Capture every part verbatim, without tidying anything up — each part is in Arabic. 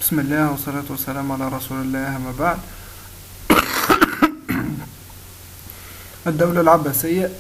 بسم الله والصلاة والسلام على رسول الله، أما بعد. الدولة العباسية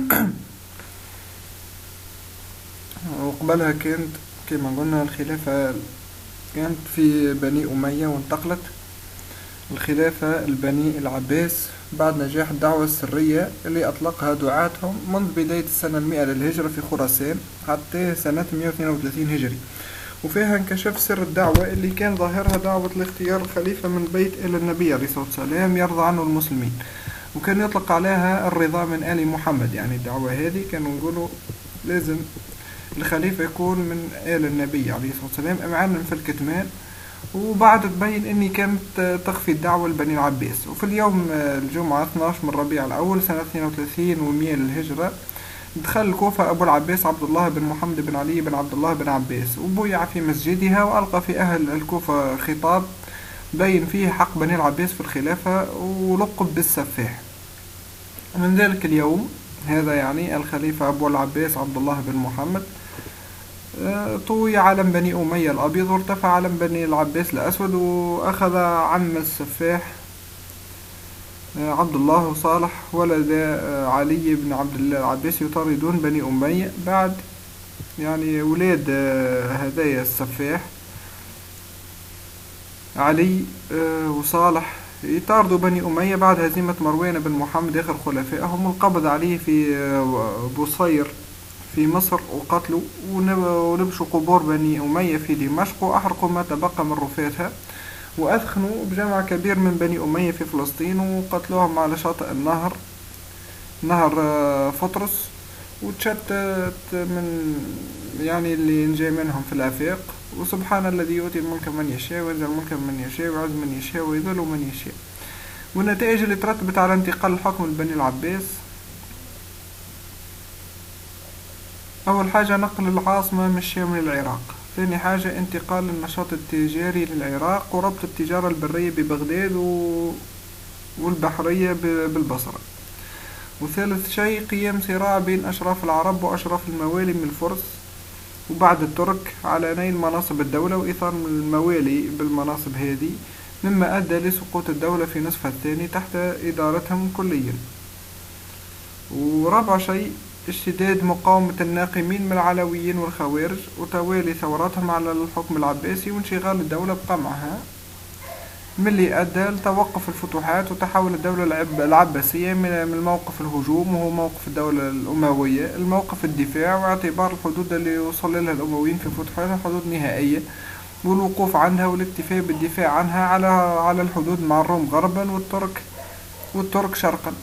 وقبلها كانت كما قلنا الخلافة كانت في بني أمية، وانتقلت الخلافة البني العباس بعد نجاح الدعوة السرية اللي أطلقها دعاتهم منذ بداية السنة المئة للهجرة في خراسان حتى سنة مئة واثنين وثلاثين هجري، وفيها انكشف سر الدعوة اللي كان ظاهرها دعوة الاختيار الخليفة من بيت آل النبي عليه الصلاة والسلام يرضى عنه المسلمين، وكان يطلق عليها الرضا من آل محمد. يعني الدعوة هذه كانوا يقولوا لازم الخليفة يكون من آل النبي عليه الصلاة والسلام، معلم في الكتمان. وبعد تبين اني كانت تخفي الدعوة لبني العباس. وفي اليوم الجمعة اثني عشر من ربيع الاول سنة اثنين وثلاثين ومئة للهجرة دخل الكوفة ابو العباس عبد الله بن محمد بن علي بن عبد الله بن عباس، وبويع في مسجدها، والقى في اهل الكوفة خطاب بين فيه حق بني العباس في الخلافة، ولقب بالسفاح. من ذلك اليوم هذا يعني الخليفة ابو العباس عبد الله بن محمد طوي علم بني أمية الأبيض، وارتفع علم بني العباس الأسود، وأخذ عم السفاح عبد الله وصالح ولد علي بن عبد الله العباس يطاردون بني أمية. بعد يعني ولاد هدايا السفاح علي وصالح يطاردوا بني أمية بعد هزيمة مروان بن محمد آخر خلفائهم، والقبض عليه في بوصير في مصر وقتلوا، ونبشوا قبور بني أمية في دمشق، وأحرقوا ما تبقى من رفاتها، وأثخنوا بجمع كبير من بني أمية في فلسطين، وقتلوهم على شاطئ النهر نهر فطرس، وتشتت من يعني اللي نجي منهم في الآفاق. وسبحان الذي يؤتي الملك من يشاء وينزع الملك من يشاء ويعز من يشاء ويذل من يشاء. والنتائج اللي ترتبت على انتقال الحكم لبني العباس: أول حاجة نقل العاصمة من الشام للعراق، ثاني حاجة انتقال النشاط التجاري للعراق وربط التجارة البرية ببغداد والبحرية بالبصرة، وثالث شيء قيام صراع بين أشراف العرب وأشراف الموالي من الفرس وبعد الترك على نيل مناصب الدولة وإيثار الموالي بالمناصب هذه، مما أدى لسقوط الدولة في نصفها الثاني تحت إدارتهم كليا. ورابع شيء اشتداد مقاومة الناقمين من العلويين والخوارج وتوالي ثوراتهم على الحكم العباسي وانشغال الدولة بقمعها، ملي أدى لتوقف الفتوحات وتحول الدولة العباسية من الموقف الهجوم وهو موقف الدولة الأموية الموقف الدفاع، واعتبار الحدود اللي وصل لها الأمويين في فتوحاتها حدود نهائية، والوقوف عنها والاكتفاء بالدفاع عنها على على الحدود مع الروم غربا والترك والترك شرقا.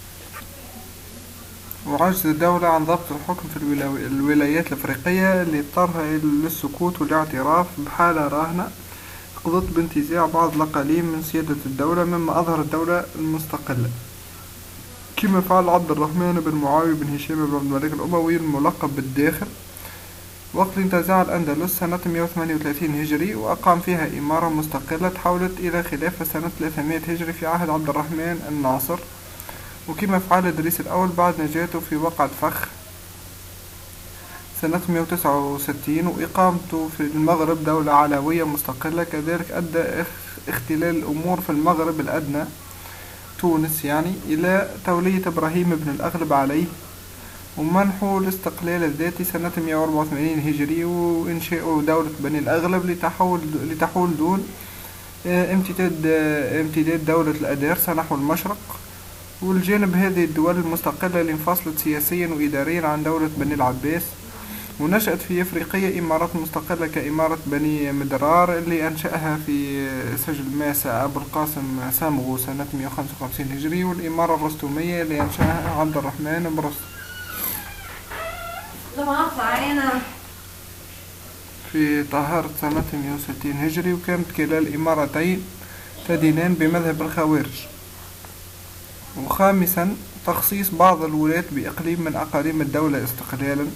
وعجز الدولة عن ضبط الحكم في الولايات الأفريقية اللي اضطرها للسكوت والاعتراف بحالة راهنة قضت بانتزاع بعض الأقاليم من سيادة الدولة، مما أظهر الدولة المستقلة، كما فعل عبد الرحمن بن معاوية بن هشام بن عبد الملك الأموي الملقب بالداخل وقت انتزاع الأندلس سنة مئة وثمانية وثلاثين هجري، وأقام فيها إمارة مستقلة تحولت إلى خلافة سنة ثلاثمائة هجري في عهد عبد الرحمن الناصر، وكما فعل إدريس الأول بعد نجاته في وقعة فخ سنة مئة وتسعة وستين وإقامته في المغرب دولة علوية مستقلة. كذلك أدى اختلال الأمور في المغرب الأدنى تونس يعني إلى تولية إبراهيم بن الأغلب عليه ومنحه الاستقلال الذاتي سنة مئة وأربعة وثمانين هجري، وإنشاء دولة بني الأغلب لتحول لتحول دون امتداد امتداد دولة الأدارسة نحو المشرق. والجانب هذه الدول المستقلة اللي انفصلت سياسيا وإداريا عن دولة بني العباس، ونشأت في أفريقيا إمارات مستقلة كإمارة بني مدرار اللي أنشأها في سجل ماسة أبو القاسم سامغو سنة مئة وخمسة وخمسين هجري، والإمارة الرستومية اللي أنشأها عبد الرحمن بن رستم في طهارة سنة مئة وستين هجري، وكانت كلا الإمارتين تدينان بمذهب الخوارج. وخامسا تخصيص بعض الولاة بإقليم من أقاليم الدولة استقلالا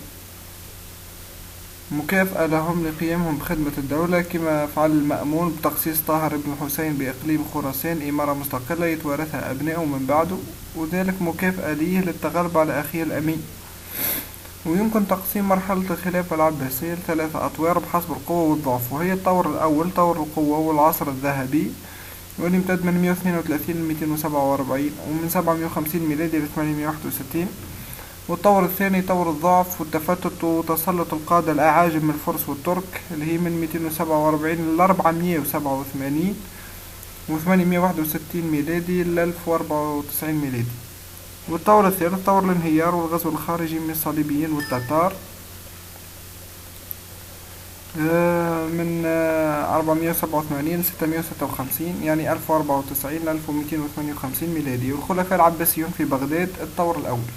مكافأة لهم لقيامهم بخدمة الدولة، كما فعل المأمون بتخصيص طاهر بن حسين بإقليم خراسان إمارة مستقلة يتوارثها أبنائه من بعده، وذلك مكافأة ليه للتغلب على أخيه الأمين. ويمكن تقسيم مرحلة الخلافة العباسية لثلاثة أطوار بحسب القوة والضعف، وهي الطور الأول طور القوة والعصر الذهبي، واللي امتد من مية واثنين وثلاثين ل ميتين وسبعة وأربعين ومن سبعمية وخمسين ميلادي ل ثمانمية وواحد وستين. والطور الثاني طور الضعف والتفتت وتسلط القادة الأعاجم من الفرس والترك، اللي هي من ميتين وسبعة وأربعين ل أربعمية وسبعة وثمانين وثمانمية وواحد وستين ميلادي ل ألف وأربعة وتسعين ميلادي. والطور الثالث طور الانهيار والغزو الخارجي من الصليبيين والتتار من أربعمية وسبعة وثمانين ل ستمية وستة وخمسين، يعني ألف وأربعة وتسعين ل ألف ومئتين وثمانية وخمسين ميلادي. والخلفاء العباسيون في بغداد الطور الأول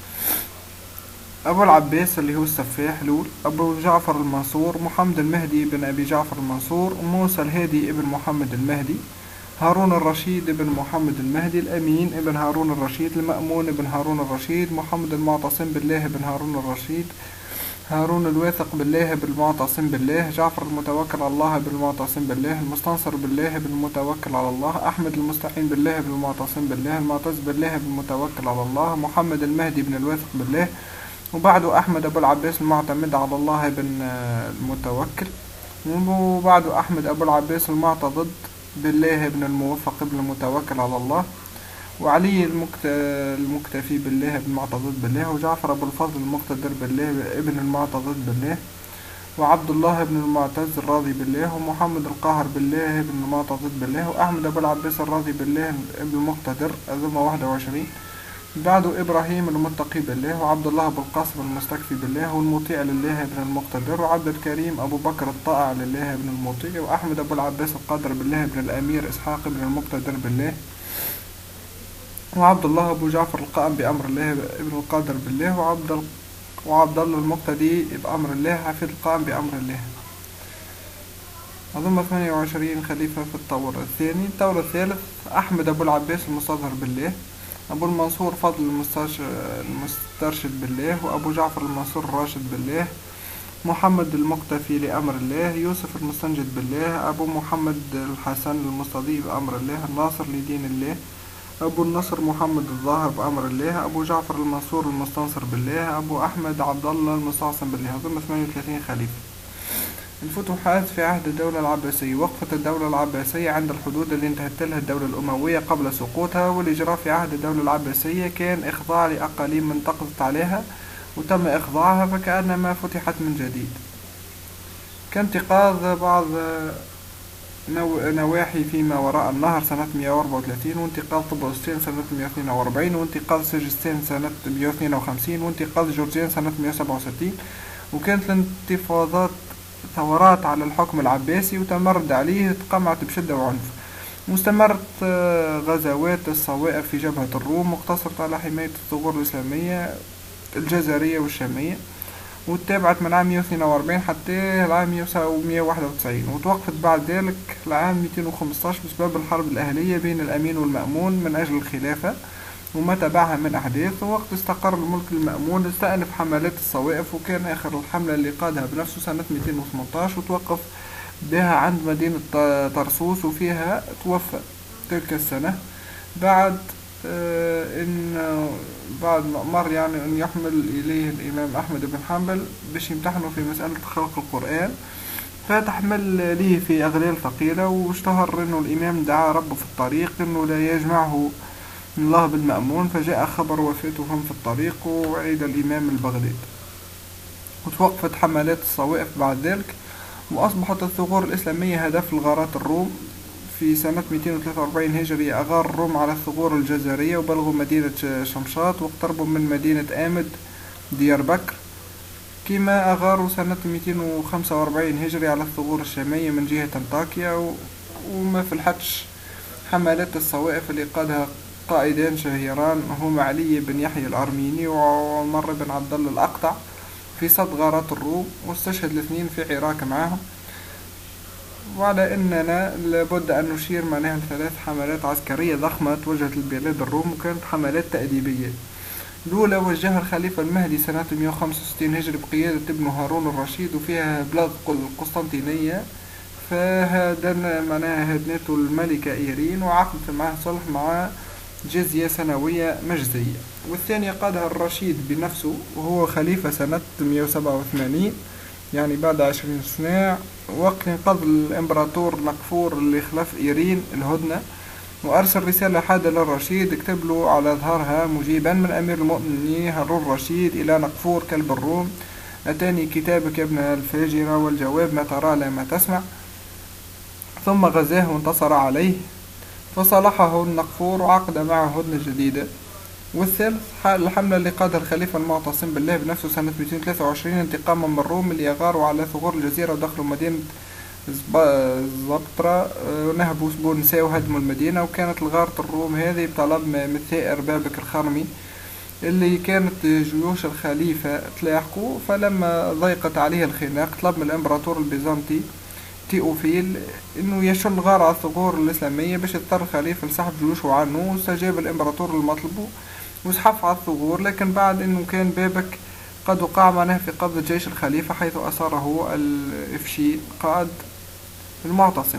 أبو العباس اللي هو السفاح لول، أبو جعفر المنصور، محمد المهدي بن أبي جعفر المنصور، موسى الهادي ابن محمد المهدي، هارون الرشيد ابن محمد المهدي، الأمين ابن هارون الرشيد، المأمون ابن هارون الرشيد، محمد المعتصم بالله ابن هارون الرشيد، هارون الواثق بالله ابن المعتصم بالله، جعفر المتوكل على الله ابن المعتصم بالله، المستنصر بالله ابن المتوكل على الله، أحمد المستعين بالله ابن المعتصم بالله، المعتز بالله ابن المتوكل على الله، محمد المهدي بن الواثق بالله، وبعده أحمد أبو العباس المعتمد على الله ابن المتوكل، وبعده أحمد أبو العباس المعتضد بالله ابن الموفق ابن المتوكل على الله، وعلي المكتفي بالله ابن المعتضد بالله، وجعفر أبو الفضل المقتدر بالله ابن المعتضد بالله، وعبد الله ابن المعتز الراضي بالله، ومحمد القاهر بالله ابن المعتضد بالله، وأحمد أبو العباس الراضي بالله ابن المقتدر أظن واحد وعشرين. بعده إبراهيم المتقي بالله، وعبد الله أبو القاسم المستكفي بالله، والمطيع لله ابن المقتدر، وعبد الكريم أبو بكر الطائع لله ابن المطيع، وأحمد أبو العباس القادر بالله ابن الأمير إسحاق ابن المقتدر بالله، وعبد الله أبو جعفر القائم بأمر الله ابن القادر بالله، وعبد وعبد الله المقتدي بأمر الله حفيد القائم بأمر الله. أظن ثمانية وعشرين خليفة في الطور الثاني. الطور الثالث أحمد أبو العباس المستظهر بالله، أبو المنصور فضل المسترشد بالله، وأبو جعفر المنصور الراشد بالله، محمد المقتفي لأمر الله، يوسف المستنجد بالله، أبو محمد الحسن المستضيء بأمر الله، الناصر لدين الله، أبو النصر محمد الظاهر بأمر الله، أبو جعفر المنصور المستنصر بالله، أبو أحمد عبد الله المستعصم بالله. أظن ثمانية وثلاثين خليفة. الفتوحات في عهد الدولة العباسية. وقفت الدولة العباسية عند الحدود اللي انتهت لها الدولة الأموية قبل سقوطها، والإجراء في عهد الدولة العباسية كان إخضاع لأقاليم من انتقضت عليها وتم إخضاعها فكأنما فتحت من جديد، كانتقاض بعض نواحي فيما وراء النهر سنة مئة وأربعة وثلاثين، وانتقاض طبرستان سنة مئة واثنين وأربعين، وانتقاض سجستان سنة مئة واثنين وخمسين، وانتقاض جورجيان سنة مئة وسبعة وستين. وكانت الانتفاضات ثورات على الحكم العباسي وتمرد عليه تقمعت بشدة وعنف، واستمرت غزوات الصوائب في جبهة الروم مقتصرة على حماية الثغور الإسلامية الجزرية والشامية، وتابعت من عام مئة واثنين وأربعين حتى العام مئة وواحد وتسعين، وتوقفت بعد ذلك العام مئتين وخمسطاش بسبب الحرب الأهلية بين الأمين والمأمون من أجل الخلافة وما تبعها من أحداث. ووقت استقر الملك المأمون استأنف حملات الصوائف، وكان آخر الحملة اللي قادها بنفسه سنة مئتين وثمنطاش وتوقف بها عند مدينة طرسوس، وفيها توفى تلك السنة بعد آه إن بعد مر يعني أن يحمل إليه الإمام أحمد بن حنبل باش يمتحنوا في مسألة خلق القرآن، فتحمل ليه في أغلال ثقيلة، واشتهر أنه الإمام دعا ربه في الطريق أنه لا يجمعه الله بالمأمون، فجاء خبر وفاتهم في الطريق وعيد الإمام البغداد، وتوقفت حملات الصوائف بعد ذلك، وأصبحت الثغور الإسلامية هدف الغارات الروم. في سنة مئتين وثلاثة وأربعين هجري أغار الروم على الثغور الجزرية وبلغوا مدينة شمشاط واقتربوا من مدينة آمد ديار بكر، كما أغاروا سنة مئتين وخمسة وأربعين هجري على الثغور الشامية من جهة أنطاكيا. وما في الحتش حملات الصوائف اللي قادها قائدان شهيران هما علي بن يحيى الأرميني وعمر بن عبد الله الأقطع في صد غارات الروم، واستشهد الاثنين في عراك معهم. وعلى أننا لابد أن نشير معناها لثلاث حملات عسكرية ضخمة توجهت لبلاد الروم، وكانت حملات تأديبية. الأولى وجهها الخليفة المهدي سنة مئة وخمسة وستين هجري بقيادة ابن هارون الرشيد، وفيها بلاد القسطنطينية، فهادن معناها هدنته الملكة إيرين وعقدت معها صلح مع جزية سنوية مجزية. والثانية قادها الرشيد بنفسه وهو خليفة سنة مئة وسبعة وثمانين، يعني بعد عشرين سنة، وقت انقض الإمبراطور نقفور اللي خلف إيرين الهدنة، وأرسل رسالة حادة للرشيد كتب له على ظهرها مجيبا من أمير المؤمنين هارون الرشيد إلى نقفور كلب الروم: أتاني كتابك يا ابن الفاجرة، والجواب ما ترى لا ما تسمع. ثم غزاه وانتصر عليه فصالحه النقفور وعقد معه هدنة جديدة. والثالث الحملة اللي قادها الخليفة المعتصم بالله بنفسه سنة مئتين وثلاثة وعشرين انتقاما من الروم اللي أغاروا على ثغور الجزيرة ودخلوا مدينة زبطرة ونهبوا سبو النساء وهدموا المدينة. وكانت الغارة الروم هذه بطلب من ثائر بابك الخرمي اللي كانت جيوش الخليفة تلاحقوا، فلما ضيقت عليه الخناق طلب من الإمبراطور البيزنطي تيوفيل انه يشن غار على الثغور الإسلامية باش يضطر الخليفة لسحب جيوشه عنه. واستجاب الإمبراطور لمطلبه وزحف على الثغور، لكن بعد انه كان بابك قد وقع معناه في قبضة جيش الخليفة، حيث أسره الإفشي قائد المعتصم.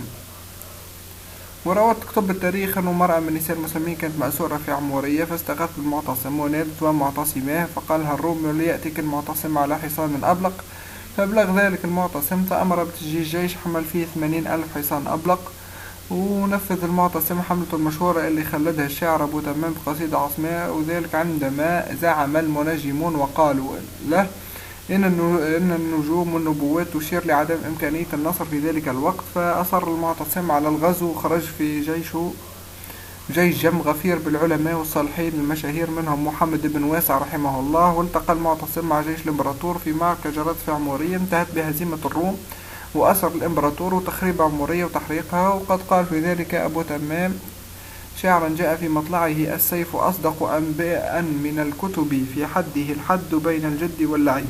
وروت كتب التاريخ أنه مرأة من نساء المسلمين كانت مأسورة في عمورية فاستغاثت بالمعتصم ونادت ومعتصماه، فقالها الروم ليأتيك المعتصم على حصان أبلق. فأبلغ ذلك المعتصم فأمر بتجهيز جيش حمل فيه ثمانين ألف حصان أبلق. ونفذ المعتصم حملته المشهورة اللي خلدها الشاعر أبو تمام بقصيدة عصماء، وذلك عندما زعم المنجمون وقالوا له إن النجوم والنبوات تشير لعدم إمكانية النصر في ذلك الوقت. فأصر المعتصم على الغزو وخرج في جيشه جيش جم غفير بالعلماء والصالحين المشاهير منهم محمد بن واسع رحمه الله. والتقى المعتصم مع جيش الإمبراطور في معركة جرت في عمورية انتهت بهزيمة الروم وأسر الإمبراطور وتخريب عمورية وتحريقها. وقد قال في ذلك أبو تمام شعرا جاء في مطلعه: السيف أصدق أنباء من الكتب في حده الحد بين الجد واللعب.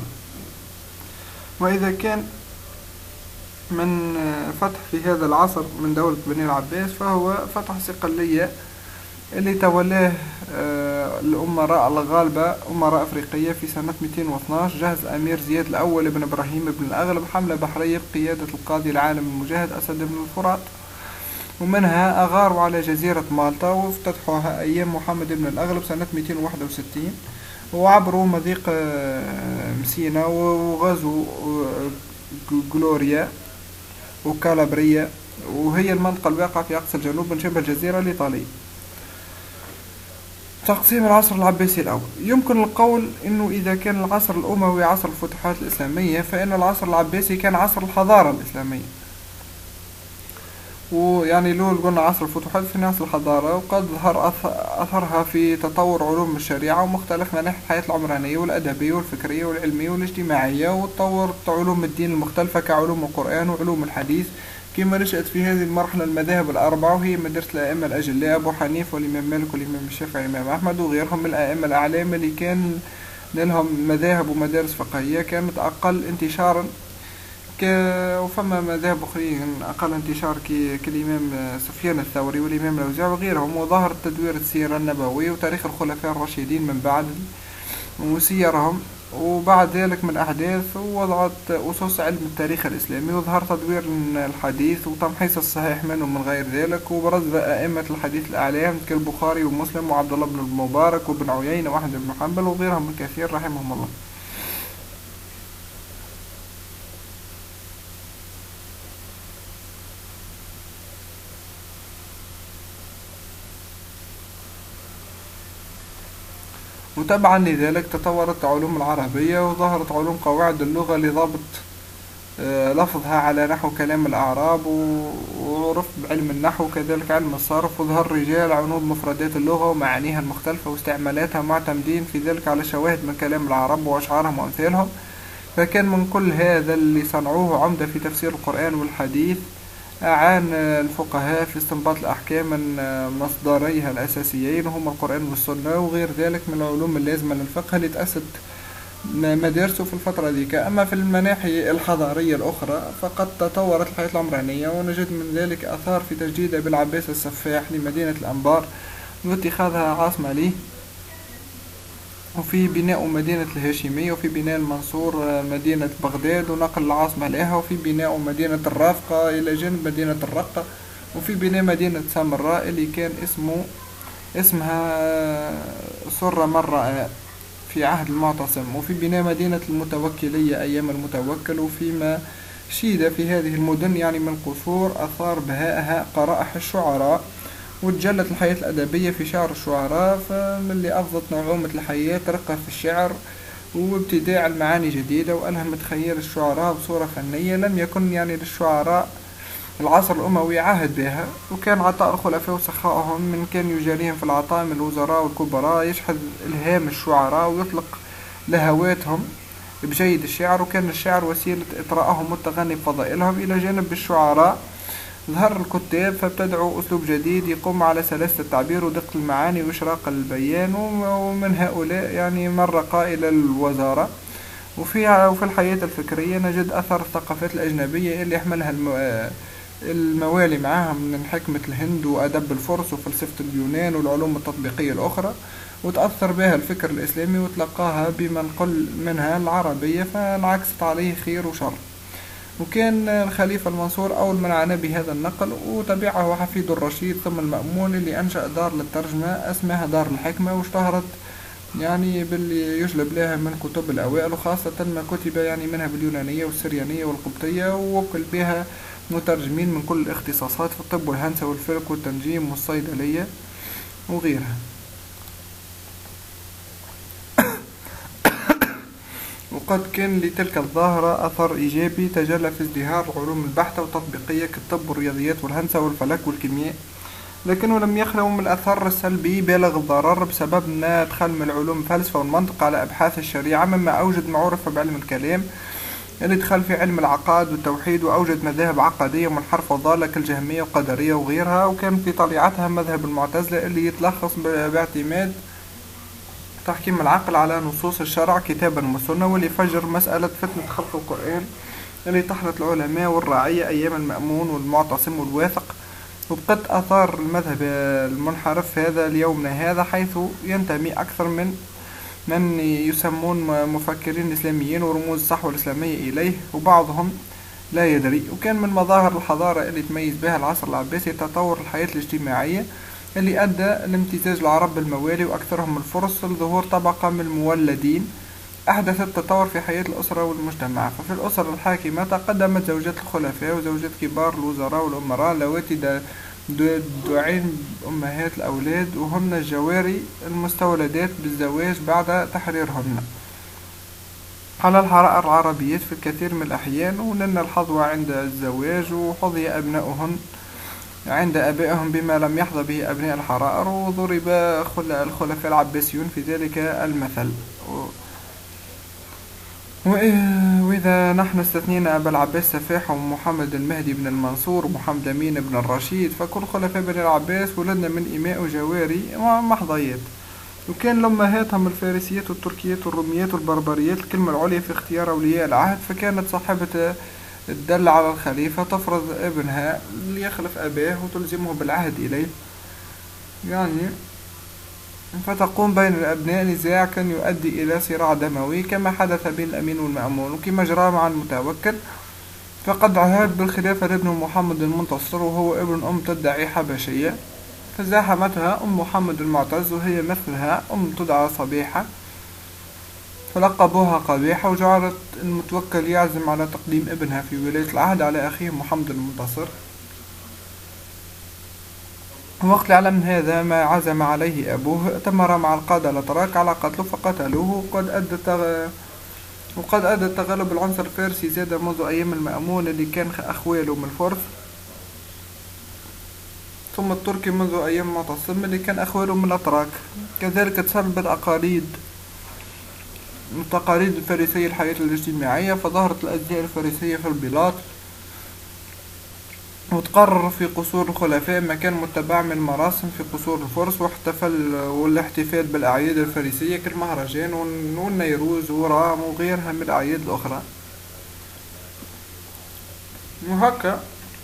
وإذا كان من فتح في هذا العصر من دولة بني العباس فهو فتح صقلية اللي تولاه الأمراء الغالبة أمراء أفريقية في سنة مئتين واثناشر. جهز أمير زياد الأول بن إبراهيم بن الأغلب حملة بحرية بقيادة القاضي العالم المجاهد أسد بن الفرات، ومنها أغاروا على جزيرة مالطا وافتتحوها أيام محمد بن الأغلب سنة مئتين وواحد وستين، وعبروا مضيق مسينا وغزوا غلوريا وكالابريا، وهي المنطقة الواقعة في أقصى الجنوب من شبه الجزيرة الإيطالية. تقسيم العصر العباسي الأول: يمكن القول أنه إذا كان العصر الأموي عصر الفتوحات الإسلامية فإن العصر العباسي كان عصر الحضارة الإسلامية. ويعني لو قلنا عصر الفتوحات في عصر الحضارة، وقد ظهر أثرها في تطور علوم الشريعة ومختلف مناحي الحياة العمرانية والأدبية والفكرية والعلمية والاجتماعية، وتطور علوم الدين المختلفة كعلوم القرآن وعلوم الحديث. كما نشأت في هذه المرحلة المذاهب الأربعة، وهي مدرسة الأئمة الأجلاء أبو حنيفة والإمام مالك والإمام الشافعي والإمام أحمد وغيرهم من الأئمة الأعلام اللي كان لهم مذاهب ومدارس فقهية كانت أقل انتشارا، وفما مذاهب أخرين أقل انتشار كالإمام سفيان الثوري والإمام الأوزاعي وغيرهم. وظهر تدوير السيرة النبوية وتاريخ الخلفاء الراشدين من بعد وسيرهم، وبعد ذلك من أحداث ووضعت أسس علم التاريخ الإسلامي، وظهر تدوير الحديث وتمحيص الصحيح منه من غير ذلك، وبرز أئمة الحديث الأعلام كالبخاري ومسلم وعبد الله بن المبارك وابن عيينة وأحمد بن حنبل وغيرهم من كثير رحمهم الله. وتبعا لذلك تطورت علوم العربية وظهرت علوم قواعد اللغة لضبط لفظها على نحو كلام الأعراب، وعرف بعلم النحو كذلك علم الصرف. وظهر رجال عنود مفردات اللغة ومعانيها المختلفة واستعمالاتها معتمدين في ذلك على شواهد من كلام العرب وأشعارهم وأمثالهم. فكان من كل هذا اللي صنعوه عمدة في تفسير القرآن والحديث أعان الفقهاء في استنباط الأحكام من مصدريها الأساسيين وهما القرآن والسنة، وغير ذلك من العلوم اللازمة للفقه اللي تأسست مدارسه في الفترة ذيك. أما في المناحي الحضارية الأخرى فقد تطورت الحياة العمرانية، ونجد من ذلك أثار في تجديد أبي العباس السفاح لمدينة الأنبار واتخاذها عاصمة ليه، وفي بناء مدينة الهاشمية، وفي بناء المنصور مدينة بغداد ونقل العاصمة لها، وفي بناء مدينة الرافقة إلى جنب مدينة الرقة، وفي بناء مدينة سامراء اللي كان اسمه اسمها سر مرة في عهد المعتصم، وفي بناء مدينة المتوكلية أيام المتوكل، وفيما شيد في هذه المدن يعني من قصور أثار بهائها قرائح الشعراء، وتجلت الحياة الأدبية في شعر الشعراء، فمن اللي أفضت نعومة الحياة رقة في الشعر وابتداع المعاني جديدة، وألهمت خيال الشعراء بصورة فنية لم يكن يعني للشعراء العصر الأموي عهد بها. وكان عطاء الخلفاء وسخائهم من كان يجاريهم في العطاء من الوزراء والكبراء يشحذ إلهام الشعراء ويطلق لهواتهم بجيد الشعر، وكان الشعر وسيلة إطراءهم والتغني بفضائلهم. إلى جانب الشعراء ظهر الكتاب فابتدعوا أسلوب جديد يقوم على سلاسة التعبير ودقة المعاني وإشراق البيان، ومن هؤلاء يعني من رقى إلى الوزارة. وفي وفي الحياة الفكرية نجد أثر الثقافات الأجنبية اللي يحملها الم... الموالي معاها من حكمة الهند وأدب الفرس وفلسفة اليونان والعلوم التطبيقية الأخرى، وتأثر بها الفكر الإسلامي وتلقاها بمنقل منها العربية، فانعكست عليه خير وشر. وكان الخليفة المنصور أول من عانى بهذا النقل، وتبعه حفيد الرشيد ثم المأمون اللي أنشأ دار للترجمة اسمها دار الحكمة، واشتهرت يعني باللي يجلب لها من كتب الأوائل، وخاصة ما كتب يعني منها باليونانية والسريانية والقبطية، ووكل بها مترجمين من كل الاختصاصات في الطب والهندسة والفلك والتنجيم والصيدلية وغيرها. وقد كان لتلك الظاهرة أثر إيجابي تجلى في ازدهار العلوم البحتة والتطبيقية كالطب والرياضيات والهندسة والفلك والكيمياء، لكنه لم يخلو من الأثر السلبي بالغ الضرر بسبب أنه أدخل من العلوم الفلسفة والمنطق على أبحاث الشريعة، مما أوجد ما عرف بعلم الكلام اللي دخل في علم العقائد والتوحيد، وأوجد مذاهب عقدية منحرفة وضالة كالجهمية وقدرية وغيرها. وكان في طليعتها مذهب المعتزلة اللي يتلخص باعتماد تحكيم العقل على نصوص الشرع كتابا وسنة، واللي فجر مسألة فتنة خلق القرآن اللي طحنت العلماء والرعية أيام المأمون والمعتصم والواثق. وبقت آثار المذهب المنحرف هذا ليومنا هذا، حيث ينتمي أكثر من من يسمون مفكرين إسلاميين ورموز الصحوة الإسلامية إليه، وبعضهم لا يدري. وكان من مظاهر الحضارة اللي تميز بها العصر العباسي تطور الحياة الاجتماعية اللي أدى لامتزاج العرب بالموالي وأكثرهم الفرس لظهور طبقة من المولدين أحدث التطور في حياة الأسرة والمجتمع. ففي الأسر الحاكمة تقدمت زوجات الخلفاء وزوجات كبار الوزراء والأمراء اللواتي دعين أمهات الأولاد، وهن الجواري المستولدات بالزواج بعد تحريرهن على الحرائر العربية في الكثير من الأحيان، ونن الحظوة عند الزواج، وحظي أبناؤهن عند أبائهم بما لم يحظى به أبناء الحرائر، وضرب الخلفاء العباسيون في ذلك المثل. وإذا نحن استثنينا أبا العباس سفاح ومحمد المهدي بن المنصور ومحمد أمين بن الرشيد، فكل خلفاء بني العباس ولدنا من إماء وجواري محظيات، وكان لأمهاتهم الفارسيات والتركيات والروميات والبربريات الكلمة العليا في اختيار أولياء العهد. فكانت صاحبة الدل على الخليفة تفرض ابنها ليخلف أباه وتلزمه بالعهد إليه، يعني فتقوم بين الأبناء نزاع كان يؤدي إلى صراع دموي كما حدث بين الأمين والمأمون، وكما جرى مع المتوكل. فقد عهد بالخلافة لابن محمد المنتصر وهو ابن أم تدعي حبشية، فزاحمتها أم محمد المعتز وهي مثلها أم تدعى صبيحة، فلقبوها قبيحة، وجعلت المتوكل يعزم على تقديم ابنها في ولاية العهد على أخيه محمد المنتصر. وقت العلم هذا ما عزم عليه أبوه ائتمر مع القادة الأتراك على قتله فقتلوه، وقد أدى تغ... وقد أدى تغلب العنصر الفارسي زاد منذ أيام المأمون اللي كان أخواله من الفرس، ثم التركي منذ أيام معتصم اللي كان أخواله من الأتراك. كذلك تسربت أقاليد التقاليد الفارسية الحياة الاجتماعية، فظهرت الأزياء الفارسية في البلاط، وتقرر في قصور الخلفاء مكان متبع من المراسم في قصور الفرس، واحتفل والاحتفال بالأعياد الفارسية كالمهرجان والنيروز ورام وغيرها من الأعياد الأخرى. وهكا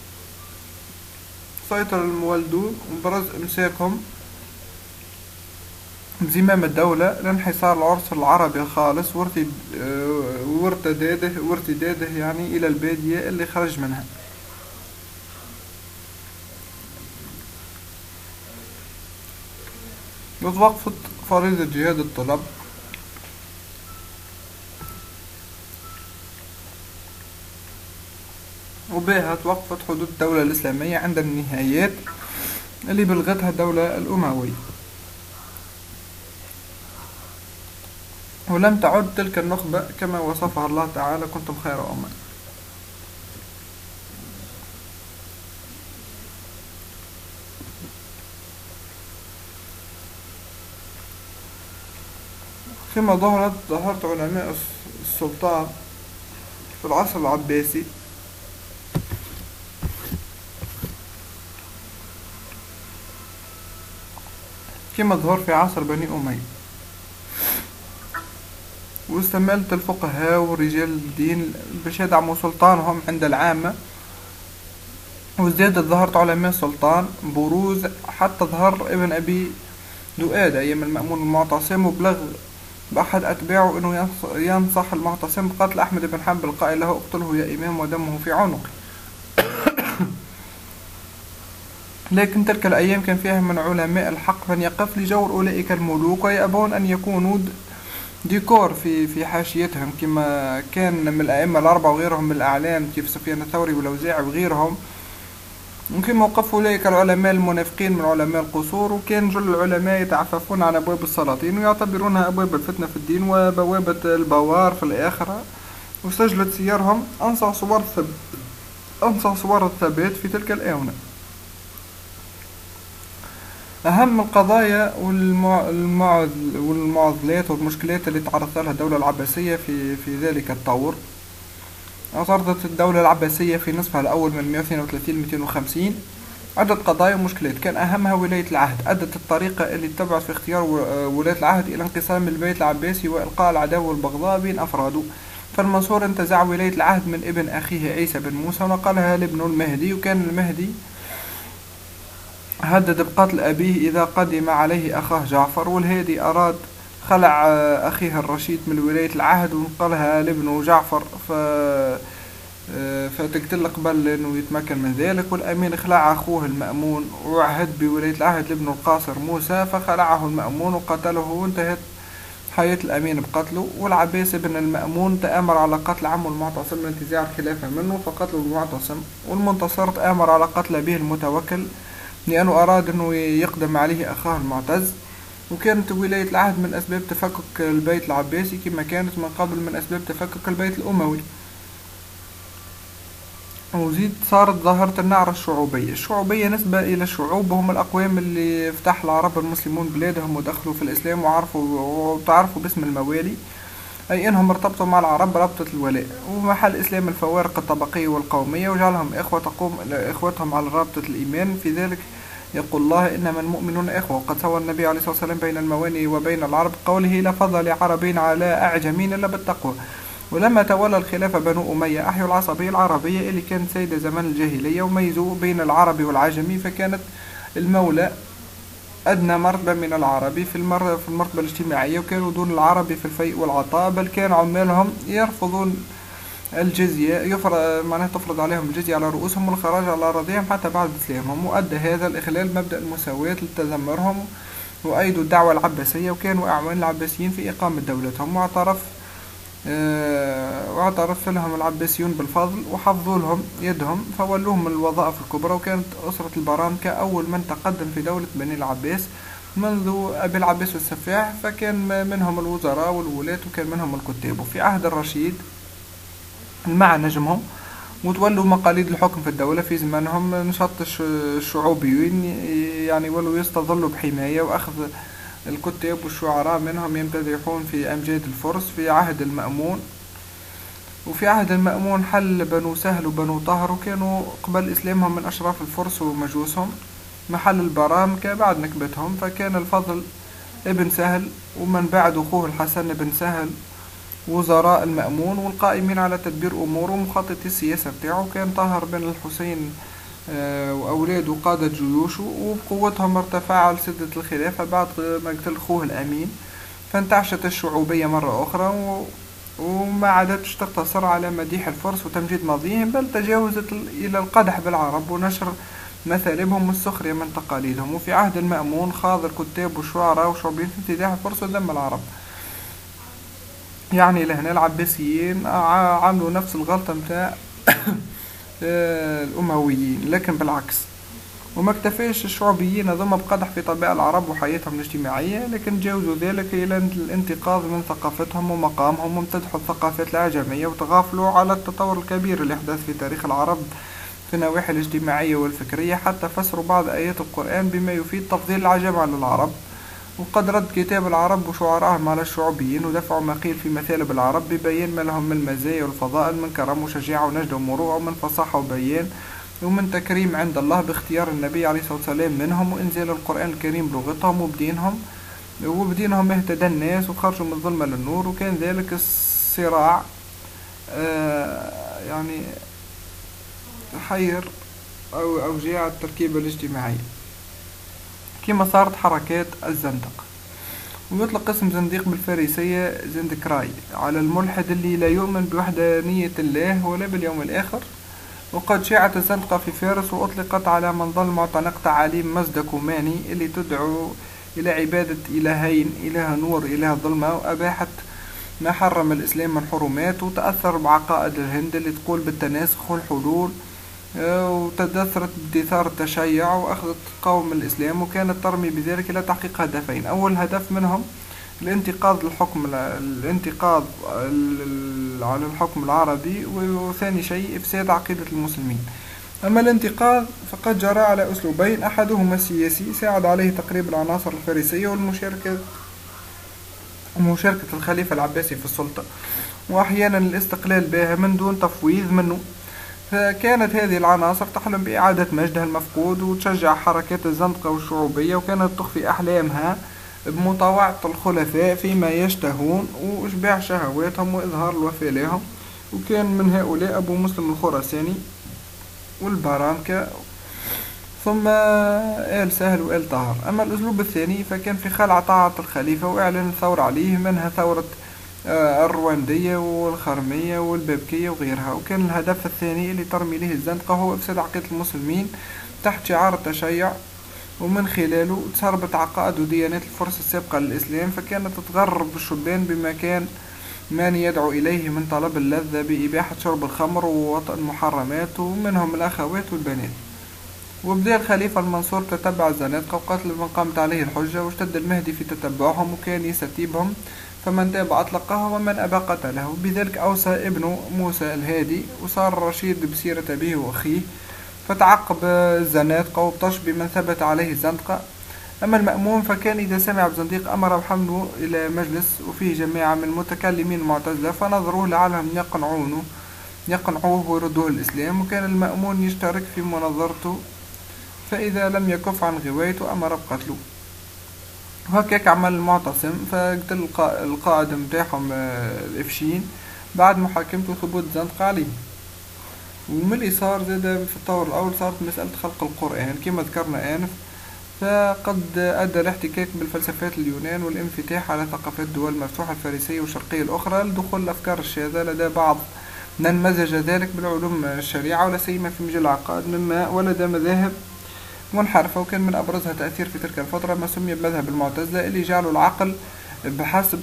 سيطر المولدون وبرز إمساكهم زمام الدولة لانحصار العرس العربي الخالص وارتداده وارتداده يعني إلى البادية اللي خرج منها. وتوقفت فريضة جهاد الطلب، وبها توقفت حدود الدولة الإسلامية عند النهايات اللي بلغتها الدولة الأموية، ولم تعد تلك النخبة كما وصفها الله تعالى: كنتم خير أمة. فيما ظهرت ظهرت علماء السلطان في العصر العباسي كما ظهر في عصر بني أمية، واستملت الفقهاء ورجال الدين باش يدعموا سلطانهم عند العامة، وازدادت ظهرت علماء السلطان بروز حتى ظهر ابن أبي دؤاد أيام المأمون المعتصم، وبلغ بأحد أتباعه أنه ينصح المعتصم بقتل أحمد بن حنبل قائل له: اقتله يا إمام ودمه في عنقه. لكن تلك الأيام كان فيها من علماء الحق من يقف لجور أولئك الملوك ويأبون أن يكونوا ديكور في في حاشيتهم، كما كان من الأئمة الأربعة وغيرهم من الأعلام كيف سفيان الثوري والأوزاعي وغيرهم، ممكن موقف أولئك العلماء المنافقين من علماء القصور. وكان جل العلماء يتعففون عن أبواب السلاطين ويعتبرونها أبواب الفتنة في الدين وبوابة البوار في الآخرة، وسجلت سيرهم أنصع صور أنصع صور الثبات في تلك الآونة. أهم القضايا والمعضلات والمشكلات اللي تعرضت لها الدولة العباسية في في ذلك الطور: أصدرت الدولة العباسية في نصفها الأول من مئة واثنين وثلاثين ل مئتين وخمسين عدة قضايا ومشكلات، كان أهمها ولاية العهد. أدت الطريقة اللي اتبعت في اختيار ولاية العهد إلى انقسام البيت العباسي وإلقاء العداوة والبغضاء بين أفراده. فالمنصور انتزع ولاية العهد من ابن أخيه عيسى بن موسى ونقلها لابنه المهدي، وكان المهدي هدد بقتل أبيه إذا قدم عليه أخاه جعفر، والهادي أراد خلع أخيه الرشيد من ولاية العهد ونقلها لابنه جعفر ف... فتقتل قبل أنه يتمكن من ذلك. والأمين خلع أخوه المأمون وعهد بولاية العهد لابنه القاصر موسى فخلعه المأمون وقتله، وانتهت حياة الأمين بقتله. والعباس بن المأمون تآمر على قتل عمه المعتصم لانتزاع الخلافة منه فقتله المعتصم، والمنتصر تآمر على قتل أبيه المتوكل لأنه أراد أنه يقدم عليه أخاه المعتز. وكانت ولاية العهد من أسباب تفكك البيت العباسي كما كانت من قبل من أسباب تفكك البيت الأموي. وزيد صارت ظاهرة النعرة الشعوبية. الشعوبية نسبة إلى الشعوب، وهم الأقوام اللي فتح العرب المسلمون بلادهم ودخلوا في الإسلام وعرفوا وتعرفوا باسم الموالي، أي أنهم ارتبطوا مع العرب رابطة الولاء، ومحل إسلام الفوارق الطبقية والقومية وجعلهم إخوة تقوم إخوتهم على رابطة الإيمان. في ذلك يقول الله: إنما المؤمنون إخوة. وقد سوى النبي عليه الصلاة والسلام بين المواني وبين العرب قوله: لا فضل لعربين على أعجمين إلا بالتقوى. ولما تولى الخلافة بنو أمية أحيوا العصبية العربية اللي كانت سيدة زمان الجاهلية وميزوا بين العربي والعجمي، فكانت المولى أدنى مرتبة من العربي في في المرتبة الاجتماعية، وكانوا دون العربي في الفيء والعطاء، بل كان عمالهم يرفضون الجزية يفرض معناها تفرض عليهم الجزية على رؤوسهم والخراج على أراضيهم حتى بعد إسلامهم. وأدى هذا الإخلال مبدأ المساواة لتذمرهم، وأيدوا الدعوة العباسية وكانوا أعوان العباسيين في إقامة دولتهم، واعترف واعترف لهم العباسيون بالفضل وحفظوا لهم يدهم فولوهم الوظائف الكبرى. وكانت أسرة البرامكة أول من تقدم في دولة بني العباس منذ أبي العباس والسفاح، فكان منهم الوزراء والولاة وكان منهم الكتاب. وفي عهد الرشيد مع نجمهم وتولوا مقاليد الحكم في الدولة في زمانهم نشاط الشعوبيين، يعني ولوا يستظلوا بحماية وأخذ الكتاب والشعراء منهم يمتدحون في أمجاد الفرس في عهد المأمون. وفي عهد المأمون حل بنو سهل وبنو طهر، وكانوا قبل إسلامهم من أشراف الفرس ومجوسهم محل البرامكة بعد نكبتهم. فكان الفضل ابن سهل ومن بعد أخوه الحسن بن سهل وزراء المأمون والقائمين على تدبير أموره ومخطط السياسة بتاعه. كان طاهر بن الحسين وأولاده قادة جيوشه، وبقوتهم ارتفع لسدة الخلافة بعد مقتل أخوه الأمين. فانتعشت الشعوبية مرة أخرى وما عادتش تقتصر على مديح الفرس وتمجيد ماضيهم، بل تجاوزت إلى القدح بالعرب ونشر مثالبهم والسخرية من تقاليدهم. وفي عهد المأمون خاض الكتاب والشعراء وشعبيين في اجتياح الفرس ودم العرب. يعني لهنا العباسيين عملوا نفس الغلطة متاع الأمويين، لكن بالعكس. وما اكتفاش الشعوبيين هذوما بقدح في طبيعة العرب وحياتهم الاجتماعية، لكن جاوزوا ذلك إلى الانتقاض من ثقافتهم ومقامهم، وامتدحوا الثقافات الأعجمية وتغافلوا على التطور الكبير اللي حدث في تاريخ العرب في النواحي الاجتماعية والفكرية، حتى فسروا بعض آيات القرآن بما يفيد تفضيل العجم على العرب. وقد رد كتاب العرب وشعراءهم على الشعوبيين ودفعوا ما قيل في مثالب العرب ببيان ما لهم من مزايا والفضائل من كرم وشجاعة ونجد ومروءة ومن فصاحة وبيان ومن تكريم عند الله باختيار النبي عليه الصلاة والسلام منهم وإنزال القرآن الكريم بلغتهم وبدينهم وبدينهم اهتدى الناس وخرجوا من الظلمة للنور. وكان ذلك الصراع آه يعني حير أو أوجاع التركيبة الاجتماعية كما صارت حركات الزندقة. ويطلق اسم زنديق بالفارسية زندكراي على الملحد اللي لا يؤمن بوحدانية الله ولا باليوم الآخر. وقد شاعت الزندقة في فارس وأطلقت على من ظل معتنق تعاليم مزدكوماني اللي تدعو إلى عبادة إلهين، إله نور إله ظلمة، وأباحت ما حرم الإسلام من حرمات، وتأثر بعقائد الهند اللي تقول بالتناسخ والحلول، وتدثرت باندثار التشيع وأخذت قوم الإسلام، وكانت ترمي بذلك إلى تحقيق هدفين. أول هدف منهم الانتقاض الحكم الانتقاض على الحكم العربي، وثاني شيء إفساد عقيدة المسلمين. أما الانتقاض فقد جرى على أسلوبين، أحدهما السياسي ساعد عليه تقريب العناصر الفارسية والمشاركة ومشاركة الخليفة العباسي في السلطة، وأحيانا الاستقلال بها من دون تفويض منه. فكانت هذه العناصر تحلم بإعادة مجدها المفقود وتشجع حركات الزندقة والشعوبية، وكانت تخفي أحلامها بمطاوعة الخلفاء فيما يشتهون وإشباع شهواتهم وإظهار الوفاء لهم. وكان من هؤلاء أبو مسلم الخراساني والبرامكة ثم آل سهل وآل طاهر. أما الأسلوب الثاني فكان في خلع طاعة الخليفة وإعلان الثورة عليه، منها ثورة الرواندية والخرمية والبابكية وغيرها. وكان الهدف الثاني اللي ترمي له الزندقة هو إفساد عقيدة المسلمين تحت شعار التشيع، ومن خلاله تسربت عقائد وديانات الفرس السابقة للإسلام، فكانت تتغرب الشبان بما كان من يدعو إليه من طلب اللذة بإباحة شرب الخمر ووطأ المحرمات، ومنهم الأخوات والبنات. وبدأ الخليفة المنصور تتبع الزنادقة وقتل من قامت عليه الحجة، واشتد المهدي في تتبعهم وكان يستيبهم، فمن تاب أطلقه ومن أبى قتله. بذلك أوصى ابنه موسى الهادي وصار رشيد بسيرة أبيه وأخيه، فتعقب الزنادقة وابطش بمن ثبت عليه الزندقة. أما المأمون فكان إذا سمع بزنديق أمر بحمله إلى مجلس وفيه جماعة من المتكلمين المعتزلة فنظروه لعلهم يقنعونه يقنعوه ويردوه الإسلام، وكان المأمون يشترك في مناظرته، فإذا لم يكف عن غوايته أمر بقتله. وهكاك عمل المعتصم، فقتل القائد متاعهم الإفشين بعد محاكمته وثبوت الزندقة عليه. ومن اللي صار زاد في الطور الأول صارت مسألة خلق القرآن كما ذكرنا آنف، فقد أدى الاحتكاك بالفلسفات اليونان والانفتاح على ثقافات الدول المفتوحة الفارسية والشرقية الأخرى لدخول الأفكار الشاذة لدى بعض من مزج ذلك بالعلوم الشريعة ولا سيما في مجال العقائد، مما ولد مذاهب منحرفة. وكان من أبرزها تأثير في تلك الفترة ما سمي بمذهب المعتزلة اللي جعلوا العقل بحسب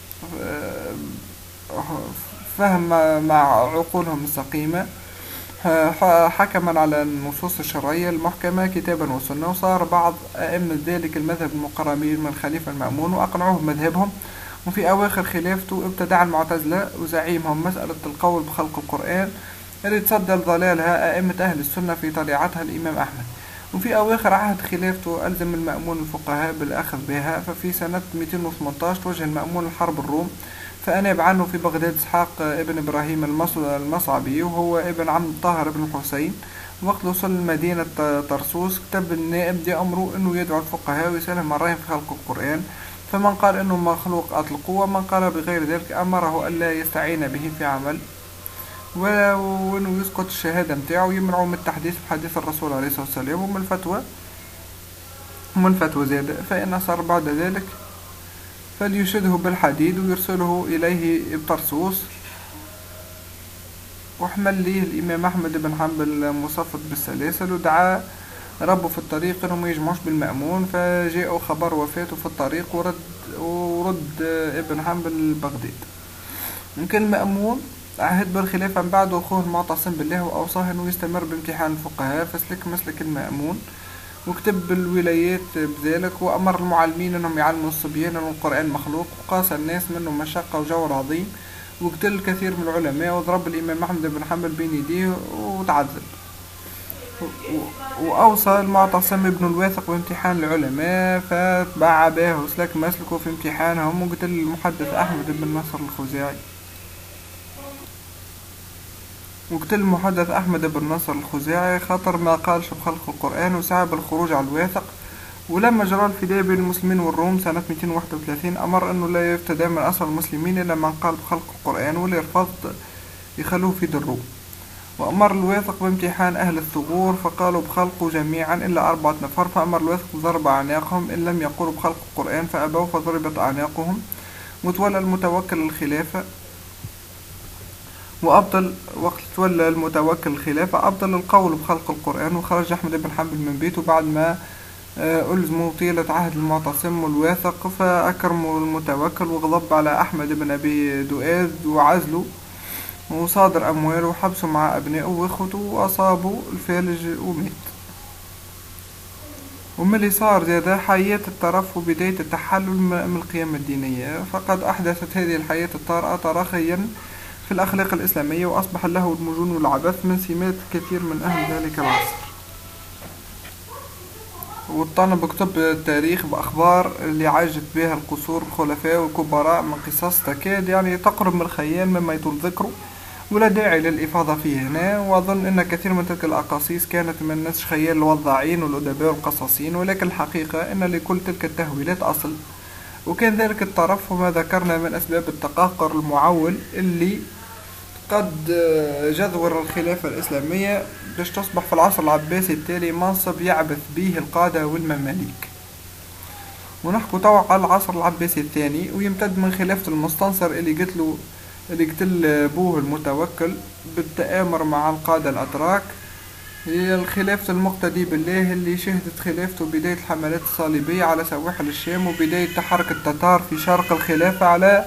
فهم مع عقولهم السقيمة حكما على النصوص الشرعية المحكمة كتابا وسنة. وصار بعض أئمة ذلك المذهب المقربين من الخليفة المأمون وأقنعوه بمذهبهم، وفي أواخر خلافته ابتدع المعتزلة وزعيمهم مسألة القول بخلق القرآن اللي تصدى لضلالها أئمة أهل السنة في طليعتها الإمام أحمد. وفي أواخر عهد خلافته ألزم المأمون الفقهاء بالأخذ بها، ففي سنة مئتين وثمانية عشر توجه المأمون الحرب الروم، فأناب عنه في بغداد إسحاق ابن إبراهيم المصعبي وهو ابن عم طاهر بن الحسين. وقت وصل مدينة طرسوس كتب النائب دي أمره أنه يدعو الفقهاء ويسألهم عن رأيهم في خلق القرآن، فمن قال أنه مخلوق أطلقوه، ومن قال بغير ذلك أمره ألا يستعين به في عمل، وأنه يسقط الشهادة متاعه ويمنعه من التحديث بحديث الرسول عليه الصلاة والسلام ومن الفتوى ومن فتوى زاد. فإن صار بعد ذلك فليشده بالحديد ويرسله إليه بطرسوس. وحمل ليه الإمام أحمد بن حنبل مصفد بالسلاسل ودعا ربوا في الطريق انهم يجمعوش بالمأمون، فجاءوا خبر وفاته في الطريق ورد ورد ابن حنبل بغداد. يمكن المأمون عهد بالخلافة من بعد أخوه المعتصم بالله، وأوصاه أنه يستمر بامتحان الفقهاء فسلك مسلك المأمون، وكتب الولايات بذلك، وأمر المعلمين أنهم يعلموا الصبيان أن القرآن مخلوق، وقاس الناس منه مشقة وجور عظيم، وقتل كثير من العلماء، وضرب الإمام أحمد بن حنبل بين يديه وتعذب. وأوصى المعتصم بن الواثق بامتحان العلماء، فاتبع به وسلك مسلكه في امتحانهم، وقتل المحدث أحمد بن نصر الخزاعي وقتل المحدث أحمد بن نصر الخزاعي خاطر ما قالش بخلق القرآن، وسعى الخروج على الواثق. ولما جرى الفداء بين المسلمين والروم سنة مئتين وواحد وثلاثين أمر أنه لا يفتدى من أسر المسلمين إلا من قال بخلق القرآن، واللي رفض يخلوه في الروم. وأمر الواثق بامتحان أهل الثغور فقالوا بخلقه جميعا إلا أربعة نفر، فأمر الواثق بضرب أعناقهم إن لم يقولوا بخلق القرآن، فأبوا فضربت أعناقهم. وتولى المتوكل الخلافة وأبطل وقت تولى المتوكل الخلافة أبطل القول بخلق القرآن، وخرج أحمد بن حنبل من بيته بعد ما ألزموا طيلة عهد المعتصم والواثق، فأكرموا المتوكل وغضب على أحمد بن أبي دؤاد وعزلوا وصادر أمواله وحبسوا مع أبنائه وإخوته، وأصابوا الفالج ومات. ومن اللي صار زاد حياة الترف وبداية التحلل من القيم الدينية، فقد أحدثت هذه الحياة الطارئة تراخيا في الأخلاق الإسلامية، وأصبح له المجون والعبث من سمات كثير من أهل ذلك العصر. واطنب كتب التاريخ بأخبار اللي عجت بها القصور الخلفاء والكبراء من قصص تكاد يعني تقرب من الخيال مما يطول ذكره، ولا داعي للإفاضة فيه هنا. وأظن أن كثير من تلك الأقاصيص كانت من نسج خيال الوضاعين والأدباء والقصاصين، ولكن الحقيقة أن لكل تلك التهويلات أصل، وكان ذلك الطرف وما ذكرنا من أسباب التقهقر المعول اللي قد جذور الخلافة الإسلامية باش تصبح في العصر العباسي التالي منصب يعبث به القادة والمماليك. ونحكو طوع على العصر العباسي الثاني، ويمتد من خلافة المستنصر اللي قتلوا اللي قتل بوه المتوكل بالتآمر مع القادة الأتراك، هي الخلافة المقتدي بالله اللي شهدت خلافته بداية الحملات الصليبية على سواحل الشام، وبداية تحرك التتار في شرق الخلافة على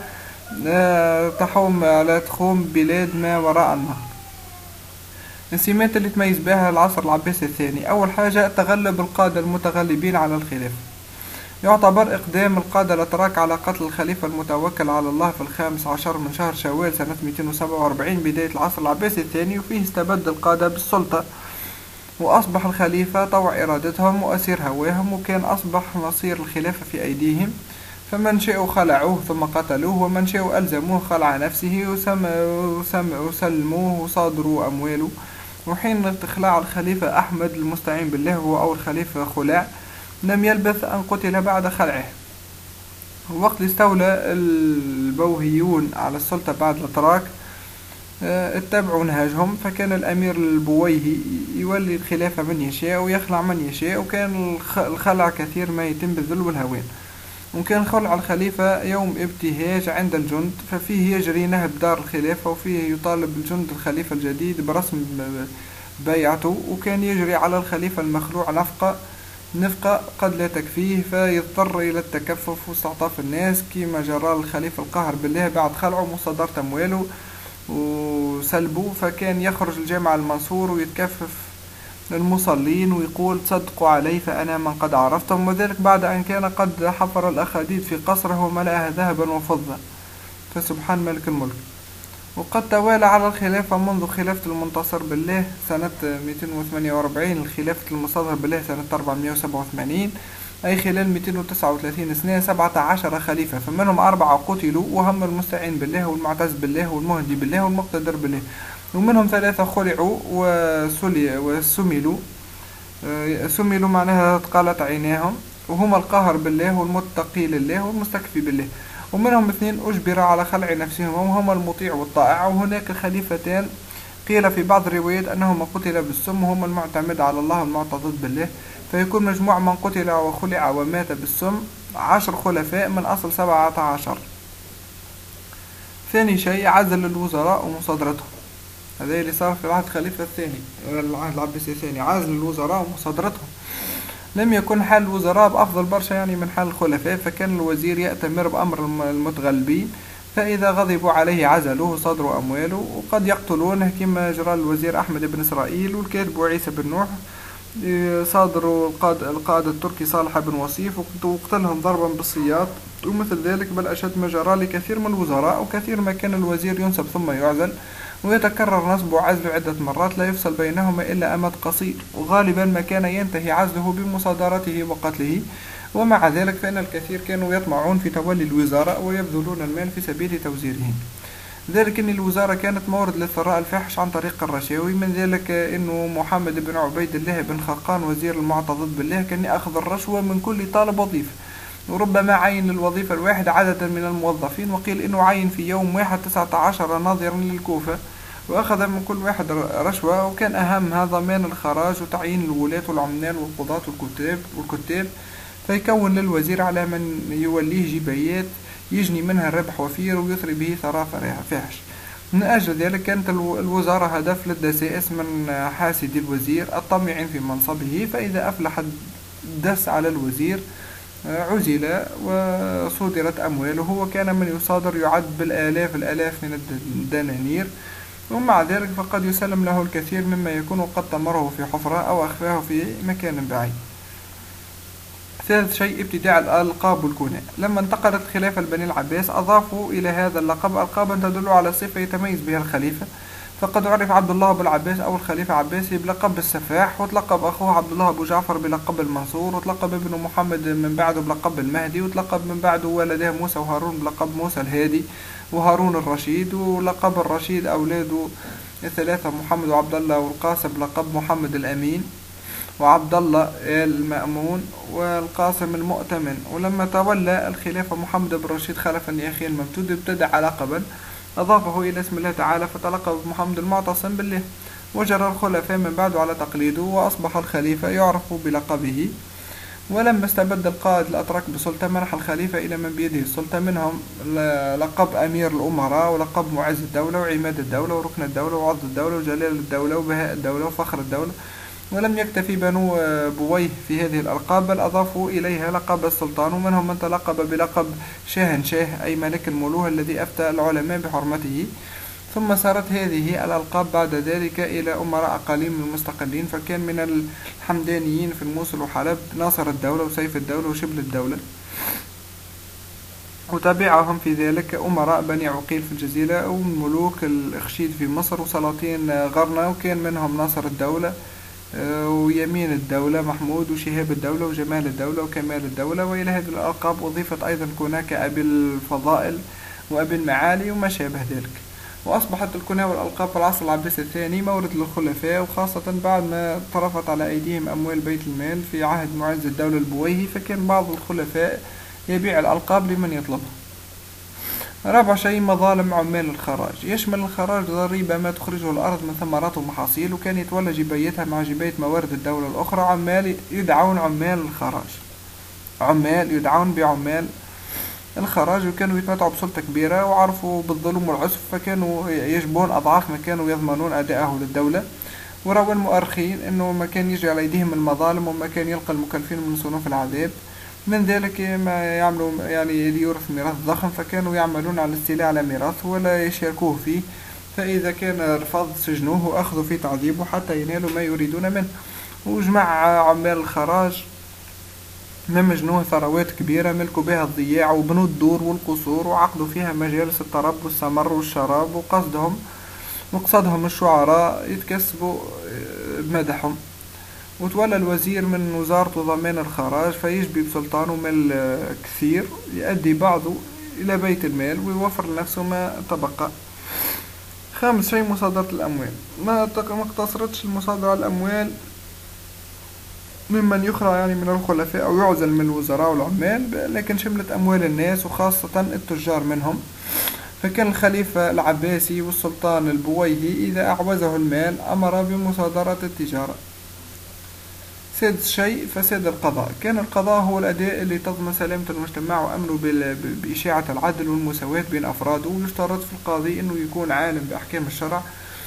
تحوم على تخوم بلاد ما وراء النهر. السمات اللي تميز بها العصر العباسي الثاني: أول حاجة تغلب القادة المتغلبين على الخلافة. يعتبر إقدام القادة الأتراك على قتل الخليفة المتوكل على الله في الخامس عشر من شهر شوال سنة مئتين وسبعة وأربعين بداية العصر العباسي الثاني، وفيه استبد القادة بالسلطة، وأصبح الخليفة طوع إرادتهم وأسير هواهم، وكان أصبح مصير الخلافة في أيديهم. فمن شاءوا خلعوه ثم قتلوه، ومن شاءوا ألزموه خلع نفسه وسلموه وصادروا أمواله. وحين إخلاع الخليفة أحمد المستعين بالله هو أول خليفة خلع، لم يلبث أن قتل بعد خلعه. وقت استولى البوهيون على السلطة بعد الأتراك اتبعوا نهاجهم، فكان الأمير البويهي يولي الخلافة من يشاء ويخلع من يشاء، وكان الخلع كثير ما يتم بالذل والهوان. وكان خلع الخليفة يوم ابتهاج عند الجند، ففيه يجري نهب دار الخلافة، وفيه يطالب الجند الخليفة الجديد برسم بيعته، وكان يجري على الخليفة المخلوع نفقة نفقة قد لا تكفيه، فيضطر إلى التكفف واستعطاف الناس كما جرى الخليفة القاهر بالله بعد خلعه ومصادرة أمواله وسلبه. فكان يخرج الجامع المنصور ويتكفف المصلين ويقول: تصدقوا علي فأنا من قد عرفتم، وذلك بعد أن كان قد حفر الأخاديد في قصره وملأها ذهبا وفضة، فسبحان ملك الملك. وقد توالى على الخلافة منذ خلافة المنتصر بالله سنة مئتين وثمانية وأربعين لخلافة المصدر بالله سنة أربعمائة وسبعة وثمانين، أي خلال مئتين وتسعة وثلاثين سنة سبعة عشر خليفة، فمنهم أربعة قتلوا وهم المستعين بالله والمعتز بالله والمهدي بالله والمقتدر بالله، ومنهم ثلاثة خلعوا وسملوا سملوا معناها تقالت عيناهم، وهما القاهر بالله والمتقي لله والمستكفي بالله. ومنهم اثنين أجبر على خلع نفسهم وهما المطيع والطائع. وهناك خليفتان قيل في بعض الروايات أنهما قتل بالسم وهما المعتمد على الله والمعتضد بالله، فيكون مجموع من قتل وخلع ومات بالسم عشر خلفاء من أصل سبعة عشر. ثاني شيء عزل الوزراء ومصادرتهم. هذا اللي صار في العهد الخليفة الثاني، العهد العباسي الثاني، عزل الوزراء ومصادرتهم. لم يكن حال الوزراء بأفضل برشا يعني من حال الخلفاء، فكان الوزير يأتمر بأمر المتغلبين، فإذا غضبوا عليه عزلوه وصادروا أمواله، وقد يقتلونه كما جرى الوزير أحمد بن إسرائيل والكاتب عيسى بن نوح. صادروا القائد, القائد التركي صالح بن وصيف وقتلهم ضربا بالسياط، ومثل ذلك بل أشد ما جرى لكثير من الوزراء، وكثير ما كان الوزير ينسب ثم يعزل، ويتكرر نصبه وعزله عدة مرات لا يفصل بينهما إلا أمد قصير، وغالبا ما كان ينتهي عزله بمصادرته وقتله. ومع ذلك فإن الكثير كانوا يطمعون في تولي الوزارة ويبذلون المال في سبيل توزيرهم. ذلك أن الوزارة كانت مورد للثراء الفاحش عن طريق الرشاوي، من ذلك أنه محمد بن عبيد الله بن خاقان وزير المعتضد بالله كان يأخذ الرشوة من كل طالب وظيفة، وربما عين للوظيفة الواحدة عددا من الموظفين، وقيل أنه عين في يوم واحد تسعة عشر ناظرا للكوفة وأخذ من كل واحد رشوة، وكان أهمها ضمان الخراج وتعيين الولاة والعمال والقضاة والكتاب والكتاب فيكون للوزير على من يوليه جبايات يجني منها الربح وفير ويثري به ثراء فاحش. من أجل ذلك كانت الوزارة هدف للدسائس من حاسد الوزير الطامعين في منصبه، فإذا أفلح الدس على الوزير عزل وصدرت أمواله، وكان من يصادر يعد بالآلاف الآلاف من الدنانير، ومع ذلك فقد يسلم له الكثير مما يكون قد طمره في حفرة أو أخفاه في مكان بعيد. ثالث شيء ابتداع الألقاب والكنى. لما انتقلت خلافة بني العباس أضافوا إلى هذا اللقب ألقابا تدل على صفة يتميز بها الخليفة، فقد عرف عبد الله أبو العباس أو الخليفة عباسي بلقب السفاح، وتلقب أخوه عبد الله أبو جعفر بلقب المنصور، وتلقب ابنه محمد من بعده بلقب المهدي، وتلقب من بعده والده موسى وهارون بلقب موسى الهادي وهارون الرشيد، ولقب الرشيد أولاده الثلاثة محمد وعبد الله والقاسم بلقب محمد الأمين وعبد الله المأمون والقاسم المؤتمن. ولما تولى الخلافة محمد بن رشيد خلفا لأخيه الممدود ابتدع لقبا أضافه إلى اسم الله تعالى فتلقب محمد المعتصم بالله، وجرى الخلفاء من بعده على تقليده، وأصبح الخليفة يعرف بلقبه. ولما استبد القائد الأتراك بسلطة منح الخليفة إلى من بيده السلطة، منهم لقب أمير الأمراء ولقب معز الدولة وعماد الدولة وركن الدولة وعض الدولة وجلال الدولة وبهاء الدولة وفخر الدولة. ولم يكتفي بنو بويه في هذه الألقاب، بل أضافوا إليها لقب السلطان، ومنهم من تلقب بلقب شاهنشاه أي ملك الملوك الذي أفتى العلماء بحرمته. ثم سارت هذه الألقاب بعد ذلك إلى أمراء أقاليم المستقلين، فكان من الحمدانيين في الموصل وحلب ناصر الدولة وسيف الدولة وشبل الدولة، وتابعهم في ذلك أمراء بني عقيل في الجزيرة وملوك الإخشيد في مصر وسلاطين غرنا، وكان منهم ناصر الدولة ويمين الدولة محمود وشهاب الدولة وجمال الدولة وكمال الدولة. وإلى هذه الألقاب أضيفت أيضا هناك أبي الفضائل وأبي المعالي وما شابه ذلك. وأصبحت الكنى والألقاب في العصر العباسي الثاني مورد للخلفاء، وخاصة بعد ما طرفت على أيديهم أموال بيت المال في عهد معز الدولة البويهي، فكان بعض الخلفاء يبيع الألقاب لمن يطلبها. رابع شيء مظالم عمال الخراج. يشمل الخراج ضريبة ما تخرجه الأرض من ثمرات ومحاصيل، وكان يتولى جبايتها مع جباية موارد الدولة الأخرى عمال يدعون عمال الخراج، عمال يدعون بعمال الخراج، وكانوا يتمتعوا بسلطة كبيرة وعرفوا بالظلم والعسف، فكانوا يجبون أضعاف ما كانوا يضمنون أداءه للدولة. وروى المؤرخين أنه ما كان يجري على أيديهم المظالم وما كان يلقى المكلفين من صنوف العذاب. من ذلك ما يعملوا يعني ليورث ميراث ضخم، فكانوا يعملون على الاستيلاء على ميراث ولا يشاركوه فيه، فإذا كان رفض سجنوه وأخذوا في تعذيبه حتى ينالوا ما يريدون منه. وجمع عمال الخراج من مجنوه ثروات كبيرة ملكوا بها الضياع وبنوا الدور والقصور، وعقدوا فيها مجالس الطرب والسمر والشراب، وقصدهم مقصدهم الشعراء يتكسبوا بمدحهم. وتولى الوزير من وزارة ضمان الخراج فيجبي بسلطانه مال كثير يؤدي بعضه إلى بيت المال ويوفر لنفسه ما تبقى. خامس شيء مصادرة الأموال. ما اقتصرتش المصادرة على الأموال ممن يخرى يعني من الخلفاء أو يعزل من الوزراء والعمال، لكن شملت أموال الناس وخاصة التجار منهم. فكان الخليفة العباسي والسلطان البويهي إذا أعوزه المال أمر بمصادرة التجارة. سادس شيء فساد القضاء. كان القضاء هو الأداء اللي تضمن سلامة المجتمع وأمنه بإشاعة العدل والمساواة بين أفراده، ويشترط في القاضي أنه يكون عالم بأحكام الشرع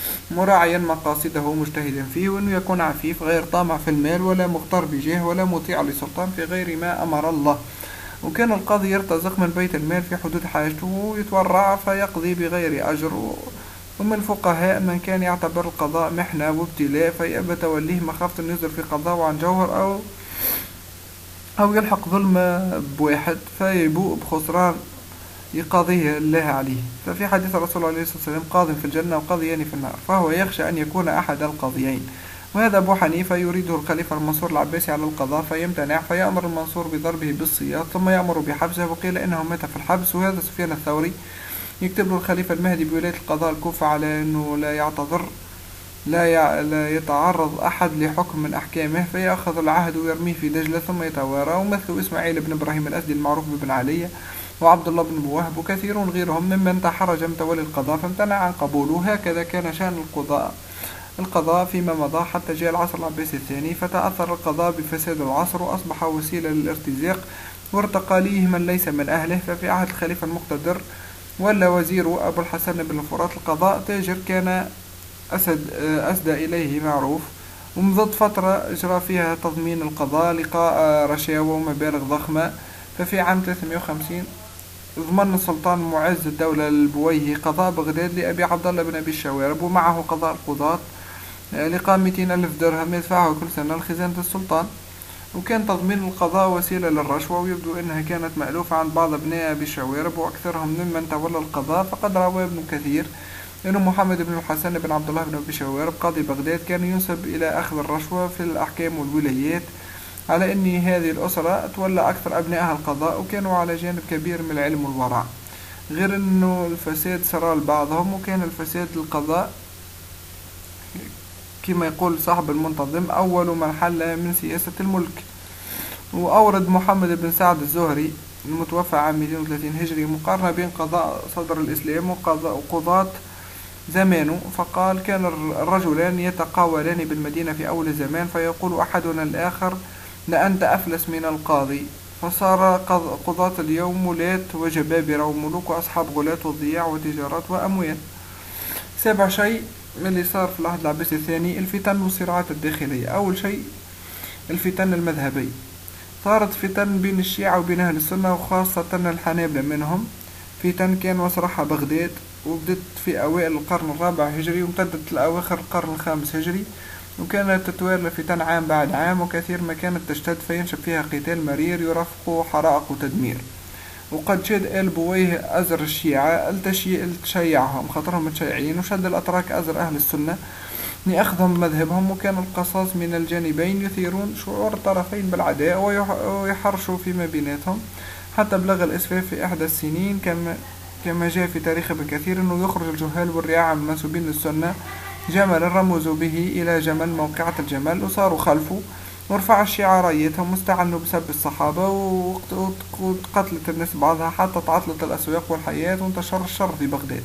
مراعيا مقاصده مجتهدا فيه، وأنه يكون عفيف غير طامع في المال ولا مغتر بجاه ولا مطيع لسلطان في غير ما أمر الله. وكان القاضي يرتزق من بيت المال في حدود حاجته ويتورع فيقضي بغير أجر. ومن الفقهاء من كان يعتبر القضاء محنة وابتلاء فيأبى توليه مخافة أن يصدر في قضاء عن جوهر أو أو يلحق ظلم بواحد فيبوء بخسران يقاضيه الله عليه. ففي حديث الرسول عليه الصلاة والسلام قاض في الجنة وقاضيان في النار، فهو يخشى أن يكون أحد القاضيين. وهذا أبو حنيفة يريده الخليفة المنصور العباسي على القضاء فيمتنع، فيأمر المنصور بضربه بالسياط ثم يأمر بحبسه، وقيل إنه مات في الحبس. وهذا سفيان الثوري يكتب له الخليفة المهدي بولاية القضاء الكوفة على أنه لا يعتذر لا, ي... لا يتعرض أحد لحكم من أحكامه، فيأخذ العهد ويرميه في دجلة ثم يتوارى. ومثل إسماعيل بن إبراهيم الأسدي المعروف بن علي وعبد الله بن بوهب وكثيرون غيرهم ممن تحرج من تولي القضاء فامتنع عن قبوله. هكذا كان شأن القضاء القضاء فيما مضى حتى جاء العصر العباسي الثاني، فتأثر القضاء بفساد العصر وأصبح وسيلة للارتزاق وارتقى ليه من ليس من أهله. ففي عهد الخليفة المقتدر ولا وزير أبو الحسن بن الفرات القضاء تاجر كان أسد أسدى إليه معروف، ومضت فترة إجرى فيها تضمين القضاء لقاء رشاوى ومبالغ ضخمة. ففي عام ثلاثمائة وخمسين ضمن السلطان معز الدولة البويهي قضاء بغداد لأبي عبد الله بن أبي الشوارب، ومعه قضاء القضاة لقاء مئتين ألف درهم يدفعه كل سنة لخزانة السلطان. وكان تضمين القضاء وسيلة للرشوة، ويبدو أنها كانت مألوفة عند بعض أبناء أبي الشوارب وأكثرهم ممن تولى القضاء. فقد روى ابن كثير أن محمد بن الحسن بن عبد الله بن أبي الشوارب قاضي بغداد كان ينسب إلى أخذ الرشوة في الأحكام والولايات، على أن هذه الأسرة تولى أكثر أبنائها القضاء وكانوا على جانب كبير من العلم والورع، غير أنه الفساد سرى لبعضهم. وكان الفساد القضاء كما يقول صاحب المنتظم أول من حل من سياسة الملك. وأورد محمد بن سعد الزهري المتوفى عام مئتين وثلاثين هجري مقارنة بين قضاء صدر الإسلام وقضاة زمانه، فقال: كان الرجلان يتقاولان بالمدينة في أول الزمان فيقول أحدنا الآخر: لأنت أفلس من القاضي. فصار قضاة اليوم ولاة وجبابرة وملوك وأصحاب غلاة وضياع وتجارات وأموال. سابع شيء من اللي صار في العهد العباسي الثاني الفتن والصراعات الداخلية. أول شيء الفتن المذهبية، صارت فتن بين الشيعة وبين أهل السنة وخاصة الحنابلة منهم. فتن كان مسرحها بغداد وبدت في أوائل القرن الرابع هجري وامتدت لأواخر القرن الخامس هجري، وكانت تتوالى فتن عام بعد عام، وكثير ما كانت تشتد فينشب فيها قتال مرير يرافقه حرائق وتدمير. وقد شد آل بويه أزر الشيعة التشيعهم خاطرهم متشيعين، وشد الأتراك أزر أهل السنة لأخذهم مذهبهم. وكان القصاص من الجانبين يثيرون شعور الطرفين بالعداء ويحرشوا فيما بيناتهم، حتى بلغ الإسفاف في إحدى السنين كما كما جاء في تاريخ ابن كثير أنه يخرج الجهال والرعاع المنسوبين للسنة جملا رمزوا به إلى جمل موقعة الجمل وصاروا خلفه، ورفع الشيعة رايتهم واستعنوا بسب الصحابة وقتلت الناس بعضها حتى تعطلت الأسواق والحياة وانتشر الشر في بغداد.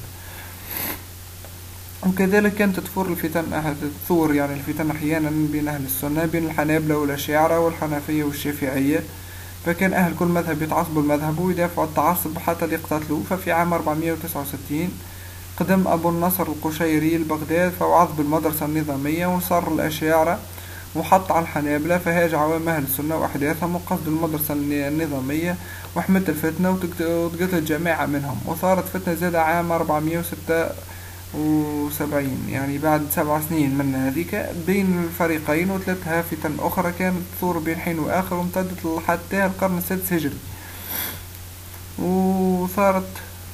وكذلك كانت تثور الفتن تثور يعني الفتن أحيانا بين أهل السنة بين الحنابلة والأشاعرة والحنفية والشافعية، فكان أهل كل مذهب يتعصبوا المذهب ويدافعوا التعصب حتى يقتتلوا. ففي عام أربعمائة وتسعة وستين قدم أبو النصر القشيري لبغداد فوعظ بالمدرسة النظامية وصار الأشاعرة وحط على الحنابلة، فهاج عوام أهل السنة وأحداثهم وقصد المدرسة النظامية وحمت الفتنة وتقتل جماعة منهم. وصارت فتنة زاد عام أربعمائة وستة وسبعين يعني بعد سبع سنين من هذيك بين الفريقين، وثلاثها فتن أخرى كانت تثور بين حين وآخر وامتدت حتى القرن السادس هجري. وصارت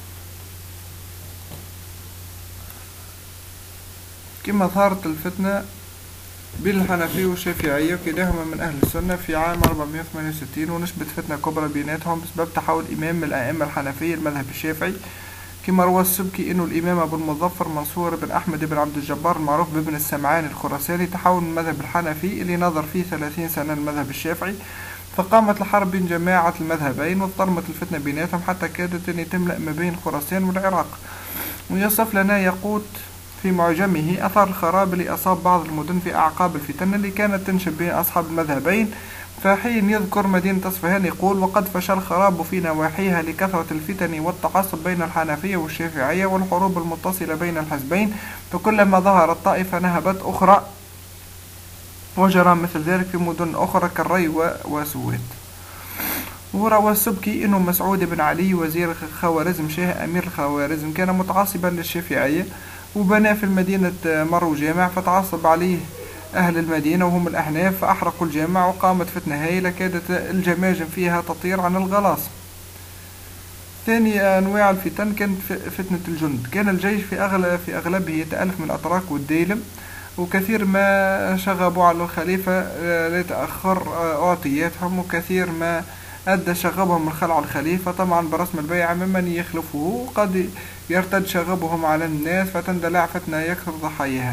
كما صارت الفتنة بين الحنفية والشافعية وكلاهما من أهل السنة في عام أربعمائة وثمانية وستين، ونشبت فتنة كبرى بيناتهم بسبب تحول إمام من الأئمة الحنفية المذهب الشافعي، كما روى السبكي إنه الإمام أبو المظفر منصور بن أحمد بن عبد الجبار المعروف بابن السمعاني الخراساني تحول من المذهب الحنفي اللي نظر فيه ثلاثين سنة المذهب الشافعي، فقامت الحرب بين جماعة المذهبين واضطرمت الفتنة بيناتهم حتى كادت أن تملأ ما بين خراسان والعراق. ويصف لنا يقوت في معجمه أثر الخراب اللي أصاب بعض المدن في أعقاب الفتن اللي كانت تنشب بين أصحاب المذهبين، فحين يذكر مدينة أصفهان يقول: وقد فشى الخراب في نواحيها لكثرة الفتن والتعصب بين الحنفية والشافعية والحروب المتصلة بين الحزبين، فكلما ظهرت طائفة نهبت أخرى، وجرى مثل ذلك في مدن أخرى كالري وسويت. وروى السبكي أنه مسعود بن علي وزير خوارزم شاه أمير الخوارزم كان متعصبا للشافعية، وبنى في المدينة مرو جامع، فتعصب عليه أهل المدينة وهم الأحناف فأحرقوا الجامع، وقامت فتنة هائلة كادت الجماجم فيها تطير عن الغلاص. ثاني أنواع الفتن كانت فتنة الجند. كان الجيش في, أغلب في أغلبه يتألف من الأتراك والديلم، وكثير ما شغبوا على الخليفة لتأخر أعطياتهم، وكثير ما أدى شغبهم من خلع الخليفة طبعا برسم البيعة ممن يخلفه، وقد يرتد شغبهم على الناس فتندلع فتنة يكثر ضحاياها.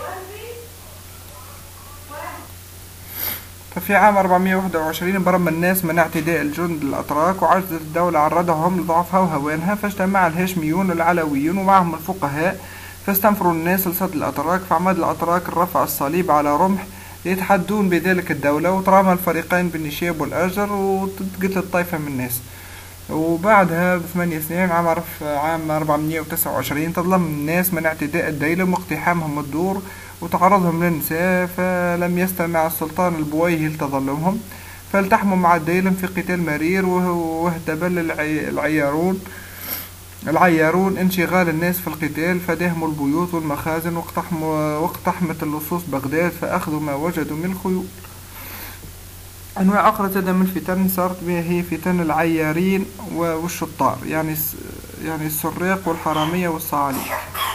ففي عام أربعمائة وواحد وعشرين برم الناس من اعتداء الجند الأتراك، وعجزت الدولة عن ردعهم لضعفها وهوانها، فاجتمع الهاشميون والعلويون ومعهم الفقهاء فاستنفروا الناس لصد الأتراك، فعمد الأتراك رفع الصليب على رمح يتحدون بذلك الدولة، وترامى الفريقين بالنشاب والأجر، وقتلت طائفة من الناس. وبعدها بثمانية سنين عام عام أربعمائة وتسعة وعشرين تظلم الناس من اعتداء الديلم واقتحامهم الدور وتعرضهم للنساء، فلم يستمع السلطان البويهي لتظلمهم، فالتحموا مع الديلم في قتال مرير، واهتبل العيارون العيارون انشغال الناس في القتال، فداهموا البيوت والمخازن واقتحمت اللصوص بغداد، فأخذوا ما وجدوا من الخيول. أنواع أخرى زاد من الفتن صارت بها هي فتن العيارين والشطار، يعني يعني السراق والحرامية والصعاليك.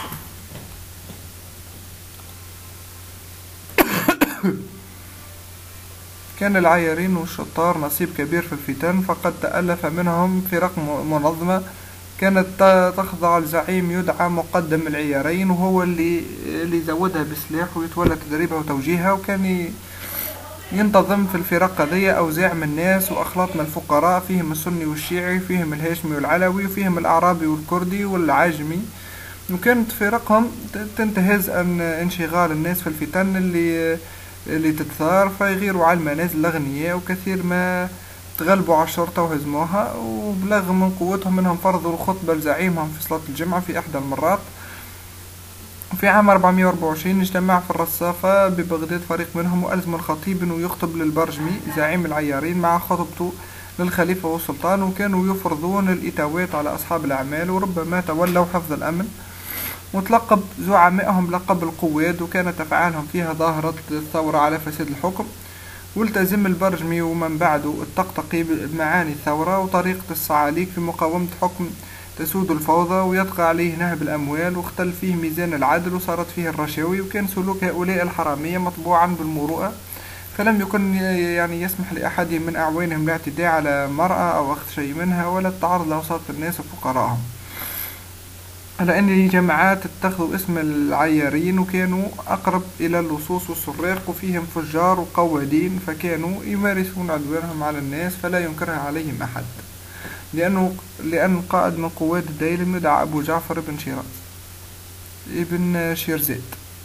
كان العيارين والشطار نصيب كبير في الفتن، فقد تألف منهم فرق منظمة كانت تخضع لزعيم يدعى مقدم العيارين، وهو اللي اللي زودها بسلاح ويتولى تدريبها وتوجيهها، وكان ينتظم في الفرق قضية أوزاع من الناس وأخلاط من الفقراء، فيهم السني والشيعي، فيهم الهاشمي والعلوي، وفيهم الأعرابي والكردي والعاجمي، وكانت فرقهم تنتهز أن انشغال الناس في الفتن اللي اللي تتثار، فيغيروا على المنازل الأغنياء، وكثير ما تغلبوا على الشرطة وهزموها، وبلغ من قوتهم منهم فرضوا الخطبة لزعيمهم في صلاة الجمعة في إحدى المرات. في عام أربعمائة وأربعة وعشرين اجتمع في الرصافة ببغداد فريق منهم وألزم الخطيب أنه يخطب للبرجمي زعيم العيارين مع خطبته للخليفة والسلطان، وكانوا يفرضون الإتاوات على أصحاب الأعمال، وربما تولوا حفظ الأمن، وتلقب زعمائهم لقب القواد، وكانت أفعالهم فيها ظاهرة الثورة على فساد الحكم. والتزم البرجمي ومن بعده الطقطقي بمعاني الثورة وطريقة الصعاليك في مقاومة حكم تسود الفوضى ويطغى عليه نهب الأموال، واختل فيه ميزان العدل وصارت فيه الرشاوي، وكان سلوك هؤلاء الحرامية مطبوعا بالمروءة، فلم يكن يعني يسمح لأحد من أعوانهم الاعتداء على مرأة أو أخذ شيء منها، ولا التعرض لأوساط الناس وفقراءهم. على أن جماعات اتخذوا اسم العيارين، وكانوا أقرب إلى اللصوص والسراق، وفيهم فجار وقوادين، فكانوا يمارسون عدوانهم على الناس فلا ينكرها عليهم أحد، لأنه لأن قائد من قواد الديلم يدعى أبو جعفر بن شيراز ابن شيرزاد،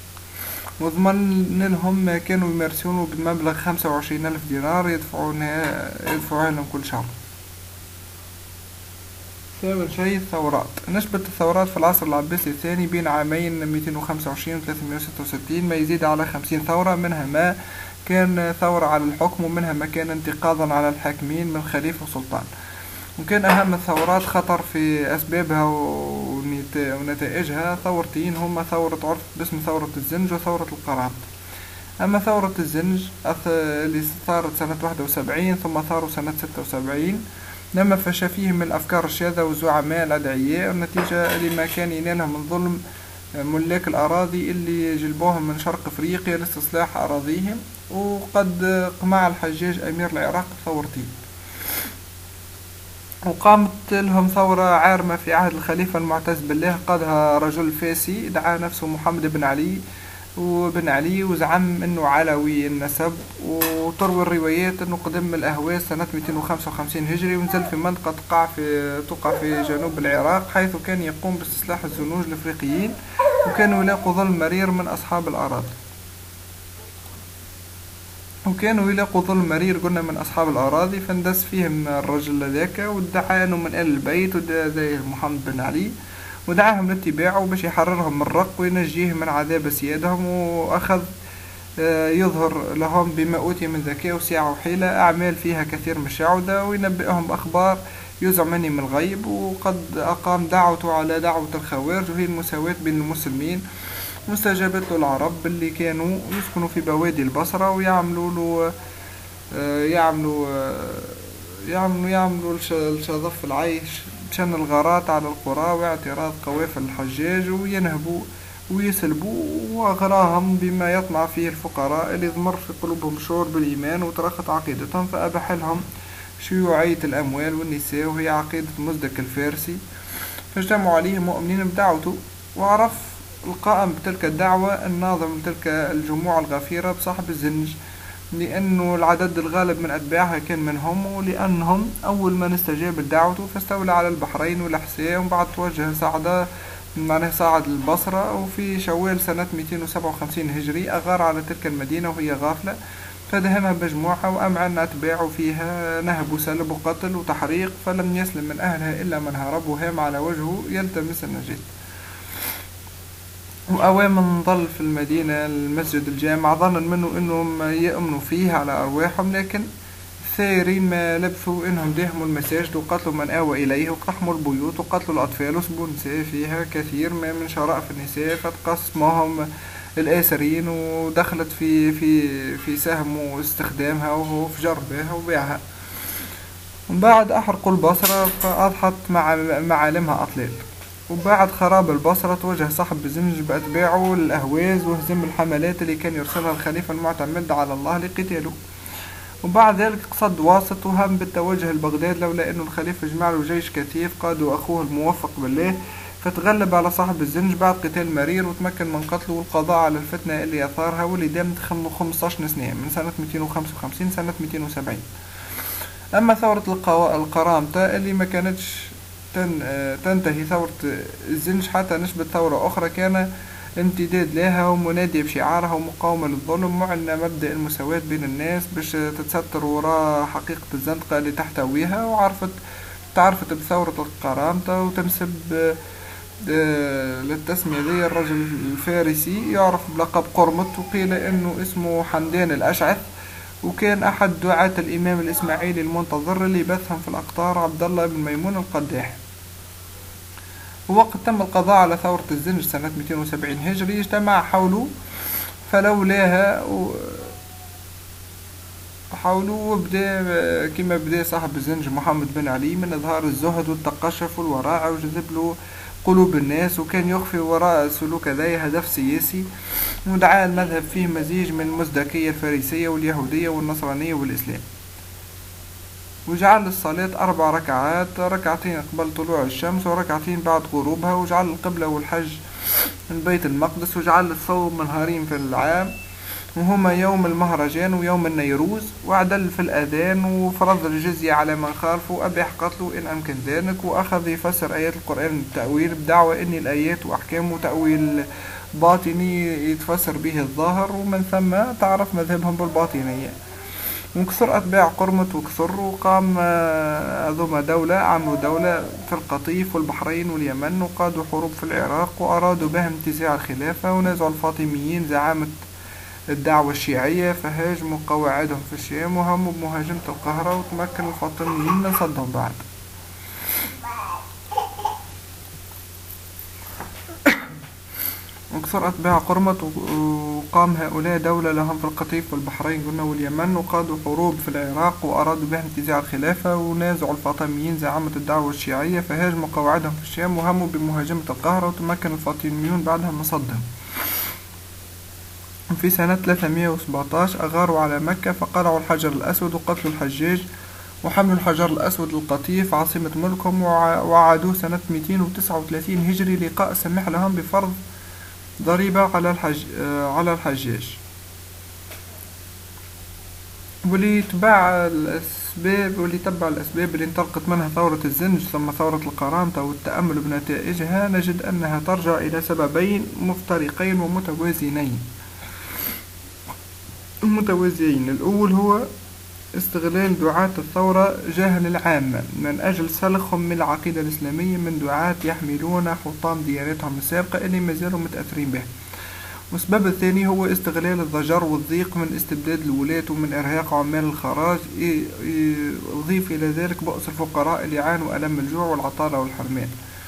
وضمن لهم كانوا يمارسونه بمبلغ خمسة وعشرين ألف دينار يدفعونها يدفعونها لهم كل شهر. ثامن شيء الثورات. نشبت الثورات في العصر العباسي الثاني بين عامين مئتين وخمسة وعشرين و ثلاثمائة وستة وستين ما يزيد على خمسين ثورة، منها ما كان ثورة على الحكم، ومنها ما كان انتقاضا على الحاكمين من خليفة وسلطان. وكان أهم الثورات خطر في أسبابها ونتائجها ثورتين هما ثورة عرفت باسم ثورة الزنج وثورة القرامطة. أما ثورة الزنج اللي صارت سنة واحد وسبعين ثم ثاروا سنة ستة وسبعين، لما فشى فيهم الأفكار الشاذة والزعماء الأدعياء، النتيجة لما كان ينالهم من ظلم ملاك الأراضي اللي جلبوهم من شرق أفريقيا لاستصلاح أراضيهم. وقد قمع الحجاج أمير العراق بثورتين، وقامت لهم ثورة عارمة في عهد الخليفة المعتز بالله، قادها رجل فاسي دعا نفسه محمد بن علي وبن علي، وزعم انه علوي النسب، وتروي الروايات انه قدم الاهواز سنة مئتين وخمسة وخمسين هجري، ونزل في منطقة تقع في تقع في جنوب العراق، حيث كان يقوم باستصلاح الزنوج الافريقيين، وكانوا يلاقوا ظلم مرير من اصحاب الاراضي. وكانوا يلاقوا ظلم مرير قلنا من أصحاب الأراضي، فاندس فيهم الرجل هذاك وادعى أنه من آل البيت زي محمد بن علي، ودعاهم لاتباعه باش يحررهم من الرق وينجيهم من عذاب سيادهم، وأخذ يظهر لهم بما أوتي من ذكاء وسعة وحيلة أعمال فيها كثير من الشعوذة، وينبئهم بأخبار يزعم مني من الغيب. وقد أقام دعوته على دعوة الخوارج، وهي المساواة بين المسلمين، واستجابت له العرب اللي كانوا يسكنوا في بوادي البصرة ويعملوا له يعملوا يعملوا يعملوا الشظف العيش بشن الغارات على القرى واعتراض قوافل الحجاج، وينهبوا ويسلبوا وأغراهم بما يطمع فيه الفقراء اللي ضمر في قلوبهم شعور بالإيمان وترخت عقيدتهم، فأباح لهم شيوعية الأموال والنساء، وهي عقيدة مزدك الفارسي، فاجتمعوا عليه مؤمنين بدعوته. وعرف القائم بتلك الدعوة الناظم تلك الجموع الغفيرة بصاحب الزنج، لأنه العدد الغالب من أتباعها كان منهم، ولأنهم أول من استجاب الدعوة فاستولى على البحرين والأحساء، وبعد توجه صعد معناه صعد البصرة. وفي شوال سنة مئتين وسبعة وخمسين هجري أغار على تلك المدينة وهي غافلة، فدهمها بمجموعة وأمعن أتباعه فيها، نهب وسلب وقتل وتحريق، فلم يسلم من أهلها إلا من هرب وهام على وجهه يلتمس النجاة. وأوام ظل في المدينة المسجد الجامع ظنا منه أنهم يأمنوا فيه على أرواحهم، لكن ثائرين ما لبثوا إنهم داهموا المساجد وقتلوا من آوى إليه، وقحموا البيوت وقتلوا الأطفال وسبوا النساء فيها كثير ما من شرائف النساء، فتقسمهم الآسرين ودخلت في في في سهم واستخدامها وهو في جربها وبيعها. وبعد أحرقوا البصرة فأضحت مع معالمها أطلال. وبعد خراب البصرة توجه صاحب الزنج بأتباعه للأهواز وهزم الحملات اللي كان يرسلها الخليفة المعتمد على الله لقتاله. وبعد ذلك قصد واسط وهم بالتوجه لبغداد، لولا أن الخليفة جمع له جيش كثيف قاده أخوه الموفق بالله، فتغلب على صاحب الزنج بعد قتال مرير وتمكن من قتله والقضاء على الفتنة اللي أثارها، واللي دامت خمسة عشر سنة من سنة مئتين وخمسة وخمسين سنة مئتين وسبعين. أما ثورة القرامطة اللي ما كانتش تنتهي ثورة الزنج حتى نشبت ثورة أخرى كان امتداد لها ومنادية بشعارها ومقاومة للظلم، معلنة مبدأ المساواة بين الناس باش تتستر وراء حقيقة الزندقة اللي تحتويها. وعرفت تعرفت بثورة القرامطة وتنسب للتسمية ذي الرجل الفارسي يعرف بلقب قرمط، وقيل انه اسمه حمدان الأشعث، وكان أحد دعاة الإمام الإسماعيلي المنتظر اللي بثهم في الأقطار عبد الله بن ميمون القداح. ووقت تم القضاء على ثورة الزنج سنة مئتين وسبعين هجري اجتمع حوله فلولاها و... حوله وبدا كما بدا صاحب الزنج محمد بن علي من إظهار الزهد والتقشف والورع، وجذب له قلوب الناس، وكان يخفي وراء سلوك ذي هدف سياسي، ودعا المذهب فيه مزيج من المزدكية الفارسية واليهودية والنصرانية والإسلام. وجعل الصلاة أربع ركعات، ركعتين قبل طلوع الشمس وركعتين بعد غروبها، وجعل القبلة والحج البيت المقدس، وجعل الصوم نهارين في العام وهما يوم المهرجان ويوم النيروز، وعدل في الأذان، وفرض الجزية على من خالفه وأباح قتله إن أمكن ذلك، وأخذ يفسر آيات القرآن بالتأويل بدعوى إن الآيات وأحكام وتأويل باطني يتفسر به الظاهر، ومن ثم تعرف مذهبهم بالباطنية. وكثر أتباع قرمط وكثر، وقام أذوما دولة عملوا دولة في القطيف والبحرين واليمن، وقادوا حروب في العراق، وأرادوا بهم انتزاع الخلافة، ونزعوا الفاطميين زعامة الدعوة الشيعية، فهاجموا قواعدهم في الشام وهموا بمهاجمة القاهرة، وتمكن الفاطميين من صدهم بعد. وكثر أتباع قرمط، وقام هؤلاء دولة لهم في القطيف والبحرين قلنا واليمن، وقادوا حروب في العراق وأرادوا بها انتزاع الخلافة، ونازعوا الفاطميين زعامة الدعوة الشيعية، فهاجموا قواعدهم في الشام وهموا بمهاجمة القاهرة، وتمكن الفاطميون بعدها من صدهم. في سنة ثلاثمائة وسبعتاشر أغاروا على مكة فقرعوا الحجر الأسود وقتلوا الحجاج، وحملوا الحجر الأسود للقطيف عاصمة ملكهم، وعادوه سنة مئتين وتسعة وثلاثين هجري لقاء سمح لهم بفرض ضريبة على الحج على الحجاج. واللي تبع الأسباب واللي تبع الأسباب اللي انطلقت منها ثورة الزنج ثم ثورة القرامطة والتأمل بنتائجها، نجد أنها ترجع إلى سببين مفترقين ومتوازنين. متوازيين. الأول هو استغلال دعاة الثورة جهل العامة من أجل سلخهم من العقيدة الإسلامية من دعاة يحملون حطام ديانتهم السابقة اللي مازالوا متأثرين به. والسبب الثاني هو استغلال الضجر والضيق من استبداد الولاة ومن إرهاق عمال الخراج، يضيف إلى ذلك بؤس الفقراء اللي يعانوا ألم الجوع والعطالة والحرمان.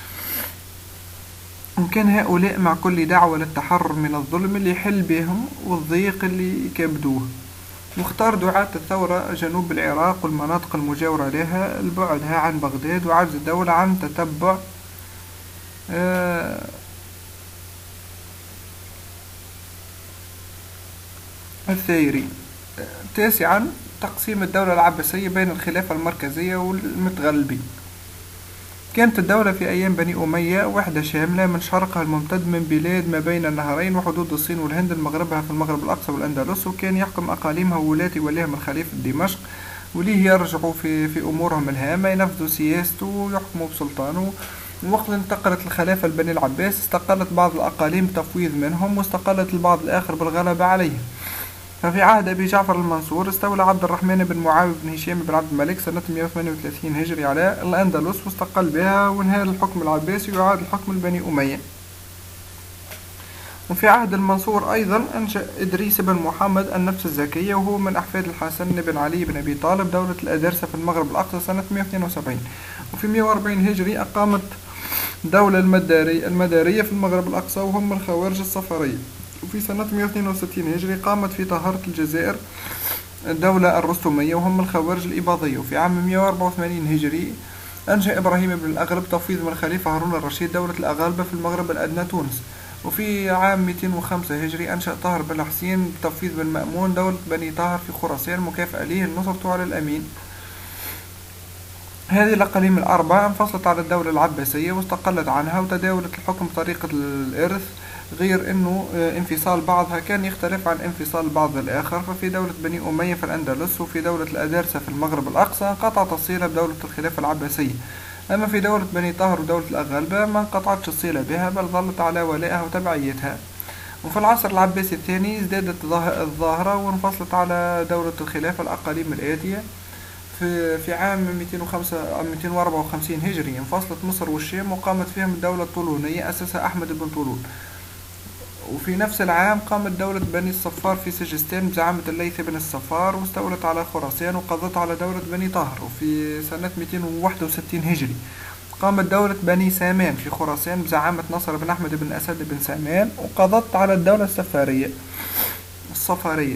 وكان هؤلاء مع كل دعوة للتحرر من الظلم اللي يحل بهم والضيق اللي يكبدوه. واختار دعاة الثورة جنوب العراق والمناطق المجاورة لها لبعدها عن بغداد وعجز الدولة عن تتبع آه الثيري. تاسعا تقسيم الدولة العباسية بين الخلافة المركزية والمتغلبين. كانت الدولة في أيام بني أمية وحدة شاملة من شرقها الممتد من بلاد ما بين النهرين وحدود الصين والهند لمغربها في المغرب الأقصى والأندلس، وكان يحكم أقاليمها ولاة يوليهم الخليفة دمشق وليه يرجعوا في, في أمورهم الهامة، ينفذوا سياسته ويحكموا بسلطانه. وقت انتقلت الخلافة لبني العباس استقلت بعض الأقاليم بتفويض منهم واستقلت البعض الآخر بالغلبة عليهم. ففي عهد أبي جعفر المنصور استولى عبد الرحمن بن معاوية بن هشام بن عبد الملك سنة مئة وثمانية وثلاثين هجري على الأندلس واستقل بها، وانهى الحكم العباسي ويعاد الحكم لبني أمية. وفي عهد المنصور أيضا أنشأ إدريس بن محمد النفس الزكية وهو من أحفاد الحسن بن علي بن أبي طالب دولة الأدرسة في المغرب الأقصى سنة مئة واثنين وسبعين. وفي مئة وأربعين هجري أقامت دولة المداري المدارية في المغرب الأقصى وهم الخوارج الصفارية. وفي سنة مئة واثنين وستين هجري قامت في طهارة الجزائر الدولة الرستمية وهم الخوارج الإباضية. وفي عام مئة وأربعة وثمانين هجري أنشأ إبراهيم بن الأغلب تفويض من الخليفة هارون الرشيد دولة الأغالبة في المغرب الأدنى تونس. وفي عام مئتين وخمسة هجري أنشأ طاهر بن الحسين بتفويض بن مأمون دولة بني طاهر في خراسان مكافأة ليه نصرته على الأمين. هذه الأقاليم الأربعة انفصلت على الدولة العباسية واستقلت عنها وتداولت الحكم بطريقة الإرث، غير أنه انفصال بعضها كان يختلف عن انفصال بعض الآخر. ففي دولة بني أمية في الأندلس وفي دولة الأدارسة في المغرب الأقصى انقطعت الصلة بدولة الخلافة العباسية، أما في دولة بني طاهر ودولة الأغالبة ما انقطعتش الصلة بها بل ظلت على ولائها وتبعيتها. وفي العصر العباسي الثاني ازدادت الظاهرة وانفصلت على دولة الخلافة الأقاليم الآتية. في في عام مئتين وأربعة وخمسين هجري انفصلت مصر والشام وقامت فيهم الدولة الطولونية أسسها أحمد بن طولون. وفي نفس العام قامت دولة بني الصفار في سجستان بزعامة الليث بن الصفار واستولت على خراسان وقضت على دولة بني طاهر. وفي سنة مئتين وواحد وستين هجري قامت دولة بني سامان في خراسان بزعامة نصر بن أحمد بن أسد بن سامان وقضت على الدولة السفارية الصفارية.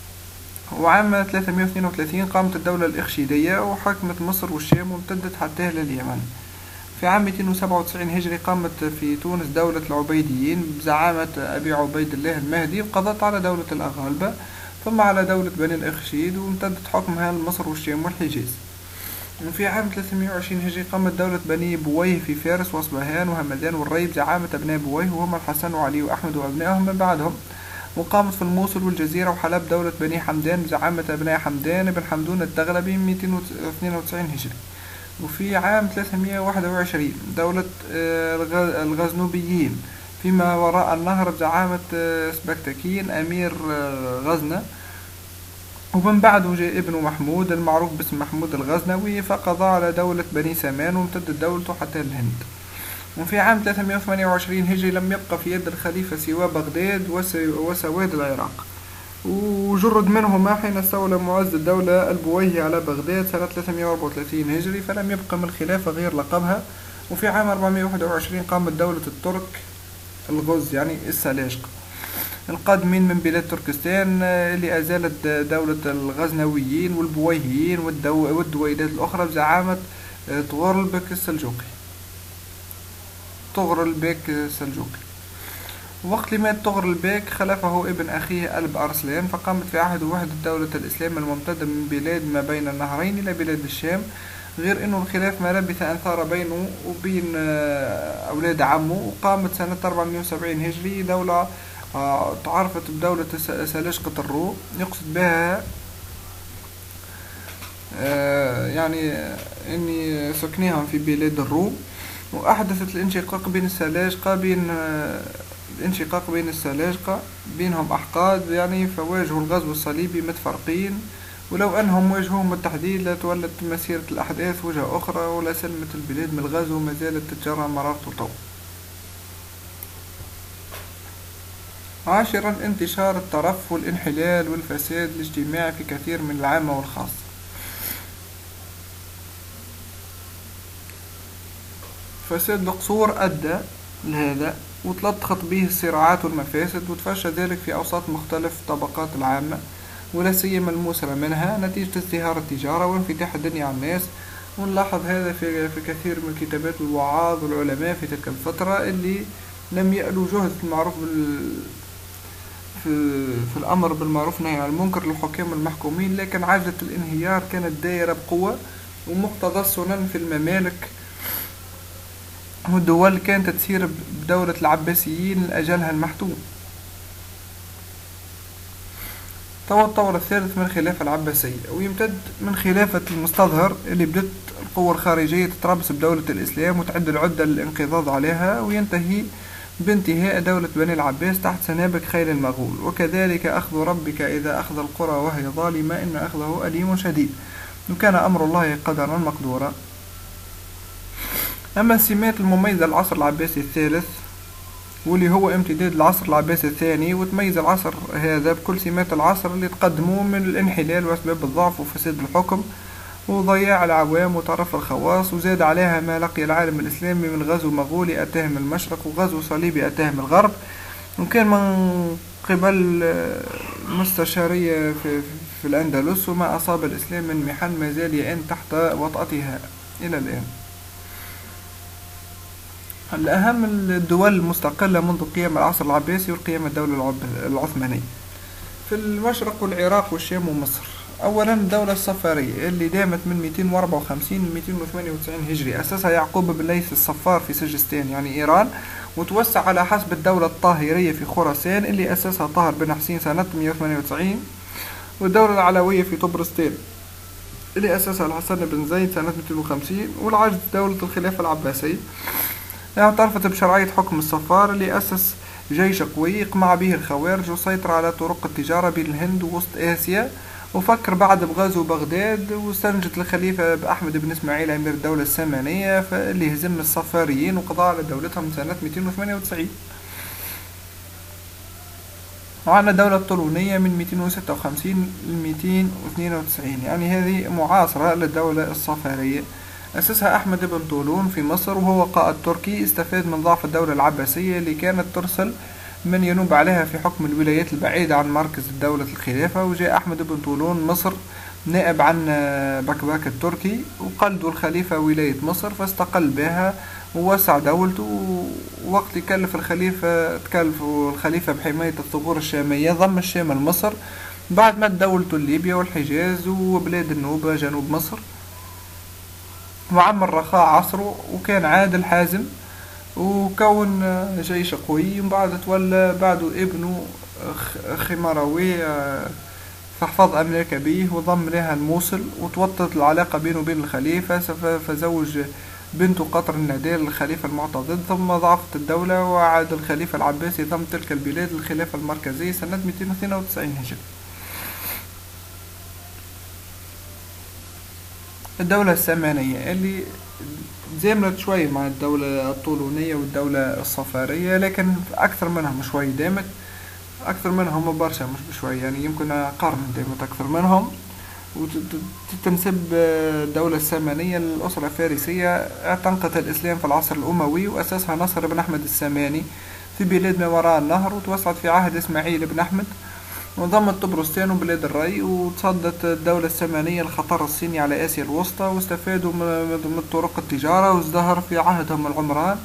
وعام ثلاثمئة واثنين وثلاثين قامت الدولة الإخشيدية وحكمت مصر والشام وامتدت حتى لليمن. في عام مئتين وسبعة وتسعين هجري قامت في تونس دولة العبيديين بزعامة أبي عبيد الله المهدي وقضت على دولة الأغالبة ثم على دولة بني الإخشيد وامتدت حكمها لمصر والشام والحجاز. وفي عام ثلاثمئة وعشرين هجري قامت دولة بني بويه في فارس وأصبهان وهمدان والري بزعامة أبناء بويه وهم الحسن وعلي وأحمد وأبنائهم من بعدهم. وقامت في الموصل والجزيرة وحلب دولة بني حمدان بزعامة أبناء حمدان بن حمدون الدغلبي مئتين واثنين وتسعين هجري. وفي عام ثلاثمئة وواحد وعشرين دولة الغزنوبيين فيما وراء النهر بزعامة سبكتكين أمير غزنة. ومن بعده جاء ابن محمود المعروف باسم محمود الغزنوي فقضى على دولة بني سامان وامتدت دولته حتى الهند. وفي عام ثلاثمئة وثمانية وعشرين هجري لم يبقى في يد الخليفة سوى بغداد وسواد العراق، وجرد منهما حين استولى معز الدولة البويهي على بغداد سنة ثلاثمئة وأربعة وثلاثين هجري فلم يبقى من الخلافة غير لقبها. وفي عام أربعمئة وواحد وعشرين قامت دولة الترك الغز يعني السلاجقة القادمين من بلاد تركستان اللي أزالت دولة الغزنويين والبويهيين والدويلات الأخرى بزعامة طغرلبك السلجوقي طغرلبك السلجوقي. وقت مات طغرلبك خلفه ابن أخيه ألب أرسلان فقامت في عهد وحدة دولة الإسلام الممتدة من بلاد ما بين النهرين إلى بلاد الشام، غير أنه الخلاف ما لبث أن ثار بينه وبين أولاد عمه. وقامت سنة أربعمئة وسبعين هجري دولة تعرفت بدولة سلاجقة الروم يقصد بها يعني أني سكنهم في بلاد الروم. وأحدثت الانشقاق بين السلاجقة بين الانشقاق بين السلاجقة بينهم أحقاد يعني، فواجهوا الغزو الصليبي متفرقين، ولو أنهم واجهوهم بالتحديد لتولت مسيرة الأحداث وجهة أخرى، ولا سلمت البلاد من الغزو ما زالت تتجرى مرارته طو. عاشرا انتشار الترف والانحلال والفساد الاجتماعي في كثير من العامة والخاصة. فساد القصور أدى لهذا، وتلطخت به الصراعات والمفاسد، وتفشى ذلك في أوساط مختلف طبقات العامة، ولا سيما المسرة منها، نتيجة ازدهار التجارة وانفتاح الدنيا على الناس. ونلاحظ هذا في, في كثير من كتابات الوعاظ والعلماء في تلك الفترة، اللي لم يألوا جهد المعروف بال في, في الأمر بالمعروف والنهي عن المنكر للحكام والمحكومين، لكن عجلة الانهيار كانت دايرة بقوة، ومقتضى السنن في الممالك والدول كانت تسير بدولة العباسيين لأجلها المحتوم. طور الطور الثالث من الخلافة العباسية، ويمتد من خلافة المستظهر اللي بدت القوة الخارجية تتربص بدولة الإسلام وتعد العدة للانقضاض عليها، وينتهي بانتهاء دولة بني العباس تحت سنابك خيل المغول. وكذلك أخذ ربك إذا أخذ القرى وهي ظالمة إن أخذه أليم شديد، وكان أمر الله قدرا مقدورا. أما السمات المميزة للعصر العباسي الثالث، واللي هو امتداد العصر العباسي الثاني، وتميز العصر هذا بكل سمات العصر اللي تقدموه من الانحلال وأسباب الضعف وفساد الحكم وضياع العوام وطرف الخواص، وزاد عليها ما لقي العالم الإسلامي من غزو مغولي أتاه من المشرق وغزو صليبي أتاه من الغرب، وكان من قبل مستشارية في, في الأندلس، وما أصاب الإسلام من محن ما زال يئن تحت وطأتها إلى الآن. الأهم الدول المستقلة منذ قيام العصر العباسي وقيام الدولة العثمانية في المشرق والعراق والشام ومصر. أولا الدولة الصفارية اللي دامت من مئتين وأربعة وخمسين ل مئتين وثمانية وتسعين هجري، أسسها يعقوب بن ليث الصفار في سجستان يعني إيران، وتوسع على حسب الدولة الطاهرية في خراسان اللي أسسها طاهر بن حسين سنة مئة وثمانية وتسعين، والدولة العلوية في طبرستان اللي أسسها الحسن بن زيد سنة مئتين وخمسين. والعجز دولة الخلافة العباسية اعترفت بشرعية حكم الصفار اللي أسس جيش قوي يقمع به الخوارج وسيطر على طرق التجارة بين الهند ووسط آسيا، وفكر بعد بغزو بغداد، واستنجد الخليفة بأحمد بن إسماعيل أمير الدولة السامانية فاللي هزم الصفاريين وقضى على دولتهم سنة مئتين وثمانية وتسعين. وعندنا الدولة الطولونية من مئتين وستة وخمسين ل مئتين واثنين وتسعين، يعني هذه معاصرة للدولة الصفارية، أسسها أحمد بن طولون في مصر، وهو قائد تركي استفاد من ضعف الدولة العباسية اللي كانت ترسل من ينوب عليها في حكم الولايات البعيدة عن مركز دولة الخلافة. وجاء أحمد بن طولون مصر نائب عن بكباك التركي، وقلدوا الخليفة ولاية مصر فاستقل بها ووسع دولته. ووقت يكلف الخليفة تكلف الخليفة بحماية الثغور الشامية، ضم الشام لمصر بعد ما دولته ليبيا والحجاز وبلاد النوبة جنوب مصر، وعمر رخاء عصره وكان عادل حازم وكون جيش قوي. وبعد تولى بعده ابنه خمروي فحفظ أمريكا به وضم لها الموصل، وتوطد العلاقة بينه وبين الخليفة فزوج بنته قطر النادال الخليفة المعتضد، ثم ضعفت الدولة وعاد الخليفة العباسي ضم تلك البلاد للخلافة المركزية سنة مئتين واثنين وتسعين هجري. الدولة السامانية اللي زاملت شوي مع الدولة الطولونية والدولة الصفارية، لكن أكثر منهم شوي دامت، أكثر منهم برشا مش بشوي، يعني يمكن قرن دامت أكثر منهم. وتنسب الدولة السامانية للأسرة الفارسية اعتنقت الإسلام في العصر الأموي، وأسسها نصر بن أحمد الساماني في بلاد ما وراء النهر، وتوسعت في عهد إسماعيل بن أحمد وضمت طبرستان وبلاد الري. وتصدت الدولة السامانية الخطر الصيني على آسيا الوسطى، واستفادوا من طرق التجارة، وازدهر في عهدهم العمران،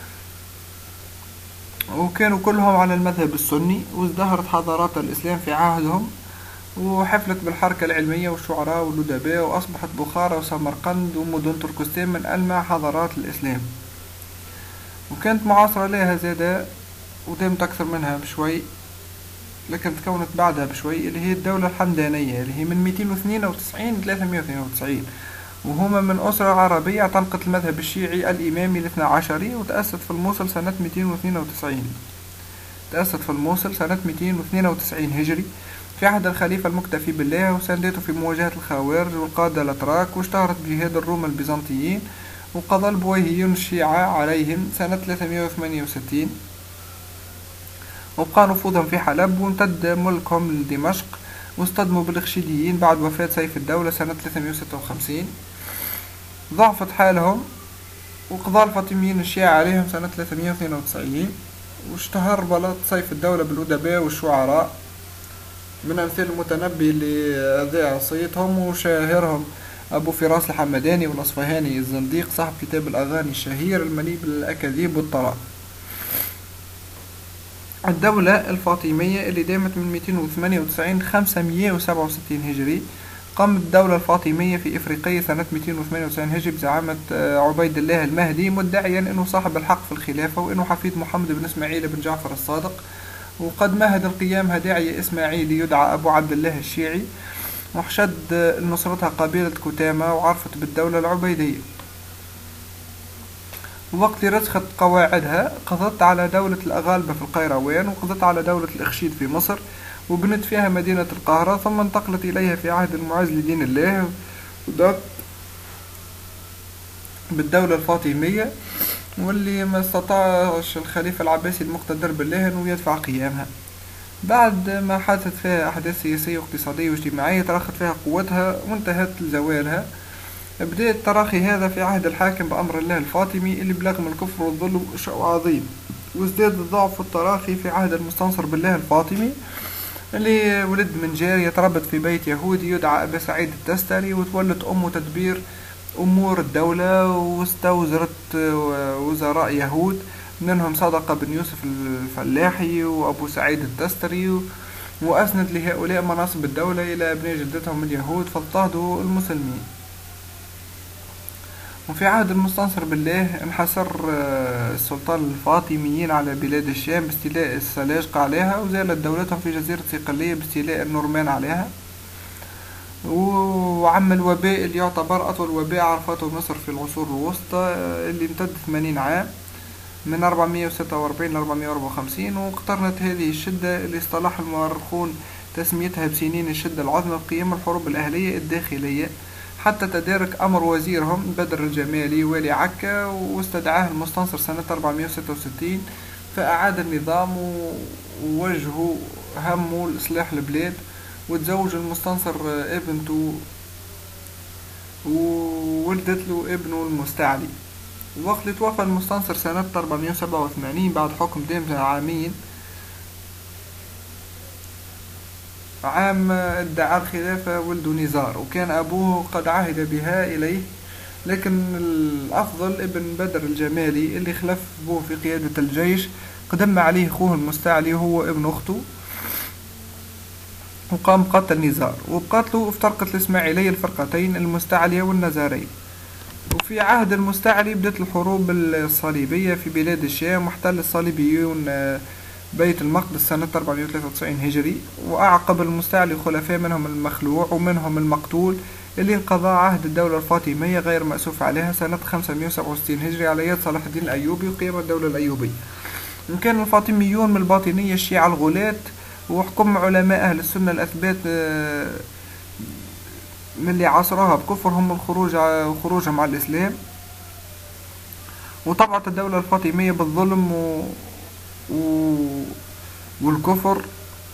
وكانوا كلهم على المذهب السني، وازدهرت حضارات الإسلام في عهدهم، وحفلت بالحركة العلمية والشعراء والأدباء، وأصبحت بخارى وسمرقند ومدن تركستان من ألمع حضارات الإسلام. وكانت معاصرة لها زادة ودامت أكثر منها بشوي، لكن تكونت بعدها بشوي اللي هي الدولة الحمدانية اللي هي من مئتين واثنين وتسعين ل ثلاثمئة واثنين وتسعين، وهما من أسرة عربية اعتنقت المذهب الشيعي الإمامي الاثنى عشري، وتأسست في الموصل سنة مئتين واثنين وتسعين. تأسست في الموصل سنة مئتين واثنين وتسعين هجري في عهد الخليفة المكتفي بالله، وساندته في مواجهة الخوارج والقادة الأتراك، واشتهرت بجهاد الروم البيزنطيين، وقضى البويهيون الشيعة عليهم سنة ثلاثمائة وثمانية وستين، وبقى نفوذهم في حلب، وامتد ملكهم لدمشق، واصطدموا بالإخشيديين بعد وفاة سيف الدولة سنة ثلاثمائة وستة وخمسين. ضعفت حالهم، وقضى الفاطميين الشيعة عليهم سنة ثلاثمائة واثنين وتسعين، واشتهر بلاط سيف الدولة بالأدباء والشعراء، من أمثال المتنبي اللي أذاع صيتهم، وشاهرهم أبو فراس الحمداني والأصفهاني الزنديق صاحب كتاب الأغاني الشهير المليء بالأكاذيب والطرائف. الدولة الفاطمية اللي دامت من مئتين وثمانية وتسعين ل خمسمائة وسبعة وستين هجري. قامت الدولة الفاطمية في إفريقية سنة مئتين وثمانية وتسعين هجري بزعامة عبيد الله المهدي، مدعيا أنه صاحب الحق في الخلافة، وأنه حفيد محمد بن إسماعيل بن جعفر الصادق، وقد مهد القيام داعية إسماعيلي يدعى أبو عبد الله الشيعي، وحشد نصرتها قبيلة كتامة، وعرفت بالدولة العبيدية. وقت رسخت قواعدها قضت على دولة الأغالبة في القيروان، وقضت على دولة الإخشيد في مصر، وبنت فيها مدينة القاهرة، ثم انتقلت إليها في عهد المعز لدين الله، وضاقت بالدولة الفاطمية، واللي ما استطاعش الخليفة العباسي المقتدر بالله أنه يدفع قيامها. بعد ما حدثت فيها أحداث سياسية واقتصادية واجتماعية ترخت فيها قوتها وانتهت لزوالها. بدأ التراخي هذا في عهد الحاكم بأمر الله الفاطمي اللي بلغ من الكفر والظلم شيء عظيم، وازداد الضعف والتراخي في عهد المستنصر بالله الفاطمي اللي ولد من جارية تربت في بيت يهودي يدعى أبا سعيد التستري، وتولت أمه تدبير أمور الدولة، واستوزرت وزراء يهود منهم صدقة بن يوسف الفلاحي وأبو سعيد التستري، وأسند لهؤلاء مناصب الدولة إلى ابن جدتهم اليهود فاضطهدوا المسلمين. وفي عهد المستنصر بالله انحسر السلطان الفاطميين على بلاد الشام باستيلاء السلاجقة عليها، وزالت دولتهم في جزيرة صقلية باستيلاء النورمان عليها. وعم الوباء اللي يعتبر أطول وباء عرفته مصر في العصور الوسطى اللي امتد ثمانين عام من أربعمائة وستة وأربعين ل أربعمائة وأربعة وخمسين، واقترنت هذه الشدة اللي اصطلح المؤرخون تسميتها بسنين الشدة العظمى بقيام الحروب الأهلية الداخلية، حتى تدارك أمر وزيرهم بدر الجمالي والي عكا، واستدعاه المستنصر سنة أربعمائة وستة وستين، فأعاد النظام ووجهوا همه لإصلاح البلاد، وتزوج المستنصر ابنته وولدت له ابنه المستعلي. وقت اللي توفى المستنصر سنة أربعمائة وسبعة وثمانين بعد حكم دام عامين، عام ادعى الخلافة ولد نزار، وكان أبوه قد عهد بها إليه، لكن الأفضل ابن بدر الجمالي اللي خلف أبوه في قيادة الجيش قدم عليه أخوه المستعلي وهو ابن أخته، وقام بقتل نزار. وبقتله افترقت الإسماعيلية الفرقتين المستعلية والنزارية. وفي عهد المستعلي بدأت الحروب الصليبية في بلاد الشام، واحتل الصليبيون بيت المقدس سنة أربعمائة وثلاثة وتسعين هجري، وأعقب المستعلي خلفاء منهم المخلوع ومنهم المقتول اللي انقضى عهد الدولة الفاطمية غير مأسوف عليها سنة خمسمائة وسبعة وستين هجري على يد صلاح الدين الأيوبي، وقيام الدولة الأيوبية. إن كان الفاطميون من الباطنية الشيعة الغلاة، وحكم علماء أهل السنة الأثبات من اللي عصرها بكفرهم الخروج وخروجهم على الإسلام، وطبعت الدولة الفاطمية بالظلم و... و... والكفر،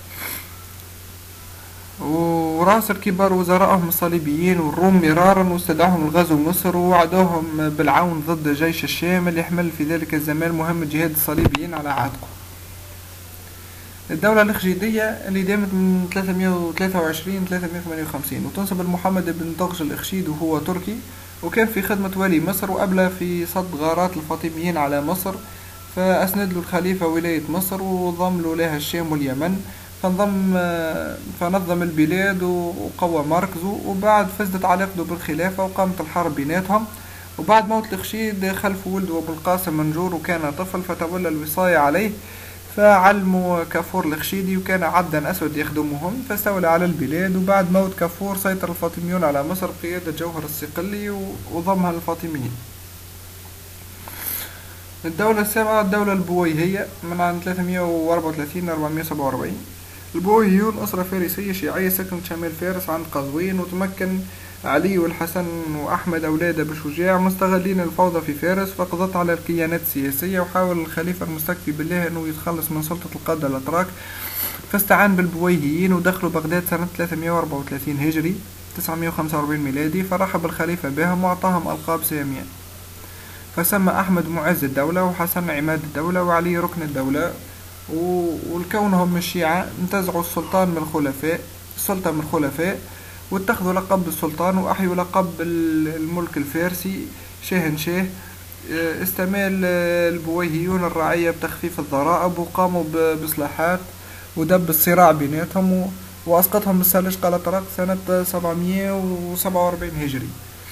وراسل كبار وزرائهم الصليبيين والروم مرارا، واستدعاهم الغزو مصر، ووعدوهم بالعون ضد جيش الشام اللي يحمل في ذلك الزمان مهمة جهاد الصليبيين على عاتقه. الدولة الإخشيدية اللي دامت من ثلاثمائة وثلاثة وعشرين ل ثلاثمائة وثمانية وخمسين، وتنسب لمحمد بن طغج الإخشيد وهو تركي، وكان في خدمة والي مصر، وأبلى في صد غارات الفاطميين على مصر، فأسند له الخليفة ولاية مصر، وضم له لها الشام واليمن، فنظم فنظم البلاد وقوى مركزه. وبعد فزت علاقته بالخلافة وقامت الحرب بيناتهم، وبعد موت الإخشيد خلف ولده أبو القاسم منجور، وكان طفل فتولى الوصاية عليه، فعلموا كافور الإخشيدي، وكان عبدا أسود يخدمهم، فاستولى على البلاد. وبعد موت كافور سيطر الفاطميون على مصر بقيادة جوهر الصقلي وضمها للفاطميين. الدولة السابعة الدولة البويهية من عام ثلاثمائة وأربعة وثلاثين ل أربعمائة وسبعة وأربعين. البويهيون أسرة فارسية شيعية سكنت شمال فارس عند قزوين، وتمكن علي والحسن وأحمد أولاد أبي شجاع مستغلين الفوضى في فارس، فقضت على الكيانات السياسية، وحاول الخليفة المستكفي بالله أنه يتخلص من سلطة القادة الأتراك، فاستعان بالبويهيين ودخلوا بغداد سنة ثلاثمائة وأربعة وثلاثين هجري تسعمائة وخمسة وأربعين ميلادي، فرحب الخليفة بهم وأعطاهم ألقاب سامية، فسمى أحمد معز الدولة وحسن عماد الدولة وعلي ركن الدولة. ولكونهم من الشيعة انتزعوا السلطان من الخلفاء السلطة من الخلفاء، واتخذوا لقب السلطان وأحيوا لقب الملك الفارسي شاهنشاه. استمال البويهيون الرعية بتخفيف الضرائب، وقاموا بإصلاحات ودب الصراع بيناتهم، وأسقطهم السلاجقة الأتراك سنة سبعمائة وسبعة وأربعين هجري.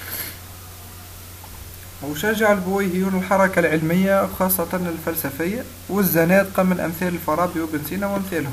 وشجع البويهيون الحركة العلمية خاصة الفلسفية والزنادقة من أمثال الفارابي وابن سينا وأمثالهم.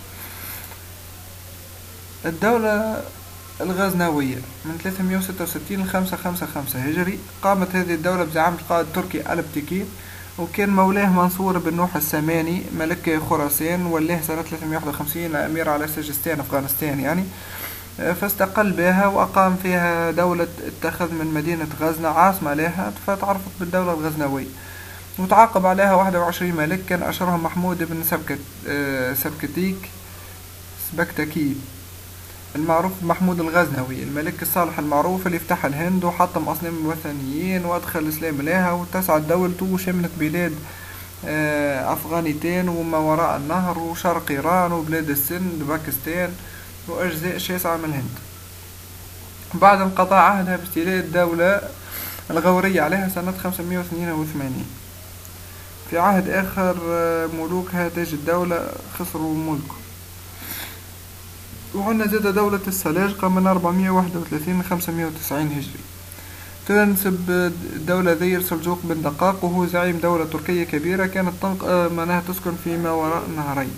الدولة الغزنوية من ثلاثمائة وستة وستين ل خمسمائة وخمسة وخمسين هجري. قامت هذه الدولة بزعامة القائد التركي ألبتكين، وكان مولاه منصور بن نوح الساماني ملك خراسان، ولاه سنة ثلاثمائة وواحد وخمسين أمير على سجستان أفغانستان يعني، فاستقل بها وأقام فيها دولة، اتخذ من مدينة غزنة عاصمة لها، فتعرفت بالدولة الغزنوية. وتعاقب عليها واحد وعشرين ملك، كان أشهرهم محمود بن سبكت سبكتيك سبكتكي المعروف محمود الغزنوي، الملك الصالح المعروف اللي فتح الهند وحطم أصنام الوثنيين وأدخل الإسلام لها، واتسعت دولته وشملت بلاد أفغانستان وما وراء النهر وشرق إيران وبلاد السند وباكستان وأجزاء شاسعة من الهند. بعد انقضاء عهدها باستيلاء الدولة الغورية عليها سنة خمسمائة واثنين وثمانين. في عهد آخر ملوكها تاج الدولة خسروا ملكه. وعندنا زاد دولة السلاجقة من أربعمائة وواحد وثلاثين ل خمسمائة وتسعين هجري. تنسب الدولة ذير سلجوق بن دقاق، وهو زعيم دولة تركية كبيرة كانت تنق... منها تسكن فيما وراء النهرين،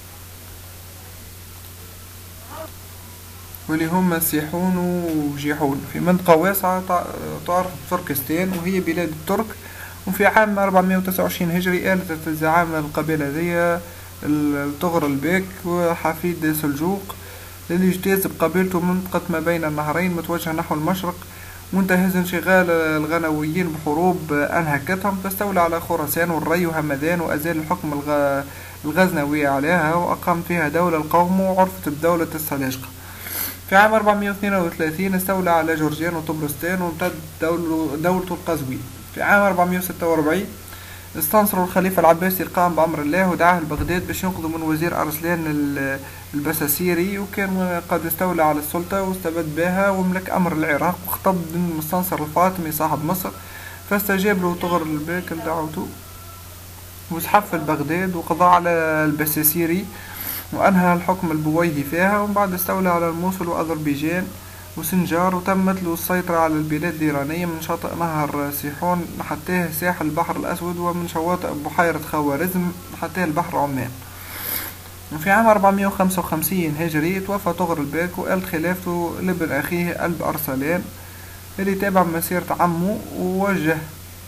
واللي هم سيحون وجيحون، في منطقة واسعة تعرف تركستان وهي بلاد الترك. وفي عام أربعمائة وتسعة وعشرين هجري آلت الزعامة القبيلة ذي الطغر البيك وحفيد سلجوق اللي اجتاز بقبيلته منطقة ما بين النهرين متوجه نحو المشرق، وانتهز انشغال الغنويين بحروب أنهكتهم، فاستولى على خراسان والري وهمذان، وأزال الحكم الغ... الغزنوي عليها، وأقام فيها دولة القوم وعرفت بدولة السلاجقة. في عام أربعمائة واثنين وثلاثين استولى على جورجيان وطبرستان وامتد دولته القزوي. في عام أربعمائة وستة وأربعين استنصروا الخليفة العباسي القائم بأمر الله ودعاه لبغداد باش ينقذوا من وزير أرسلان البساسيري، وكان قد استولى على السلطة واستبد بها وملك أمر العراق، وخطب بن المستنصر الفاطمي صاحب مصر، فاستجاب له طغر البيك لدعوته وزحف بغداد وقضى على البساسيري وأنهى الحكم البويهي فيها. ومن بعد استولى على الموصل وأذربيجان وسنجار، وتمت له السيطرة على البلاد الإيرانية من شاطئ نهر سيحون حتى ساحل البحر الأسود، ومن شواطئ بحيرة خوارزم حتى البحر عمان. وفي عام أربعمائة وخمسة وخمسين هجري توفى طغر البيك، وآلت خلافته لابن أخيه ألب أرسلان اللي تابع مسيرة عمه، ووجه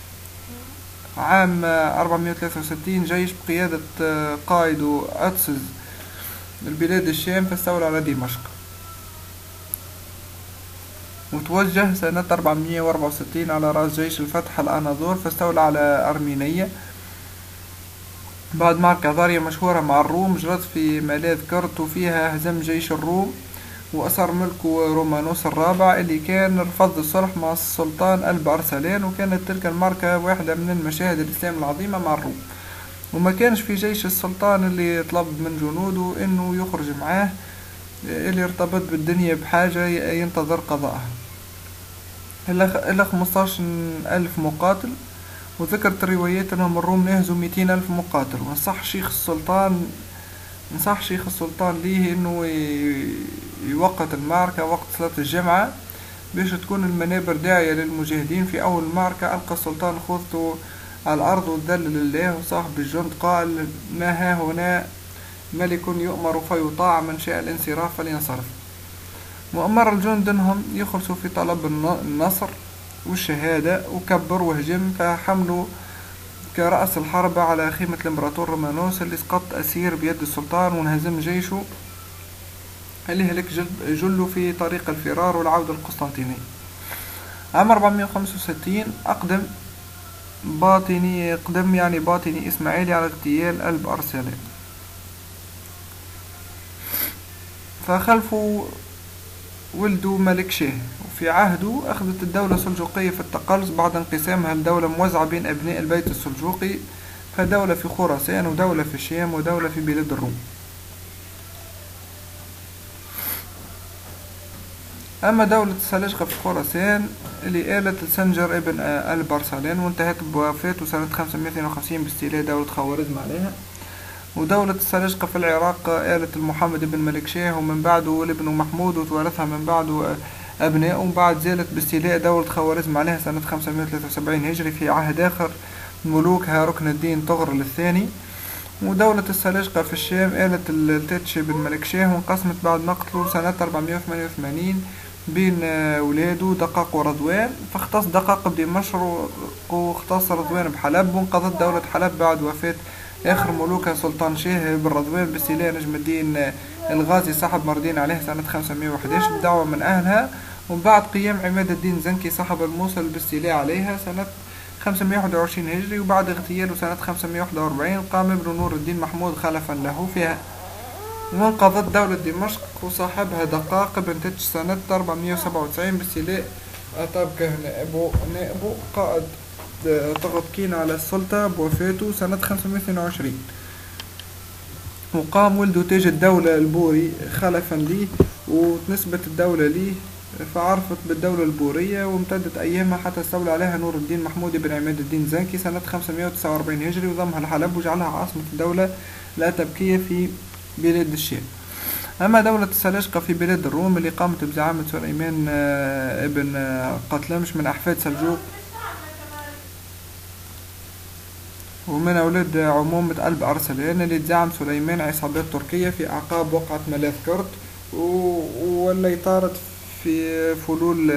عام أربعمائة وثلاثة وستين جيش بقيادة قائده أتسز البلاد الشام، فاستولى على دمشق. وتوجه سنة أربعمائة وأربعة وستين على رأس جيش الفتح الأناضول، فاستولى على أرمينية بعد معركة ضارية مشهورة مع الروم جرت في ملاذ كرت، وفيها هزم جيش الروم وأسر ملكه رومانوس الرابع اللي كان رفض الصلح مع السلطان ألب أرسلان. وكانت تلك المعركة واحدة من المشاهد الإسلام العظيمة مع الروم، وما كانش في جيش السلطان اللي طلب من جنوده انه يخرج معاه، اللي ارتبط بالدنيا بحاجة ينتظر قضاءها إلا خمسطاش ألف مقاتل. وذكرت الروايات انهم الروم نهزوا مئتين ألف مقاتل. ونصح شيخ السلطان نصح شيخ السلطان ليه انه يوقت المعركة وقت صلاة الجمعة باش تكون المنابر داعية للمجاهدين. في اول المعركة القى السلطان خوذته على الأرض وذل لله، وصاحب الجند قال: ما ها هنا ملك يؤمر فيطاع، من شاء الانصراف فلينصرف. وأمر الجند انهم يخلصوا في طلب النصر والشهادة، وكبر وهجم، فحملوا كرأس الحرب على خيمة الإمبراطور رومانوس اللي سقط أسير بيد السلطان وانهزم جيشه اللي هلك جله في طريق الفرار والعودة القسطنطينية. عام أربعمائة وخمسة وستين أقدم باطني قدم يعني باطني إسماعيلي على اغتيال ألب أرسلان، فخلفوا ولده ملك شاه، وفي عهده أخذت الدولة السلجوقية في التقلص بعد انقسامها لدولة موزعة بين أبناء البيت السلجوقي، فدولة في خراسان ودولة في الشام ودولة في بلاد الروم. أما دولة السلاجقة في خراسان اللي آلت لسنجر ابن ألب أرسلان وانتهت بوفاته سنة خمسمائة واثنين وخمسين باستيلاء دولة خوارزم عليها. ودولة السلاجقة في العراق آلت لمحمد بن ملك شاه ومن بعده لابنه محمود وتوارثها من بعده أبنائه، وبعد زالت باستيلاء دولة خوارزم عليها سنة خمسمائة وثلاثة وسبعين هجري في عهد آخر ملوكها ركن الدين طغرل الثاني. ودولة السلاجقة في الشام آلت لتتش بن ملك شاه وانقسمت بعد مقتله سنة أربعمائة وثمانية وثمانين بين ولاده دقاق ورضوان، فاختص دقاق بدمشق واختص رضوان بحلب، وانقضت دولة حلب بعد وفاة آخر ملوكها سلطان شاه بن رضوان باستيلاء نجم الدين الغازي صاحب مردين عليه سنة خمسمائة وأحد عشر بدعوة من أهلها، وبعد قيام عماد الدين زنكي صاحب الموصل باستيلاء عليها سنة خمسمائة وواحد وعشرين هجري، وبعد اغتياله سنة خمسمائة وواحد وأربعين قام ابن نور الدين محمود خلفا له فيها، وانقضت دولة دمشق وصاحبها دقاق بن تتش سنة أربعمائة وسبعة وتسعين باستيلاء أتابكه نائبو نائبو قائد تغطكين على السلطة بوفاته سنة خمسمائة واثنين وعشرين. وقام ولده تاج الدولة البوري خلفا ليه وتنسبت الدولة ليه، فعرفت بالدولة البورية وامتدت أيامها حتى استولى عليها نور الدين محمود بن عماد الدين زنكي سنة خمسمائة وتسعة وأربعين هجري وضمها لحلب وجعلها عاصمة الدولة الأتابكية في بلاد الشام. أما دولة السلاجقة في بلاد الروم اللي قامت بزعامة سليمان ابن قتلمش من أحفاد سلجوق ومن أولاد عمومة ألب أرسلان اللي تزعم سليمان عصابات تركية في أعقاب وقعة ملاذ كرت واللي طارت في فلول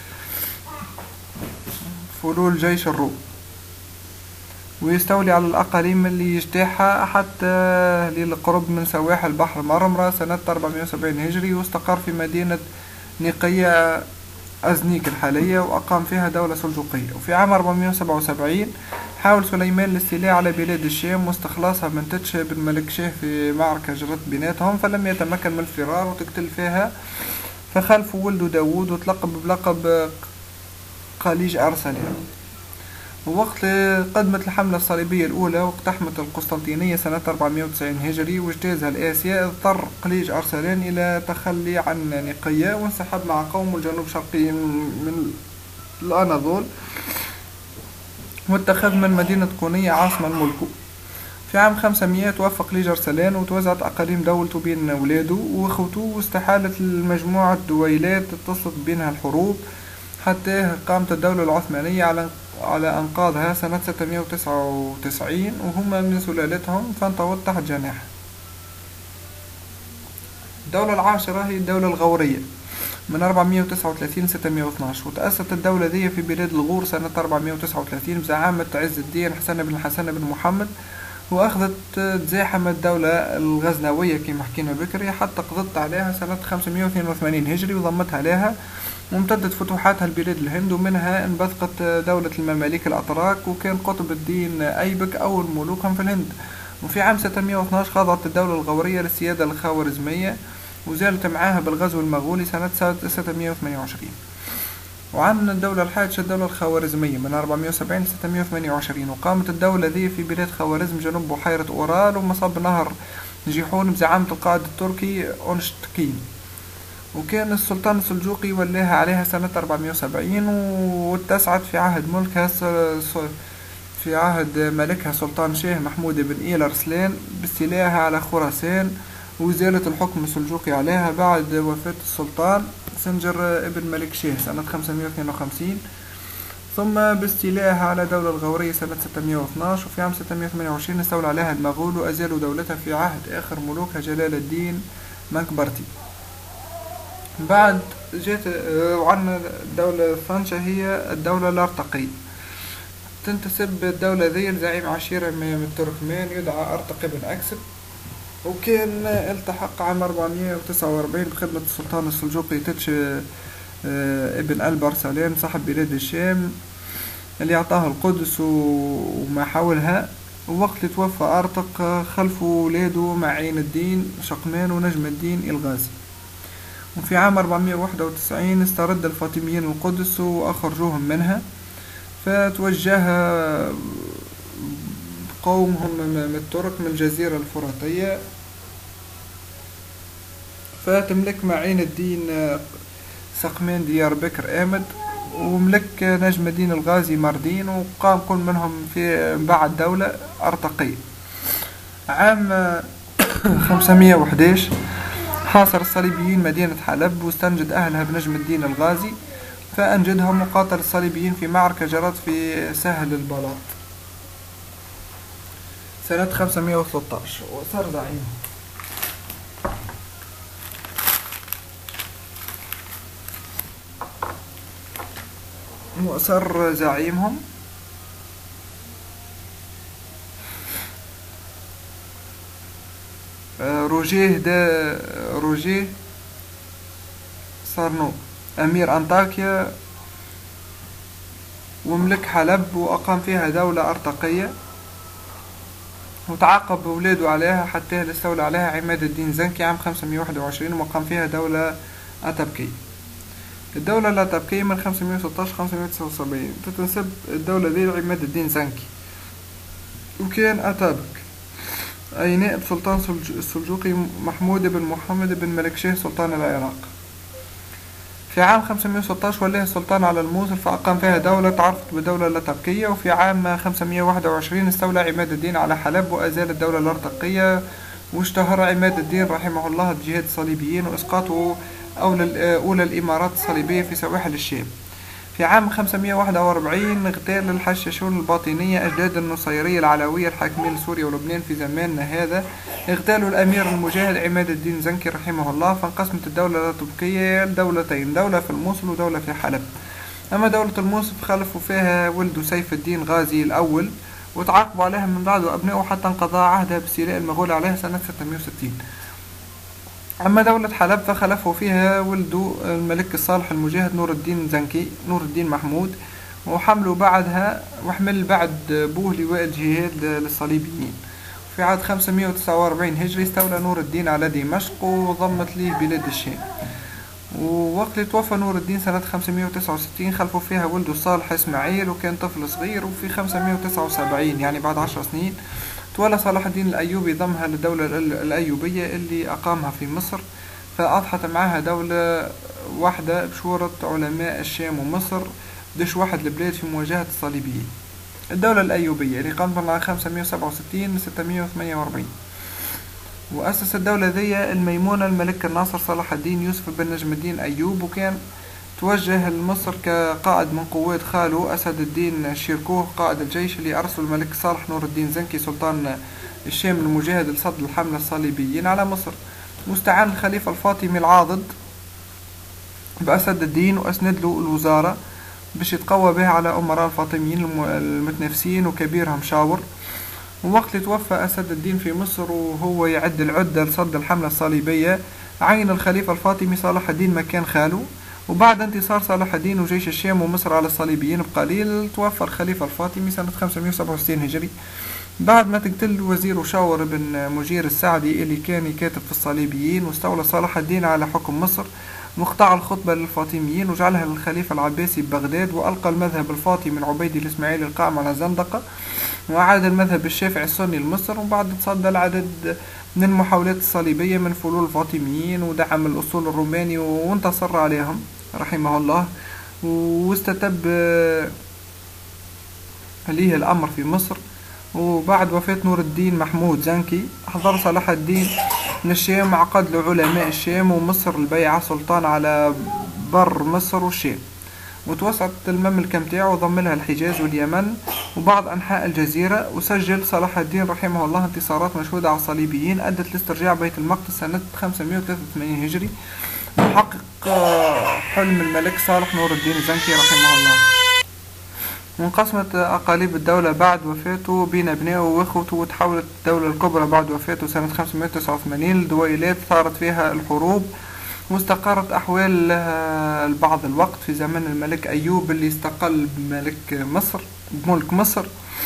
فلول جيش الروم، ويستولي على الأقاليم اللي يجتاحها حتى للقرب من سواحل بحر مرمرة سنة أربعمائة وسبعين هجري، واستقر في مدينة نيقية أزنيك الحالية وأقام فيها دولة سلجوقية. وفي عام أربعمائة وسبعة وسبعين حاول سليمان الاستيلاء على بلاد الشام واستخلاصها من تتش بن ملك شاه في معركة جرت بيناتهم، فلم يتمكن من الفرار وتقتل فيها، فخلفه ولده داود وتلقب بلقب خليج أرسلان. ووقت قدمت الحملة الصليبية الأولى واقتحمت القسطنطينية سنة أربعمائة وتسعين هجري واجتازها لآسيا، اضطر قليج أرسلان إلى تخلي عن نيقية وانسحب مع قومه الجنوب شرقي من الأناضول واتخذ من مدينة قونية عاصمة ملكه. في عام خمسمائة توفى قليج أرسلان وتوزعت أقاليم دولته بين أولاده وأخوته، واستحالت المجموعة دويلات اتصلت بينها الحروب حتى قامت الدولة العثمانية على على أنقاضها سنة ستمائة وتسعة وتسعين وهم من سلالتهم فانطوت تحت جناحها. الدولة العاشرة هي الدولة الغورية من أربعمائة وتسعة وثلاثين ل ستمائة واثناعش، وتأسست الدولة ذي في بلاد الغور سنة أربعمائة وتسعة وثلاثين بزعامة عز الدين حسن بن الحسن بن محمد، وأخذت تزاحم الدولة الغزنوية كما حكينا بكري حتى قضت عليها سنة خمسمائة واثنين وثمانين هجري وضمتها لها، وامتدت فتوحاتها لبلاد الهند، ومنها انبثقت دولة المماليك الأتراك وكان قطب الدين أيبك أول ملوكهم في الهند. وفي عام ستمائة واثناعش خضعت الدولة الغورية للسيادة الخوارزمية وزالت معاها بالغزو المغولي سنة ستمائة وثمانية وعشرين. وعن الدولة الحادشة الدولة الخوارزمية من أربعمائة وسبعين ل ستمائة وثمانية وعشرين، وقامت الدولة ذي في بلاد خوارزم جنوب بحيرة أورال ومصب نهر جيحون بزعامة القائد التركي أونشتكين، وكان السلطان السلجوقي ولاها عليها سنة أربعمائة وسبعين واتسعت في عهد ملكها في عهد ملكها سلطان شاه محمود بن إيل أرسلان باستيلاها على خراسان وإزالة الحكم السلجوقي عليها بعد وفاة السلطان سنجر ابن ملك شاه سنة خمسمائة واثنين وخمسين، ثم باستيلائها على دولة الغورية سنة ستمائة واثناعش. وفي عام ستمائة وثمانية وعشرين استولى عليها المغول وأزالوا دولتها في عهد آخر ملوكها جلال الدين منكبرتي. بعد جات وعندنا الدولة الثانية هي الدولة الأرطقية تنتسب الدولة ذي لزعيم عشيرة من التركمان يدعى أرطق بن أكسب، وكان التحق عام أربعمية وتسعة وأربعين بخدمة السلطان السلجوقي تتش ابن البرسلان صاحب بلاد الشام اللي أعطاه القدس وما حولها. ووقت اللي توفى أرطق خلفه ولاده معين الدين شقمان ونجم الدين الغازي. وفي عام أربعمية وواحد وتسعين استرد الفاطميين القدس وأخرجوهم منها، فتوجه قومهم من الترك من الجزيرة الفراتية، فتملك معين الدين سقمان ديار بكر آمد، وملك نجم الدين الغازي مردين، وقام كل منهم في بعد دولة أرطقية. عام خمسمية وحداش حاصر الصليبيين مدينة حلب واستنجد أهلها بنجم الدين الغازي، فأنجدهم وقاتل الصليبيين في معركة جرت في سهل البلاط سنة خمسمية وثلاثة عشر، وصار زعيمهم. وصار زعيمهم روجيه دا روجيه صارنو أمير أنطاكيا، وملك حلب وأقام فيها دولة أرطقية، وتعاقب بولاده عليها حتى استولى عليها عماد الدين زنكي عام خمسمية وواحد وعشرين، وقام فيها دولة أتبكية. الدولة الأتبكية من خمسمية وستة عشر خمسمية وتسعة وسبعين تتنسب الدولة ذي لعماد الدين زنكي، وكان أتابك أي نائب سلطان السلجوقي محمود بن محمد بن ملكشاه سلطان العراق. في عام خمسمية وستة عشر ولاه السلطان على الموصل فأقام فيها دولة تعرفت بالدولة الأتبكية. وفي عام خمسمية وواحد وعشرين استولى عماد الدين على حلب وأزال الدولة الأرطقية، واشتهر عماد الدين رحمه الله بجهاد الصليبيين وإسقاطه أولى الإمارات الصليبية في سواحل الشام. في عام خمسمية وواحد وأربعين اغتال الحشاشون الباطنية أجداد النصيرية العلوية الحاكمين لسوريا ولبنان في زماننا هذا، اغتالوا الأمير المجاهد عماد الدين زنكي رحمه الله، فانقسمت الدولة الأتبكية لدولتين، دولة في الموصل ودولة في حلب. أما دولة الموصل فخلفوا فيها ولد سيف الدين غازي الأول، وتعاقبوا عليها من بعده أبنائه حتى انقضى عهدها باستيلاء المغول عليها سنة ستمية وستين. أما دولة حلب فخلفه فيها ولده الملك الصالح المجاهد نور الدين زنكي نور الدين محمود، وحملوا بعدها وحمل بعد بوه لواء الجهاد للصليبيين. في عام خمسمية وتسعة وأربعين هجري استولى نور الدين على دمشق وضمت ليه بلاد الشام. ووقت توفى نور الدين سنة خمسمية وتسعة وستين خلفوا فيها ولده صالح إسماعيل وكان طفل صغير. وفي خمسمية وتسعة وسبعين يعني بعد عشر سنين تولى صلاح الدين الأيوبي ضمها للدولة الأيوبية اللي أقامها في مصر، فأضحت معها دولة واحدة بشورة علماء الشام ومصر دش واحد البلاد في مواجهة الصليبيين. الدولة الأيوبية اللي قامت من خمسمية وسبعة وستين لستمية وثمانية وأربعين، وأسس الدولة ذي الميمونة الملك الناصر صلاح الدين يوسف بن نجم الدين أيوب، وكان توجه لمصر كقائد من قوات خاله أسد الدين شيركوه قائد الجيش اللي أرسل الملك صالح نور الدين زنكي سلطان الشام المجاهد لصد الحملة الصليبيين على مصر. واستعان الخليفة الفاطمي العاضد بأسد الدين وأسند له الوزارة باش يتقوى بها على أمراء الفاطميين المتنافسين وكبيرهم شاور. ووقت توفى أسد الدين في مصر وهو يعد العدة لصد الحملة الصليبية عين الخليفة الفاطمي صلاح الدين مكان خاله. وبعد انتصار صلاح الدين وجيش الشام ومصر على الصليبيين بقليل توفى الخليفة الفاطمي سنة خمسمية وسبعة وستين هجري بعد ما تقتل وزير شاور بن مجير السعدي اللي كان يكاتب في الصليبيين. واستولى صلاح الدين على حكم مصر واقطع الخطبة للفاطميين وجعلها للخليفة العباسي ببغداد، وألقى المذهب الفاطمي العبيدي الإسماعيلي القائم على زندقة، وعاد المذهب الشافعي السني لمصر. وبعد تصدى العدد من المحاولات الصليبية من فلول الفاطميين ودعم الأصول الروماني وانتصر عليهم رحمه الله، واستتب ليه الأمر في مصر. وبعد وفاة نور الدين محمود زنكي حضر صلاح الدين من الشام عقد لعلماء الشام ومصر البيعة سلطان على بر مصر والشام، وتوسعت المملكة متاعه وضم لها الحجاز واليمن وبعض أنحاء الجزيرة. وسجل صلاح الدين رحمه الله انتصارات مشهودة على الصليبيين أدت لاسترجاع بيت المقدس سنة خمسمية وثلاثة وثمانين هجري، وحقق حلم الملك صالح نور الدين زنكي رحمه الله. وانقسمت أقاليم الدولة بعد وفاته بين أبنائه وإخوته، وتحولت الدولة الكبرى بعد وفاته سنة خمسمائة وتسعة وثمانين لدويلات ثارت فيها الحروب، واستقرت أحوال لها لبعض الوقت في زمن الملك أيوب اللي استقل بملك مصر بملك مصر.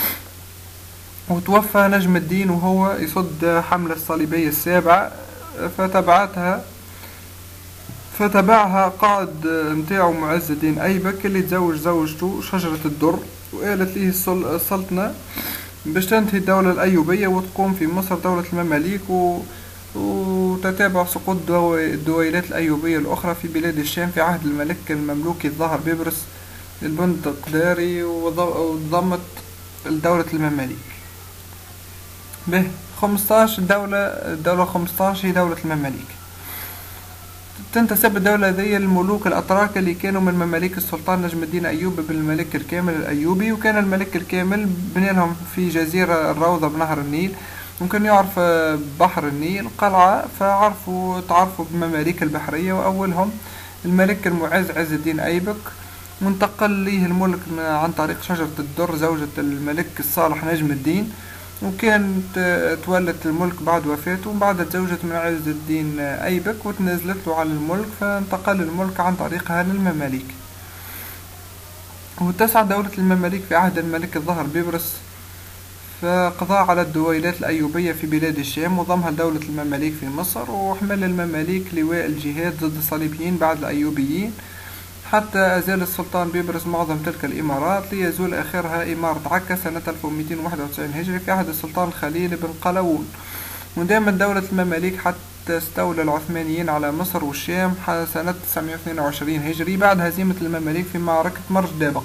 وتوفى نجم الدين وهو يصد حملة الصليبية السابعة، فتبعتها فتبعها قائد متاعه معز الدين أيبك اللي تزوج زوجته شجرة الدر، وقالت ليه السلطنة باش تنتهي الدولة الأيوبية وتقوم في مصر دولة المماليك، و... وتتابع سقوط الدويلات الأيوبية الأخرى في بلاد الشام في عهد الملك المملوكي الظاهر بيبرس البندقداري، وضمت دولة المماليك. به خمستاش الدولة الدولة خمستاش هي دولة المماليك. تنتسب الدولة ذي الملوك الأتراك اللي كانوا من مماليك السلطان نجم الدين أيوب بالملك الكامل الأيوبي، وكان الملك الكامل بنى لهم في جزيرة الروضة بنهر النيل، ممكن يعرف بحر النيل قلعة، فعرفوا تعرفوا بمماليك البحرية، وأولهم الملك المعز عز الدين أيبك، وانتقل ليه الملك عن طريق شجرة الدر زوجة الملك الصالح نجم الدين، وكانت تولت الملك بعد وفاته، وبعد تزوجت من عز الدين أيبك وتنزلت له على الملك، فانتقل الملك عن طريقها للمماليك. واتسعت دولة المماليك في عهد الملك الظاهر بيبرس، فقضى على الدويلات الأيوبية في بلاد الشام وضمها لدولة المماليك في مصر، وحمل المماليك لواء الجهاد ضد الصليبيين بعد الأيوبيين، حتى أزال السلطان بيبرس معظم تلك الإمارات، ليزول آخرها إمارة عكا سنة ألف ومئتين وواحد وتسعين هجري في عهد السلطان خليل بن قلاوون. ودامت دولة المماليك حتى استولى العثمانيين على مصر والشام سنة تسعمائة واثنين وعشرين هجري بعد هزيمة المماليك في معركة مرج دابق.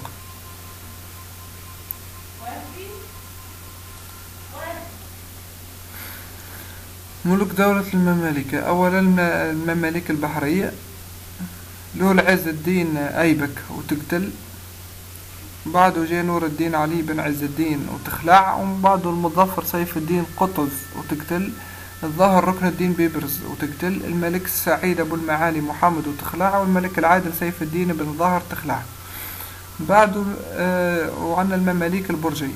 ملوك دولة المماليك: أولا المماليك البحرية، لول عز الدين أيبك وتقتل، بعده جاء نور الدين علي بن عز الدين وتخلع، ومن بعده المظفر سيف الدين قطز وتقتل، الظاهر ركن الدين بيبرز وتقتل، الملك السعيد أبو المعالي محمد وتخلع، والملك العادل سيف الدين بن ظاهر تخلع. بعده آه وعنا المماليك البرجي: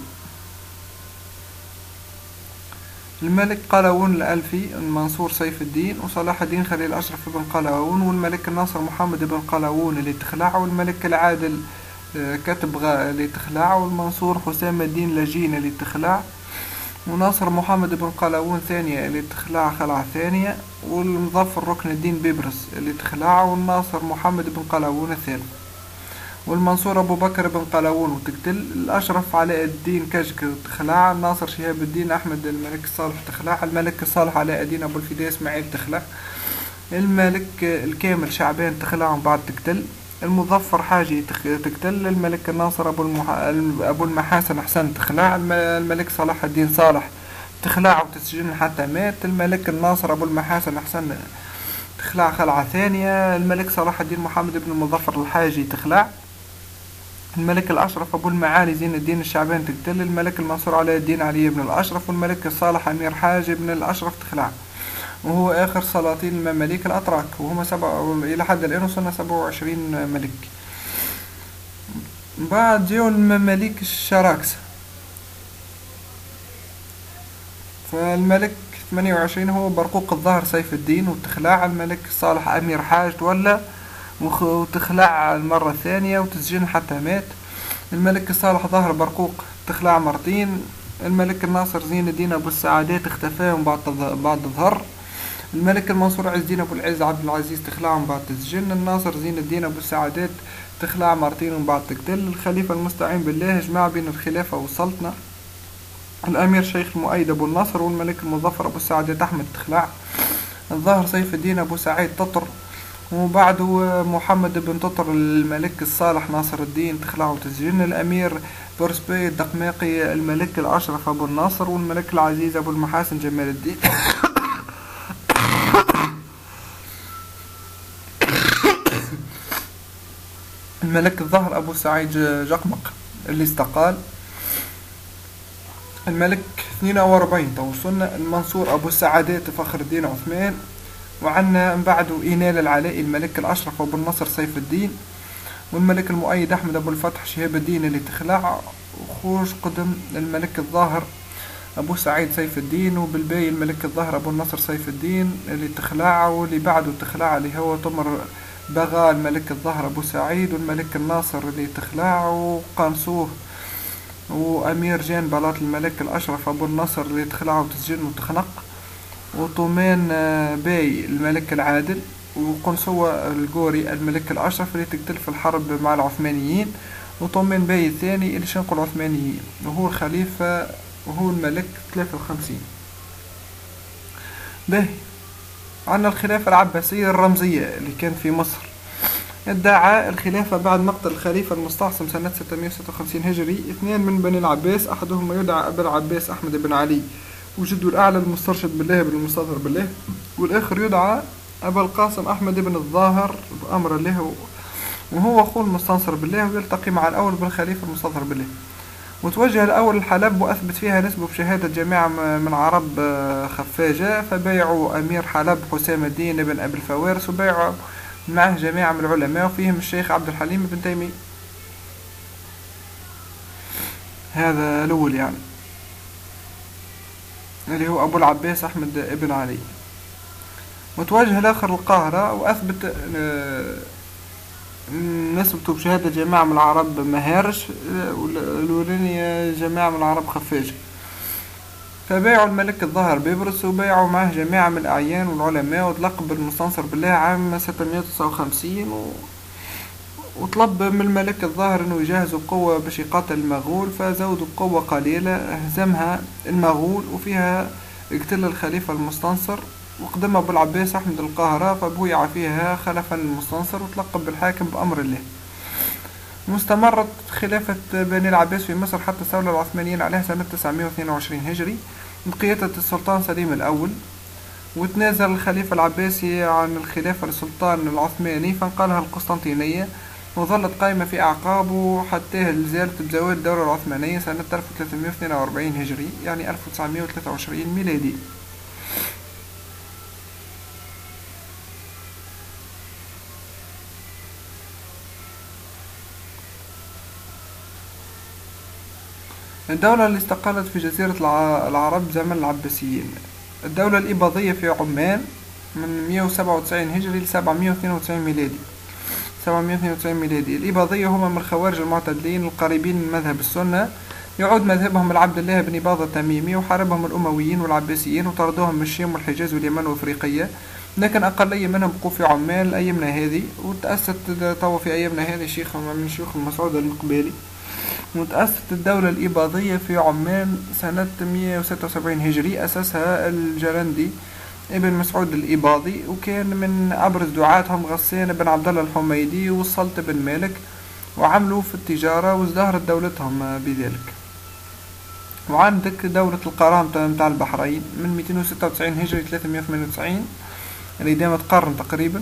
الملك قلاوون الألفي المنصور سيف الدين، وصلاح الدين خليل أشرف بن قلاوون، والملك الناصر محمد بن قلاوون اللي تخلع، والملك العادل كتبغى اللي تخلع، والمنصور حسام الدين لجين اللي تخلع، وناصر محمد بن قلاوون ثانية اللي تخلع خلعة ثانية، والمظفر ركن الدين بيبرس اللي تخلع، والناصر محمد بن قلاوون الثالث، والمنصور أبو بكر بن قلاوون وتقتل، الأشرف علاء الدين كشك تخلع، الناصر شهاب الدين أحمد الملك الصالح تخلع، الملك الصالح علاء الدين أبو الفداء إسماعيل تخلع، الملك الكامل شعبان تخلع بعد تقتل، المظفر حاجي تقتل، الملك الناصر أبو, المح... أبو المحاسن حسن تخلع، الملك صلاح الدين صالح تخلع وتسجن حتى مات، الملك الناصر أبو المحاسن حسن تخلع خلعة ثانية، الملك صلاح الدين محمد بن المظفر الحاجي تخلع، الملك الأشرف أبو المعالي زين الدين الشعبان تقتل، الملك المنصور علاء الدين علي بن الأشرف، والملك الصالح أمير حاج بن الأشرف تخلع. وهو آخر سلاطين المماليك الأتراك، وهم سبع إلى حد الآن وصلنا سبعة وعشرين ملك. بعد جاءوا المماليك الشراكسة، فالملك ثمانية وعشرين هو برقوق الظاهر سيف الدين وتخلع، الملك الصالح أمير حاج تولى وتخلع المرة الثانية وتسجن حتى مات، الملك الصالح ظهر برقوق تخلع مرتين، الملك الناصر زين الدين أبو السعادات اختفى وبعد بعد ظهر، الملك المنصور عز الدين أبو العز عبد العزيز تخلع من بعد تسجن، الناصر زين الدين أبو السعادات تخلع مرتين ومن بعد تقتل، الخليفة المستعين بالله جمع بين الخلافة والسلطنة، الأمير شيخ المؤيد أبو النصر، والملك المظفر أبو السعادات أحمد تخلع، الظاهر سيف الدين أبو سعيد تطر، وبعده محمد بن تطر الملك الصالح ناصر الدين تخلع وتسجن، الأمير بورسبي الدقماقي الملك الأشرف أبو الناصر، والملك العزيز أبو المحاسن جمال الدين الملك الظهر أبو سعيد جقمق اللي استقال، الملك اثنين وأربعين توصلنا المنصور أبو السعادات فخر الدين عثمان، وعنا من بعده إينال العلائي الملك الأشرف أبو النصر سيف الدين، والملك المؤيد أحمد أبو الفتح شهاب الدين اللي تخلع، وخوش قدم الملك الظاهر أبو سعيد سيف الدين، وبالباقي الملك الظاهر أبو النصر سيف الدين اللي تخلع، واللي بعده تخلع اللي هو تمر بغى الملك الظاهر أبو سعيد، والملك الناصر اللي تخلع، وقانصوه وأمير جان بلاط الملك الأشرف أبو النصر اللي تخلع وتسجن وتخنق، وطومان باي الملك العادل، وقنصوة الجوري الملك الأشرف اللي تقتل في الحرب مع العثمانيين، وطومان باي الثاني اللي شنقوا العثمانيين، وهو الخليفة وهو الملك ثلاثة وخمسين. به عنا الخلافة العباسية الرمزية اللي كانت في مصر. ادعى الخلافة بعد مقتل الخليفة المستعصم سنة ستمائة وستة وخمسين هجري اثنان من بني العباس، أحدهما يدعى أبا العباس أحمد بن علي وجده الأعلى المسترشد بالله بن المستظهر بالله، والآخر يدعى أبا القاسم أحمد بن الظاهر بأمر الله، وهو أخوه المستنصر بالله، ويلتقي مع الأول بالخليفة المستظهر بالله. وتوجه الأول الحلب وأثبت فيها نسبه بشهادة جماعة من عرب خفاجة، فبايعوا أمير حلب حسام الدين بن أبي الفوارس، وبايعوا معه جماعة من العلماء وفيهم الشيخ عبد الحليم بن تيمية. هذا الأول يعني اللي هو أبو العباس أحمد بن علي. وتوجه الآخر القاهرة وأثبت نسبته بشهادة جماعة من العرب مهارش، والأولاني جماعة من العرب خفاجة، فبايعوا الملك الظاهر بيبرس، وبايعوا معه جماعة من الأعيان والعلماء، وتلقب بالمستنصر بالله عام ستمائة وتسعة وخمسين، و... وطلب من الملك الظاهر انه يجهزوا قوة باش يقاتل المغول، فزودوا قوة قليلة هزمها المغول، وفيها اقتل الخليفة المستنصر، وقدم أبو العباس أحمد القاهرة، فبويع فيها خلفا للمستنصر، وتلقب بالحاكم بأمر الله. واستمرت خلافة بني العباس في مصر حتى استولى العثمانيين عليها سنة تسعمائة واثنين وعشرين هجري بقيادة السلطان سليم الأول، وتنازل الخليفة العباسي عن الخلافة للسلطان العثماني فانقلها القسطنطينية، وظلت قائمة في أعقابه حتى زالت بزوال الدولة العثمانية سنة ألف وثلاثمائة واثنين وأربعين هجري، يعني ألف وتسعمائة وثلاثة وعشرين ميلادي. الدولة اللي استقلت في جزيرة العرب زمن العباسيين. الدولة الإباضية في عمان من مئة وسبعة وتسعين هجري ل سبعمائة واثنين وتسعين ميلادي. سبعمائة واثنين وتسعين ميلادي. الإباضية هم من الخوارج المعتدلين القريبين من مذهب السنة، يعود مذهبهم لعبد الله بن إباضة التميمي، وحاربهم الأمويين والعباسيين وطردوهم من الشام والحجاز واليمن وأفريقيا، لكن أقلية منهم بقوا في عمان أيامنا هذه، وتأسست توا في أيامنا هذه شيخ من شيوخ المسعود المقبالي. وتأسست الدولة الإباضية في عمان سنة مئة وستة وسبعين هجري، أسسها الجرندي ابن مسعود الإباضي، وكان من أبرز دعاتهم غسان بن عبد الله الحميدي والسلط بن مالك، وعملوا في التجارة وازدهرت دولتهم بذلك. وعندك دولة القرامطة متاع البحرين من مئتين وستة وتسعين هجري ثلاثمائة وثمانية وتسعين، اللي دامت قرن تقريبا،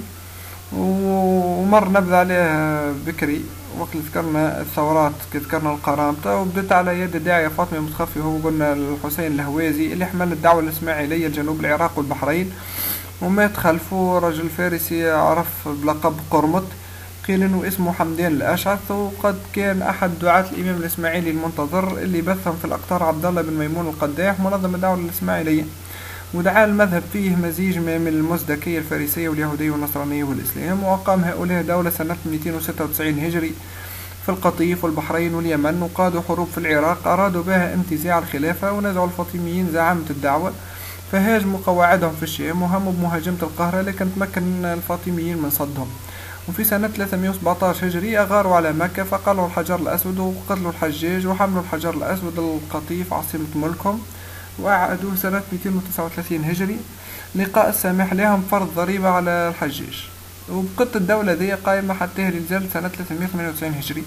ومر نبذ عليها بكري وقت ذكرنا الثورات ذكرنا القرامطة، وبدت على يد الداعية فاطمة متخفي، هو قلنا الحسين الهوازي اللي حمل الدعوة الإسماعيلية لجنوب العراق والبحرين، ومات خلفه رجل فارسي عرف بلقب قرمط، قيل انه اسمه حمدان الأشعث، وقد كان أحد دعاة الإمام الإسماعيلي المنتظر اللي بثهم في الأقطار عبد الله بن ميمون القداح منظم الدعوة الإسماعيلية، ودعا المذهب فيه مزيج من المزدكية الفارسية واليهودية والنصرانية والإسلام، وأقام هؤلاء دولة سنة مئتين وستة وتسعين هجري في القطيف والبحرين واليمن، وقادوا حروب في العراق أرادوا بها انتزاع الخلافة، ونزعوا الفاطميين زعامة الدعوة، فهاجموا قواعدهم في الشام وهموا بمهاجمة القاهرة، لكن تمكن الفاطميين من صدهم. وفي سنة ثلاثمائة وسبعطاش هجري أغاروا على مكة فقلعوا الحجر الأسود وقتلوا الحجاج، وحملوا الحجر الأسود القطيف عاصمة ملكهم، وأعادوه سنة مئتين وتسعة وثلاثين هجري لقاء السامح لهم فرض ضريبة على الحجاج، وبقت الدولة ذي قائمة حتى لزالت سنة ثلاثمائة وثمانية وتسعين هجري.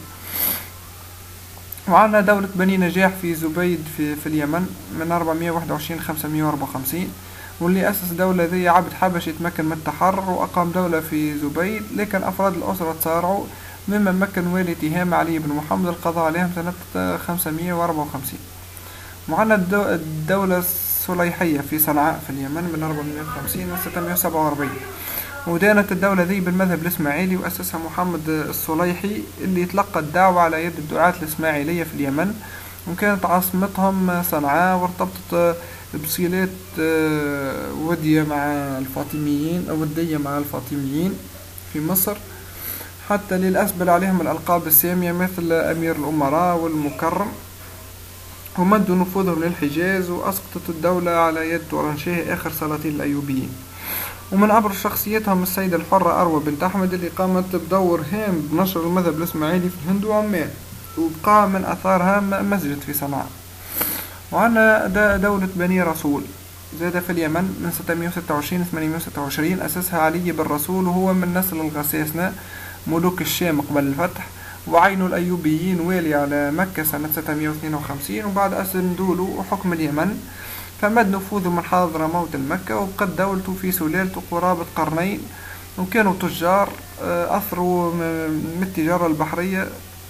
وعندنا دولة بني نجاح في زبيد في, في اليمن من أربعمائة وواحد وعشرين لخمسمائة وأربعة وخمسين، واللي أسس دولة ذي عبد حبشي يتمكن من التحرر وأقام دولة في زبيد، لكن أفراد الأسرة تصارعوا، مما مكن والي تهام علي بن محمد القضاء عليهم سنة خمسمائة وأربعة وخمسين. وعندنا الدولة الصليحية في صنعاء في اليمن من أربعمائة وخمسين إلى ستمائة وسبعة وأربعين، ودانت الدولة ذي بالمذهب الإسماعيلي، وأسسها محمد الصليحي اللي تلقى الدعوة على يد الدعاة الإسماعيلية في اليمن، وكانت عاصمتهم صنعاء، وارتبطت بصلات ودية مع الفاطميين أو ودية مع الفاطميين في مصر، حتى للأسبل عليهم الألقاب السامية مثل أمير الأمراء والمكرم، ومدوا نفوذهم للحجاز، وأسقطت الدولة على يد تورنشاه آخر سلاطين الأيوبيين. ومن أبرز شخصيتهم السيدة الحرة أروى بنت أحمد اللي قامت بدور هام بنشر المذهب الإسماعيلي في الهند وعمان، وبقى من أثارها مسجد في صنعاء. وعندنا دولة بني رسول زاد في اليمن من ستمائة وستة وعشرين ثمانمائة وستة وعشرين، أسسها علي بن رسول، وهو من نسل الغساسنة ملوك الشام قبل الفتح، وعين الأيوبيين والي على مكة سنة ستمائة واثنين وخمسين، وبعد أسندوا حكم اليمن فمد نفوذه من حضرموت المكة، وبقت دولته في سلالته قرابة قرنين، وكانوا تجار أثروا من التجارة البحرية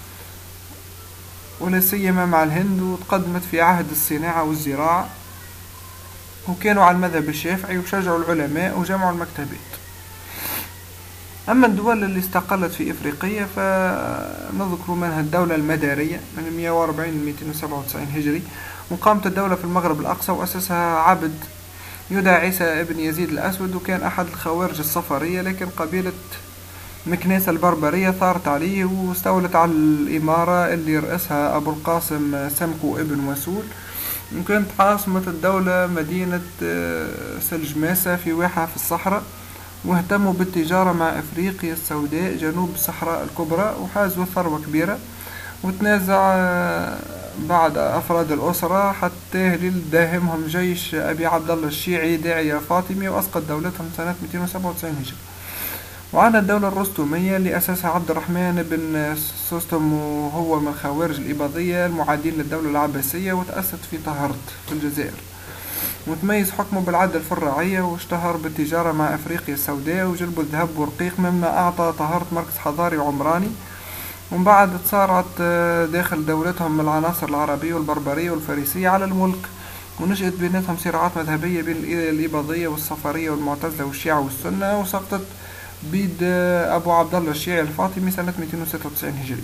ولا سيما مع الهند، وتقدمت في عهد الصناعة والزراعة، وكانوا على المذهب الشافعي، وشجعوا العلماء وجمعوا المكتبات. أما الدول اللي استقلت في إفريقيا فنذكر منها الدولة المدارية من مئة وأربعين ل مئتين وسبعة وتسعين هجري، وقامت الدولة في المغرب الأقصى، وأسسها عبد يدعى عيسى ابن يزيد الأسود، وكان أحد الخوارج الصفرية، لكن قبيلة مكناسة البربرية ثارت عليه واستولت على الإمارة اللي رأسها أبو القاسم سمكو ابن وسول، وكانت عاصمة الدولة مدينة سلجماسة في واحة في الصحراء، واهتموا بالتجارة مع أفريقيا السوداء جنوب الصحراء الكبرى، وحازوا ثروة كبيرة، وتنازع بعض أفراد الأسرة حتى هلل داهمهم جيش أبي عبد الله الشيعي داعية فاطمي، وأسقط دولتهم سنة مئتين وسبعة وتسعين هجري. وعندنا الدولة الرستمية اللي أسسها عبد الرحمن بن سوستم، وهو من خوارج الإباضية المعادين للدولة العباسية، وتأسست في طهرت في الجزائر، وتميز حكمه بالعدل في الرعية، واشتهر بالتجارة مع أفريقيا السوداء وجلب الذهب والرقيق، مما أعطى طهرت مركز حضاري وعمراني. ومن بعد تصارعت داخل دولتهم العناصر العربية والبربرية والفارسية على الملك، ونشأت بيناتهم صراعات مذهبية بين الإباضية والصفرية والمعتزلة والشيعة والسنة، وسقطت بيد أبو عبد الله الشيعي الفاطمي سنة مئتين وستة وتسعين هجري.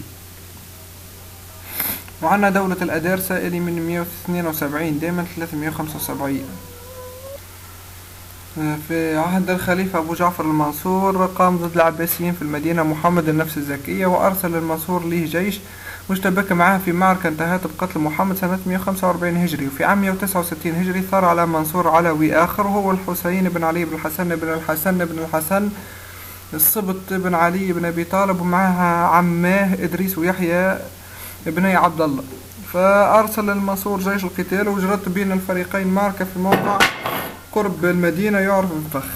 وعندنا دولة الأدارسة اللي من مئة واثنين وسبعين دائما ثلاثمائة وخمسة وسبعين في عهد الخليفة أبو جعفر المنصور، قام ضد العباسيين في المدينة محمد النفس الزكية، وأرسل المنصور ليه جيش واشتبك معه في معركة انتهت بقتل محمد سنة مئة وخمسة وأربعين هجري. وفي عام مئة وتسعة وستين هجري ثار على منصور علوي آخر، وهو الحسين بن علي بن الحسن بن الحسن بن الحسن الصبت بن علي بن أبي طالب، ومعها عماه إدريس ويحيى ابني عبد الله. فأرسل المنصور جيش القتال، وجرت بين الفريقين معركة في موقع قرب المدينة يعرف بفخ،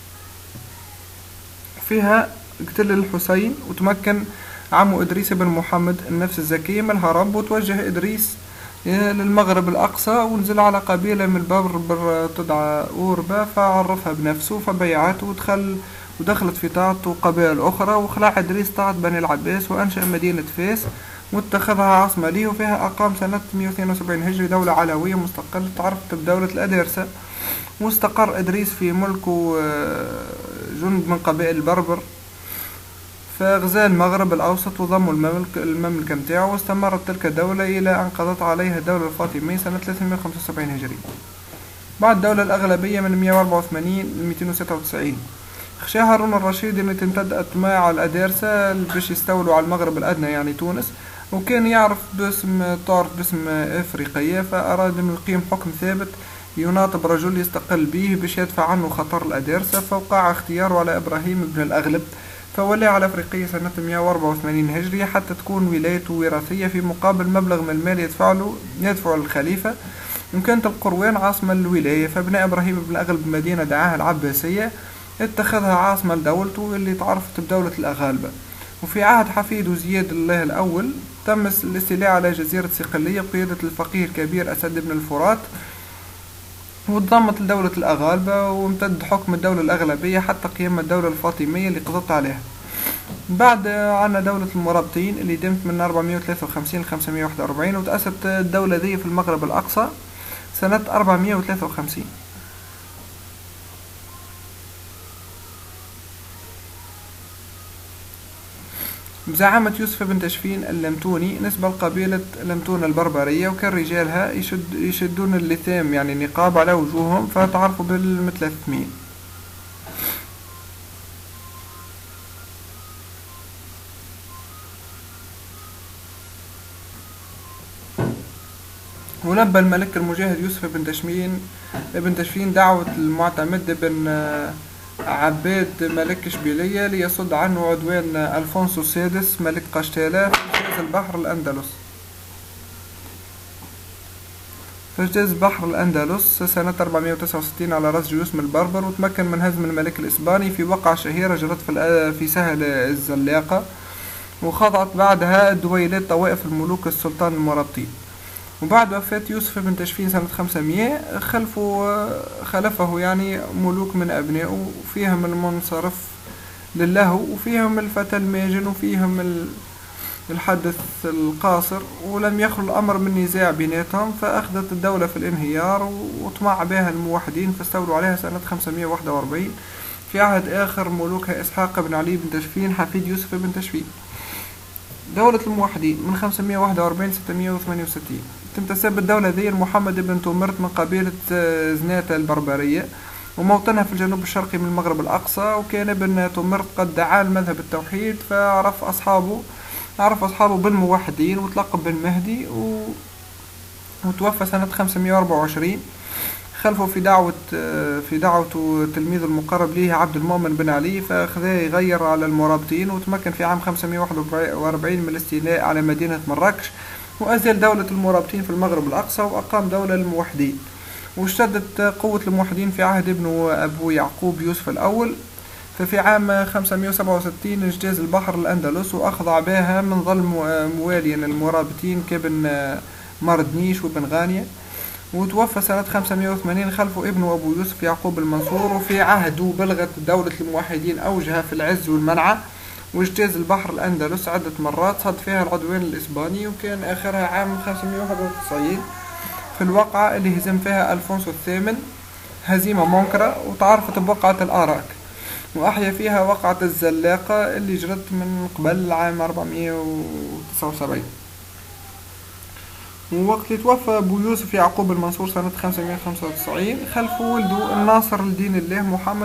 فيها اقتل الحسين، وتمكن عمه إدريس بن محمد النفس الزكية من الهرب، وتوجه إدريس للمغرب الأقصى، ونزل على قبيلة من البربر تدعى أوربا، فعرفها بنفسه فبيعته، ودخل ودخلت في طاعته قبائل أخرى، وخلع إدريس طاعة بني العباس، وأنشأ مدينة فاس واتخذها عاصمة ليه، وفيها أقام سنة مئة واثنين وسبعين هجري دولة علوية مستقلة تعرفت بدولة الأدارسة. واستقر إدريس في ملكه جند من قبائل البربر، فغزا المغرب الأوسط وضموا المملكة المملكة متاعه، واستمرت تلك الدولة إلى أن قضت عليها الدولة الفاطمية سنة ثلاثمائة وخمسة وسبعين هجري. بعد الدولة الأغلبية من مئة وأربعة وثمانين ل مئتين وستة وتسعين، خشى هارون الرشيد أن تمتد أطماع الأدارسة باش يستولوا على المغرب الأدنى يعني تونس، وكان يعرف باسم طارق باسم إفريقية، فأراد أن يقيم حكم ثابت يناطب رجل يستقل به باش يدفع عنه خطر الأدارسة، فوقع اختياره على إبراهيم بن الأغلب، فولى على أفريقيا سنة مئة وأربعة وثمانين هجري حتى تكون ولايته وراثية في مقابل مبلغ من المال يدفع له يدفع الخليفة، وكانت القروان عاصمة للولاية. فبنى إبراهيم بن الأغلب مدينة دعاها العباسية اتخذها عاصمة لدولته اللي تعرفت بدولة الأغالبة. وفي عهد حفيده زياد الله الأول تم الاستيلاء على جزيرة صقلية بقيادة الفقيه الكبير أسد بن الفرات، وانضمت لدولة الأغالبة، وامتد حكم الدولة الأغلبية حتى قيام الدولة الفاطمية اللي قضت عليها. بعد عنا دولة المرابطين اللي دمت من أربعمائة وثلاثة وخمسين ل خمسمائة وواحد وأربعين، وتأسست الدولة ذي في المغرب الأقصى سنة أربعمائة وثلاثة وخمسين. بزعامة يوسف بن تشفين اللمتوني نسبة لقبيلة لمتون البربرية، وكان رجالها يشد يشدون اللثام يعني نقاب على وجوههم فتعرفوا بالمتلثمين. ولبى الملك المجاهد يوسف بن تشفين ابن تشفين دعوة المعتمد بن عباد ملك إشبيلية ليصد عنه عدوان ألفونسو السادس ملك قشتالة في اجتاز البحر الأندلس في اجتاز بحر الأندلس سنة أربعمائة وتسعة وستين على رأس جيوش من البربر، وتمكن من هزم الملك الإسباني في وقعة شهيرة جرت في في سهل الزلاقة، وخضعت بعدها دويلات طوائف الملوك السلطان المرابطين. وبعد وفاة يوسف بن تشفين سنة خمسمائة خلفه خلفه يعني ملوك من أبنائه، وفيهم المنصرف لله، وفيهم الفتى الماجن، وفيهم الحدث القاصر، ولم يخلو الأمر من نزاع بيناتهم، فأخذت الدولة في الانهيار وطمع بها الموحدين فاستولوا عليها سنة خمسمائة وواحد وأربعين في عهد آخر ملوكها إسحاق بن علي بن تشفين حفيد يوسف بن تشفين. دولة الموحدين من خمسمائة وواحد وأربعين ستمائة وثمانية وستين تنتسب الدولة ذي محمد بن تومرت من قبيلة زناتة البربرية، وموطنها في الجنوب الشرقي من المغرب الأقصى. وكان ابن تومرت قد دعا المذهب التوحيد، فعرف أصحابه عرف أصحابه بالموحدين وتلقب بالمهدي، و... وتوفى سنة خمسمائة وأربعة وعشرين خلفه في دعوة في دعوة تلميذ المقرب ليه عبد المؤمن بن علي، فأخذ يغير على المرابطين، وتمكن في عام خمسمائة وواحد وأربعين من الاستيلاء على مدينة مراكش، وأزال دولة المرابطين في المغرب الأقصى، وأقام دولة للموحدين. واشتدت قوة الموحدين في عهد ابنه أبو يعقوب يوسف الأول، ففي عام خمسمائة وسبعة وستين اجتاز البحر الأندلس وأخضع بها من ظل مواليا المرابطين كابن مردنيش وابن غانية. وتوفى سنة خمسمائة وثمانين خلفه ابنه أبو يوسف يعقوب المنصور، وفي عهده بلغت دولة الموحدين أوجها في العز والمنعة، واجتاز البحر الأندلس عدة مرات صد فيها العدوان الإسباني، وكان آخرها عام خمسمائة وواحد وتسعين في الوقعة اللي هزم فيها ألفونسو الثامن هزيمة منكرة، وتعرفت بوقعة الآراك، وأحيا فيها وقعة الزلاقة اللي جرت من قبل عام أربعمائة وتسعة وسبعين. ووقت اللي توفى أبو يوسف يعقوب المنصور سنة خمسمائة وخمسة وتسعين خلفه ولده الناصر لدين الله محمد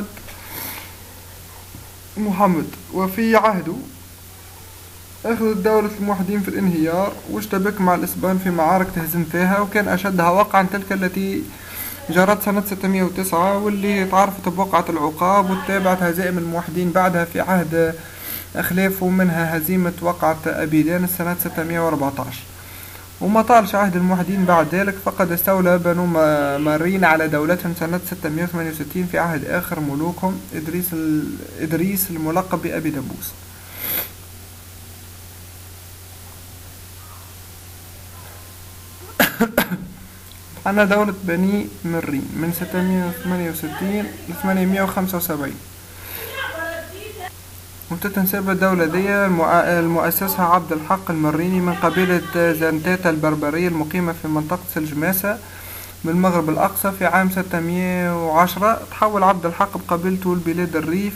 محمد وفي عهده أخذت دولة الموحدين في الانهيار، واشتبك مع الإسبان في معارك تهزم فيها، وكان أشدها وقعا تلك التي جرت سنة ستمائة وتسعة واللي تعرفت بوقعة العقاب، واتبعت هزائم الموحدين بعدها في عهد أخلافه، منها هزيمة وقعة أبيدان سنة ستمائة وأربعة عشر. وما طالش عهد الموحدين بعد ذلك، فقد استولى بنو مارين على دولتهم سنة ستمائة وثمانية وستين في عهد آخر ملوكهم إدريس إدريس الملقب بأبي دبوس. عنا دولة بني مرين من ستمائة وثمانية وستين ل ثمانمائة وخمسة وسبعين، وتتنسب الدولة دي المؤسسها عبد الحق المريني من قبيلة زنتاتا البربرية المقيمة في منطقة سلجماسة من المغرب الأقصى. في عام ستمائة وعشرة تحول عبد الحق بقبيلته لبلاد الريف،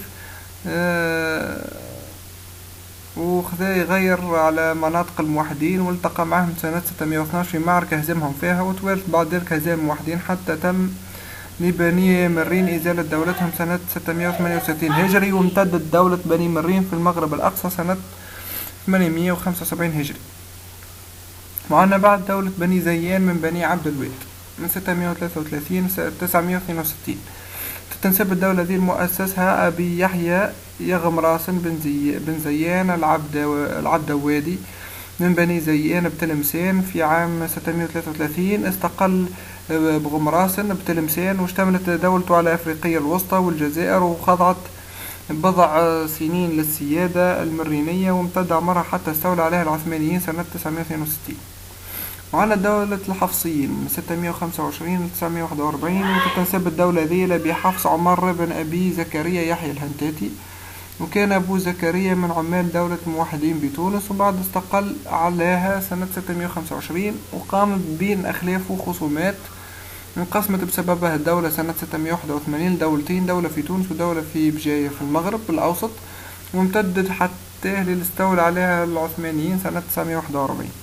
وخذا يغير على مناطق الموحدين، والتقى معهم سنة ستمائة واثناشر في معركة هزمهم فيها، وتوالت بعد ذلك هزائم الموحدين حتى تم لبني مرين إزالة دولتهم سنة ستمائة وثمانية وستين هجري، وامتدت دولة بني مرين في المغرب الأقصى سنة ثمانمائة وخمسة وسبعين هجري. وعنا بعد دولة بني زيان من بني عبد الواد من ستمائة وثلاثة وثلاثين ل تسعمائة واثنين وستين. تنسب الدولة ذي المؤسسها أبي يحيى يغمراسن بن, زي بن زيان العبد العبدوادي من بني زيان بتلمسان. في عام ستمائة وثلاثة وثلاثين استقل بغمراسن بتلمسان، واشتملت دولته على أفريقيا الوسطى والجزائر، وخضعت بضع سنين للسيادة المرينية، وامتد عمرها حتى استولى عليها العثمانيين سنة تسعمائة واثنين وستين. وعلى دولة الحفصيين من ستمائة وخمسة وعشرين ل تسعمائة وواحد وأربعين، وتتنسب الدولة ذي لأبي حفص عمر بن أبي زكريا يحيى الهنتاتي، وكان أبو زكريا من عمال دولة الموحدين بتونس، وبعد استقل عليها سنة ستمائة وخمسة وعشرين، وقامت بين أخلافه خصومات انقسمت بسببها الدولة سنة ستمائة وواحد وثمانين لدولتين، دولة في تونس ودولة في بجاية في المغرب الأوسط، وامتدت حتى ستاه اللي استولى عليها العثمانيين سنة تسعمية واحد وأربعين.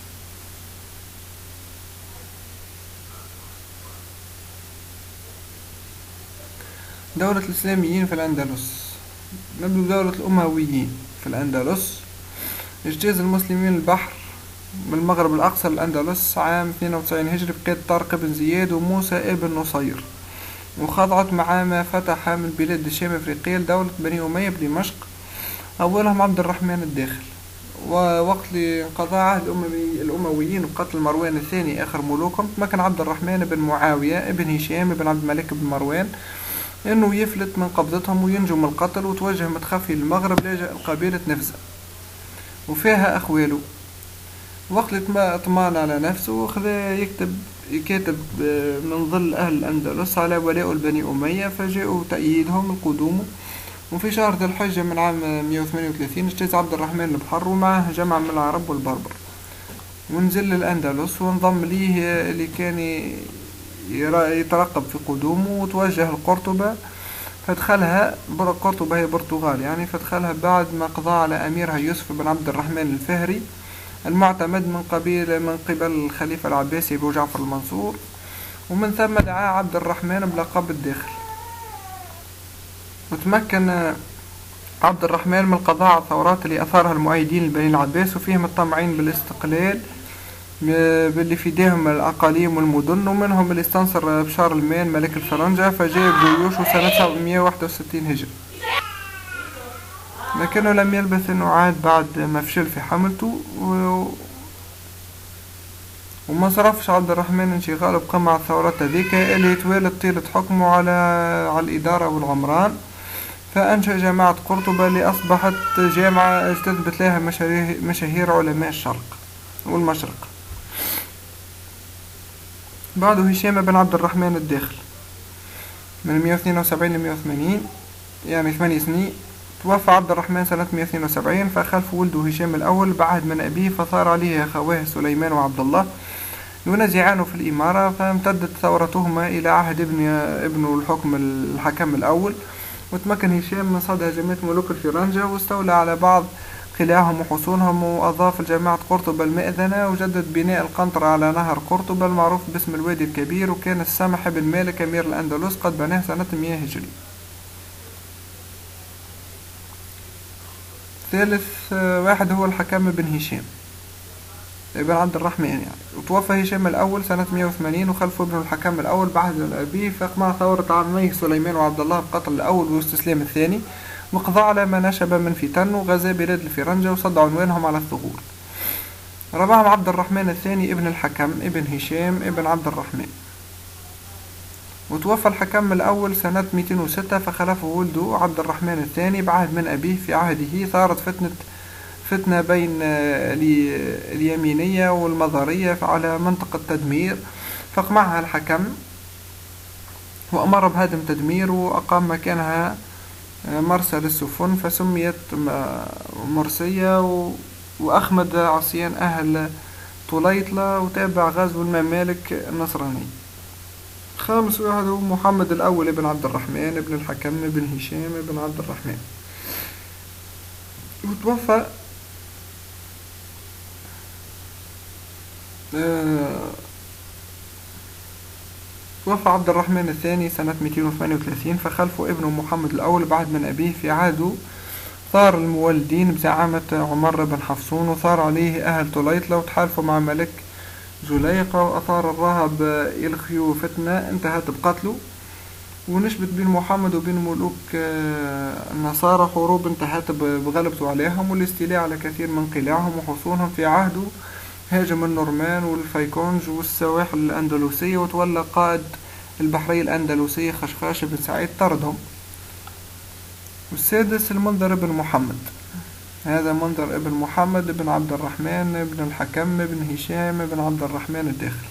دولة الإسلاميين في الأندلس. نبدو بدولة الأمويين في الأندلس. اجتاز المسلمين البحر من المغرب الأقصى للأندلس عام اثنين وتسعين هجري بقيادة طارق بن زياد وموسى ابن نصير، وخضعت مع ما فتح من بلاد الشام أفريقيا لدولة بني أمية بدمشق، أولهم عبد الرحمن الداخل. ووقت لانقضاء عهد الأموي الأمويين وقتل مروان الثاني آخر ملوكهم، تمكن عبد الرحمن بن معاوية ابن هشام بن عبد الملك بن مروان إنه يفلت من قبضتهم وينجو من القتل، وتوجه متخفي للمغرب لجأ لقبيلة نفزة وفيها أخواله. وقت اطمأن على نفسه خذا يكتب يكاتب من ظل أهل الأندلس على ولاء البني أمية، فجاءوا تأييدهم القدوم. وفي شهر ذي الحجة من عام مية وثمانية وثلاثين اجتاز عبد الرحمن البحر ومعه جمع من العرب والبربر، ونزل الأندلس وانضم ليه اللي كان يترقب في قدومه، وتوجه لقرطبة فدخلها. قرطبة هي برتغال يعني، فدخلها بعد ما قضى على أميرها يوسف بن عبد الرحمن الفهري المعتمد من قبيل من قبل الخليفة العباسي أبو جعفر المنصور، ومن ثم دعا عبد الرحمن بلقب الداخل. وتمكن عبد الرحمن من القضاء على الثورات اللي أثارها المؤيدين لبني العباس، وفيهم الطمعين بالاستقلال باللي في ايديهم الأقاليم والمدن، ومنهم اللي استنصر بشار المان ملك الفرنجة فجاء بجيوشه سنة سبعمية واحد وستين هجري، لكنه لم يلبث انه عاد بعد ما فشل في حملته و... وما صرفش عبد الرحمن انشغاله بقى مع الثورات هذيك اللي توالت طيلة حكمه على على الإدارة والعمران، فأنشأ جامعة قرطبة اللي أصبحت جامعة استثبت لها مشاهير علماء الشرق والمشرق. بعده هشام بن عبد الرحمن الداخل من مية واثنين وسبعين ل مية وثمانين يعني ثمانية سنين. توفى عبد الرحمن سنة مية واثنين وسبعين، فخلف ولده هشام الأول بعهد من أبيه، فثار عليه أخواه سليمان وعبد الله ينازعانه في الإمارة، فامتدت ثورتهما إلى عهد ابن ابن الحكم الحكم الأول. وتمكن هشام من صد هجمات ملوك الفرنجة واستولى على بعض قلاعهم وحصونهم، وأضاف لجامعة قرطبة المئذنة، وجدد بناء القنطرة على نهر قرطبة المعروف باسم الوادي الكبير، وكان السمح بن مالك أمير الأندلس قد بناه سنة مية هجري. ثالث واحد هو الحكم بن هشام ابن عبد الرحمن يعني. وتوفى هشام الأول سنة مية وثمانين وخلفه ابن الحكم الأول بعهد أبيه، فأقمع ثورة عميه سليمان وعبد الله بقتل الأول واستسلام الثاني، وقضى على ما نشب من فتن، وغزا بلاد الفرنجة وصد عنوانهم على الثغور. ربعهم عبد الرحمن الثاني ابن الحكم ابن هشام ابن عبد الرحمن. وتوفى الحكم الأول سنة مئتين وستة، فخلفه ولده عبد الرحمن الثاني بعهد من أبيه. في عهده ثارت فتنة فتنة بين اليمينية والمظهرية على منطقة تدمير، فاقمعها الحكم وأمر بهدم تدمير، وأقام مكانها مرسى للسفن فسميت مرسية. وأخمد عصيان أهل طليطلة وتابع غزو الممالك النصراني. خامس واحد هو محمد الأول ابن عبد الرحمن ابن الحكم ابن هشام ابن عبد الرحمن. وتوفى آه توفى عبد الرحمن الثاني سنة مئتين وثمانية وثلاثين، فخلفه ابنه محمد الأول بعد من أبيه. في عهده ثار المولدين بزعامة عمر بن حفصون، وثار عليه أهل طليطلة وتحالفوا مع ملك زليقة، وأثار الرهب يلخيو فتنة انتهت بقتله. ونشبت بين محمد وبين ملوك النصارى حروب انتهت بغلبته عليهم والاستيلاء على كثير من قلاعهم وحصونهم. في عهده هاجم النورمان والفيكونج والسواحل الأندلسية، وتولى قائد البحرية الأندلسية خشخاش بن سعيد طردهم. والسادس المنذر بن محمد، هذا منذر ابن محمد بن عبد الرحمن بن الحكم بن هشام بن عبد الرحمن الداخل.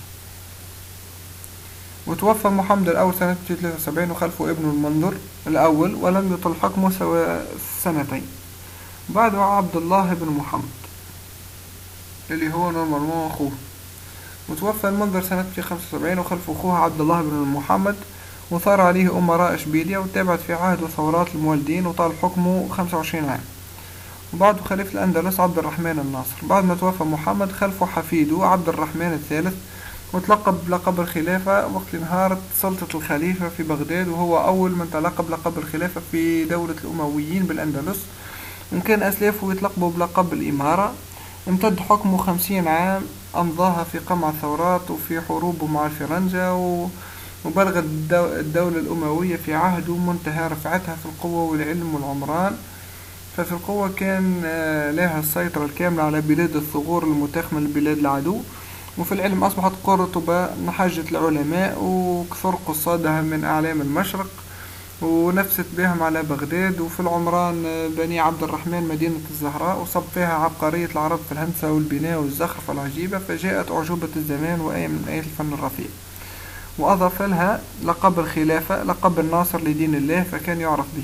وتوفى محمد الأول سنة ثلاثة وسبعين وخلفه ابن المنذر الأول، ولم يطل حكمه سوى سنتين. بعده عبد الله بن محمد اللي هو نورمالمون أخوه. وتوفى المنذر سنة خمسة وسبعين وخلفه أخوه عبد الله بن محمد، وثار عليه أمراء إشبيلية، وتابعت في عهده ثورات المولدين وطال حكمه خمسة وعشرين عام. وبعده خليفة الأندلس عبد الرحمن الناصر. بعد ما توفى محمد خلفه حفيده عبد الرحمن الثالث، وتلقب بلقب الخلافة وقت انهارت سلطة الخليفة في بغداد، وهو أول من تلقب لقب الخلافة في دولة الأمويين بالأندلس، وإن كان أسلافه يتلقبوا بلقب الإمارة. امتد حكمه خمسين عام، أمضاها في قمع الثورات وفي حروبه مع الفرنجة، وبلغت الدولة الأموية في عهده منتهى رفعتها في القوة والعلم والعمران. ففي القوة كان لها السيطرة الكاملة على بلاد الثغور المتاخمة لبلاد العدو، وفي العلم أصبحت قرطبة محجة العلماء وكثر قصادها من أعلام المشرق، ونفست بهم على بغداد. وفي العمران بني عبد الرحمن مدينة الزهراء، وصب فيها عبقرية العرب في الهندسة والبناء والزخرفة العجيبة، فجاءت أعجوبة الزمان وآية من آيات الفن الرفيع. وأضاف لها لقب الخلافة لقب الناصر لدين الله، فكان يعرف به.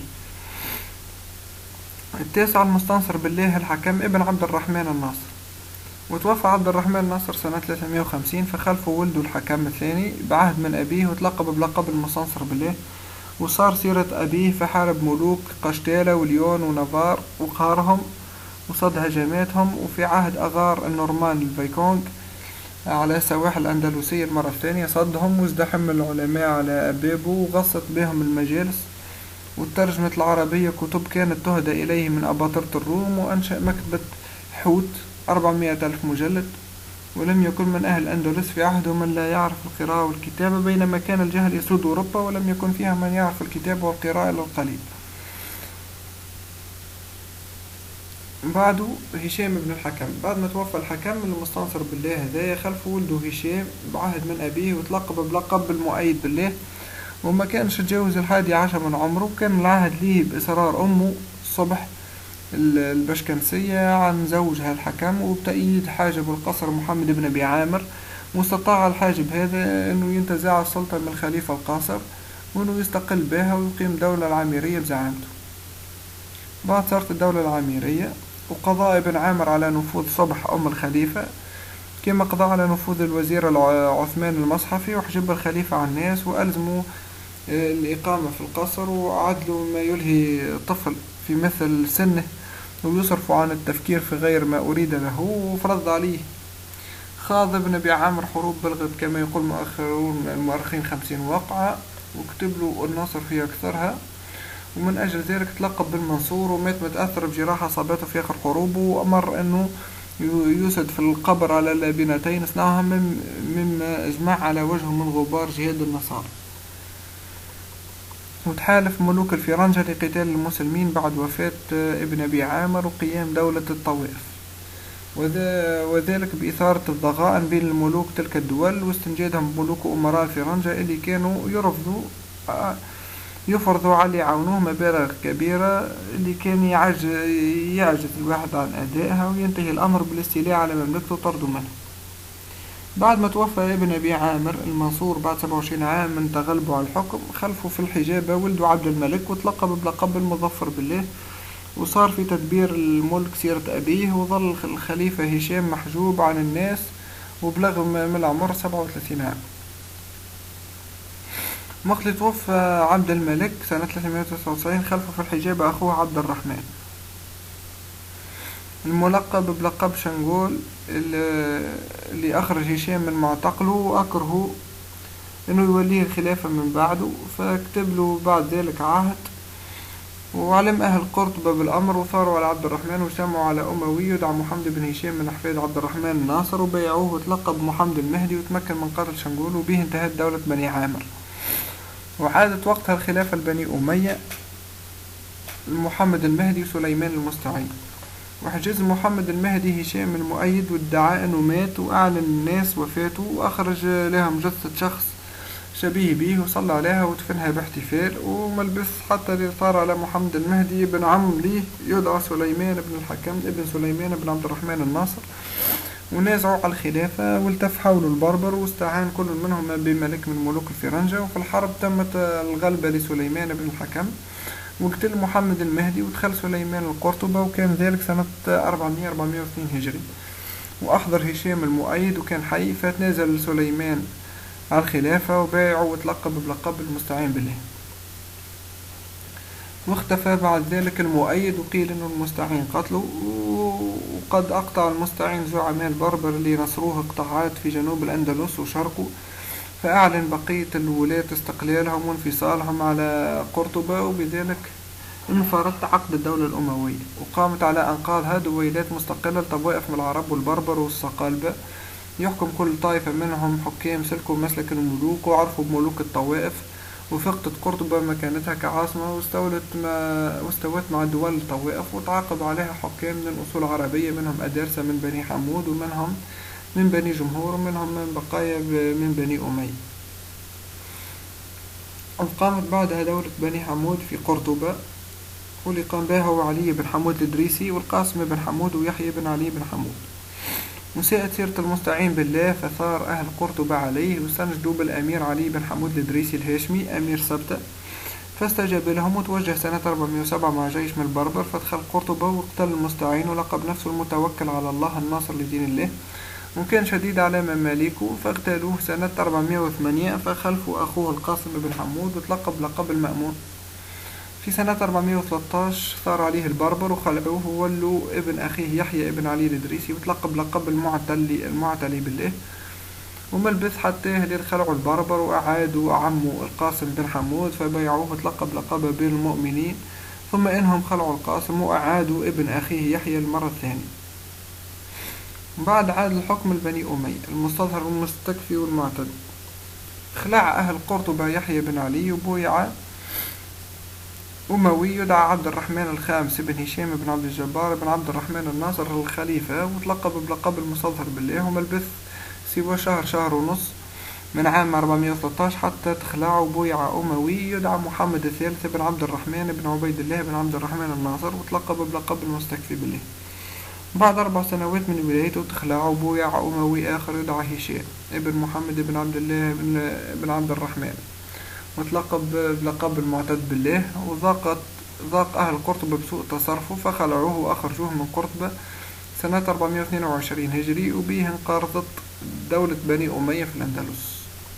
التاسع المستنصر بالله الحكم ابن عبد الرحمن الناصر، وتوفى عبد الرحمن الناصر سنة ثلاثمائة وخمسين، فخلفه ولده الحكم الثاني بعهد من أبيه، وتلقب بلقب المستنصر بالله، وصار سيرة أبيه فحارب ملوك قشتالة وليون ونافار وقهرهم وصد هجماتهم. وفي عهد أغار النورمان الفيكونغ على سواحل الأندلسية المرة الثانية صدهم وازدحم العلماء على أبابه وغصت بهم المجالس، وترجمت العربية كتب كانت تهدى إليه من أباطرة الروم، وأنشأ مكتبة حوت أربعمائة ألف مجلد. ولم يكن من أهل الأندلس في عهده من لا يعرف القراءة والكتابة، بينما كان الجهل يسود أوروبا ولم يكن فيها من يعرف الكتابة والقراءة إلا القليل. بعده هشام بن الحكم. بعد ما توفى الحكم المستنصر بالله هدايا، خلفه ولده هشام بعهد من أبيه، وتلقب بلقب المؤيد بالله، وما كانش تجاوز الحادي عشر من عمره، وكان العهد ليه بإصرار أمه الصبح البشكنسية عن زوجها الحكم، وبتأييد حاجب القصر محمد بن أبي عامر. واستطاع الحاجب هذا أنه ينتزع السلطة من الخليفة القاصر، وأنه يستقل بها ويقيم دولة العامرية بزعامته. بعد صارت الدولة العامرية، وقضى ابن عامر على نفوذ صبح أم الخليفة، كما قضى على نفوذ الوزير عثمان المصحفي، وحجب الخليفة عن الناس، وألزموا الإقامة في القصر، وعدلوا ما يلهي طفل في مثل سنه، ويصرف عن التفكير في غير ما أريد له، وفرض عليه. خاض ابن أبي عامر حروب بلغت كما يقول مؤخرون المؤرخين خمسين وقعة، وكتب له النصر في أكثرها، ومن أجل ذلك تلقب بالمنصور، ومات متأثر بجراحة أصابته في آخر حروبه، وأمر أنه يوسد في القبر على لابنتين اصنعها مما أجمع على وجهه من غبار جهاد النصارى. وتحالف ملوك الفرنجة لقتال المسلمين بعد وفاة ابن أبي عامر وقيام دولة الطوائف، وذلك بإثارة الضغائن بين الملوك تلك الدول، واستنجادهم ملوك أمراء الفرنجة اللي كانوا يرفضوا يفرضوا على يعاونوه مبالغ كبيرة اللي كان يعجز, يعجز الواحد عن أدائها، وينتهي الأمر بالاستيلاء على مملكته وطرده منه. بعد ما توفى ابن أبي عامر المنصور بعد سبعة وعشرين عام من تغلبه على الحكم، خلفه في الحجابة ولده عبد الملك، وتلقب بلقب المظفر بالله، وصار في تدبير الملك سيرة أبيه، وظل الخليفة هشام محجوب عن الناس وبلغ من العمر سبعة وثلاثين عام. وقت توفى عبد الملك سنة ثلاثمائة وتسعة وتسعين، خلفه في الحجابة أخوه عبد الرحمن الملقب بلقب شنغول، اللي أخرج هشام من معتقله وأكره أنه يوليه الخلافة من بعده، فكتب له بعد ذلك عهد، وعلم أهل قرطبة بالأمر، وثاروا على عبد الرحمن وسمعوا على أموي يدعى محمد بن هشام من أحفاد عبد الرحمن الناصر، وبيعوه وتلقب محمد المهدي، وتمكن من قتل شنغول، وبه انتهت دولة بني عامر. وعادت وقتها الخلافة لبني أمية محمد المهدي وسليمان المستعين. وحجز محمد المهدي هشام المؤيد، وادعى أنه مات، وأعلن الناس وفاته، وأخرج لهم جثة شخص شبيه به وصلى عليها ودفنها باحتفال، وملبس حتى صار على محمد المهدي بن عم ليه يدعى سليمان بن الحكم ابن سليمان بن عبد الرحمن الناصر، ونازعوا على الخلافة، والتف حول البربر، واستعان كل منهما بملك من ملوك الفرنجة، وفي الحرب تمت الغلبة لسليمان بن الحكم، واقتل محمد المهدي، ودخل سليمان القرطبة، وكان ذلك سنة أربعمائة أربعمائة واثنين هجري. وأحضر هشام المؤيد وكان حي، فتنازل سليمان على الخلافة وبايعه وتلقب بلقب المستعين بالله. واختفى بعد ذلك المؤيد، وقيل أن المستعين قتله. وقد أقطع المستعين زعماء البربر اللي نصروه اقطاعات في جنوب الأندلس وشرقه، فأعلن بقية الولاة استقلالهم وانفصالهم على قرطبة، وبذلك انفرد عقد الدولة الأموية، وقامت على أنقاضها دويلات مستقلة لطوائف من العرب والبربر والصقالبة، يحكم كل طائفة منهم حكام سلكوا مسلك الملوك وعرفوا بملوك الطوائف. وفقدت قرطبة مكانتها كعاصمة، واستولت ما واستوت مع دول الطوائف، وتعاقب عليها حكام من الأصول العربية، منهم أدارسة من بني حمود، ومنهم من بني جمهور، ومنهم من بقايا من بني أمية. وقامت بعدها دولة بني حمود في قرطبة، واللي قام بها هو علي بن حمود الإدريسي والقاسم بن حمود ويحيى بن علي بن حمود. وساءت سيرة المستعين بالله، فثار أهل قرطبة عليه واستنجدوا بالأمير علي بن حمود الإدريسي الهاشمي أمير سبتة، فاستجاب لهم، وتوجه سنة أربعمائة وسبعة مع جيش من البربر، فدخل قرطبة واقتل المستعين، ولقب نفسه المتوكل على الله الناصر لدين الله، وكان شديد على مماليكه، فاغتالوه سنة أربعمائة وثمانية، فخلفوا أخوه القاسم بن حمود وتلقب لقب المأمون. في سنة أربعمائة وثلاثة عشر ثار عليه البربر وخلعوه، وولوا ابن أخيه يحيى ابن علي الإدريسي، وتلقب لقب المعتلي المعتلي بالله. وملبث حتى هلال خلعوا البربر وأعادوا عمه القاسم بن حمود، فبيعوه وتلقب لقب أمير المؤمنين، ثم إنهم خلعوا القاسم وأعادوا ابن أخيه يحيى المرة الثانية. بعد عاد الحكم البني أمية المستظهر والمستكفي والمعتد، خلع أهل قرطبة يحيى بن علي، وبويع أموي يدعى عبد الرحمن الخامس بن هشام بن عبد الجبار بن عبد الرحمن الناصر الخليفة، وتلقب بلقب المستظهر بالله. وملبث سوى شهر شهر ونص من عام أربعمائة وثلاثة عشر حتى تخلع بويع أموي يدعى محمد الثالث بن عبد الرحمن بن عبيد الله بن عبد الرحمن الناصر، وتلقب بلقب المستكفي بالله. بعد أربع سنوات من ولايته تخلع بويع أموي آخر يدعى هشام ابن محمد بن عبد الله بن عبد الرحمن، وتلقب بلقب المعتد بالله. وضاقت ضاق أهل قرطبة بسوء تصرفه، فخلعوه وأخرجوه من قرطبة سنة أربعمائة واثنين وعشرين هجري، وبه انقرضت دولة بني أمية في الأندلس.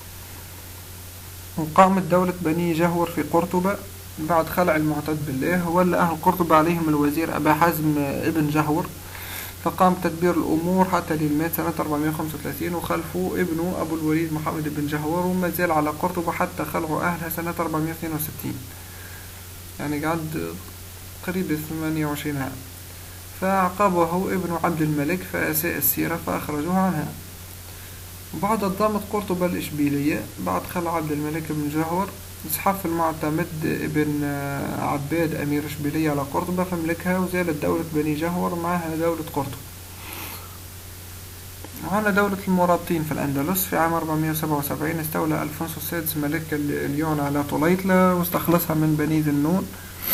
وقامت دولة بني جهور في قرطبة بعد خلع المعتد بالله، وولى أهل قرطبة عليهم الوزير أبا حزم ابن جهور، فقام تدبير الأمور حتى للمات سنة أربعمائة وخمسة وثلاثين، وخلفه ابنه أبو الوليد محمد بن جهور، وما زال على قرطبة حتى خلعوا أهلها سنة أربعمائة واثنين وستين، يعني قعد قريب ثمانية وعشرين عام. فعقبه ابن عبد الملك فأساء السيرة فأخرجوه عنها. وبعد ضمت قرطبة الإشبيلية بعد خلع عبد الملك بن جهور، زحف المعتمد ابن عباد أمير إشبيلية على قرطبة فملكها، وزالت دولة بني جهور معها دولة قرطبة. وعلى دولة المرابطين في الأندلس في عام أربعمائة وسبعة وسبعين استولى ألفونسو السادس ملك اليون على طليطلة واستخلصها من بني ذنون،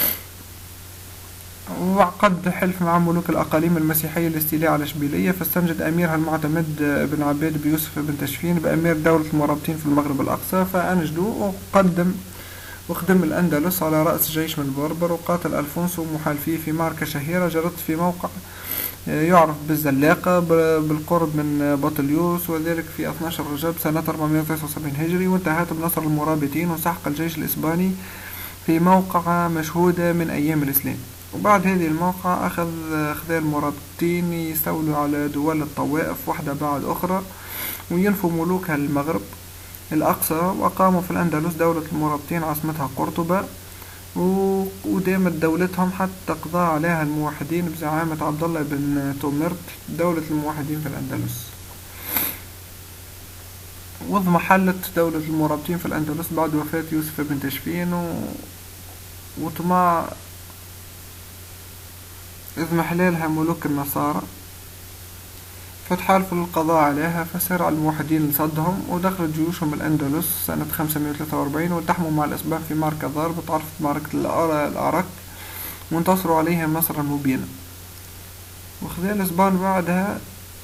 وعقد حلف مع ملوك الأقاليم المسيحية الاستيلاء على إشبيلية، فاستنجد أميرها المعتمد بن عباد بيوسف بن تشفين بأمير دولة المرابطين في المغرب الأقصى، فأنجدوا وقدم وخدم الأندلس على رأس جيش من البربر. وقاتل ألفونسو محالفيه في معركة شهيرة جرت في موقع يعرف بالزلاقة بالقرب من بطليوس، وذلك في اثني عشر رجب سنة أربعمائة وتسعة وسبعين هجري، وانتهت بنصر المرابطين وسحق الجيش الإسباني في موقع مشهودة من أيام الإسلام. وبعد هذه الموقع أخذ أخذ المرابطين يستولوا على دول الطوائف واحدة بعد أخرى وينفوا ملوكها للمغرب الأقصى، وأقاموا في الأندلس دولة المرابطين عاصمتها قرطبة، ودامت دولتهم حتى قضى عليها الموحدين بزعامة عبد الله بن تومرت دولة الموحدين في الأندلس. واضمحلت دولة المرابطين في الأندلس بعد وفاة يوسف بن تشفين و... وطمع اضمحلالها ملوك النصارى، فتحالفوا للقضاء عليها، فسرع الموحدين لصدهم ودخلت جيوشهم الأندلس سنة خمسمائة وثلاثة وأربعين والتحموا مع الأسبان في معركة ضرب تعرفت معركة الأرك، وانتصروا عليهم نصرا مبينا. وخذال الأسبان بعدها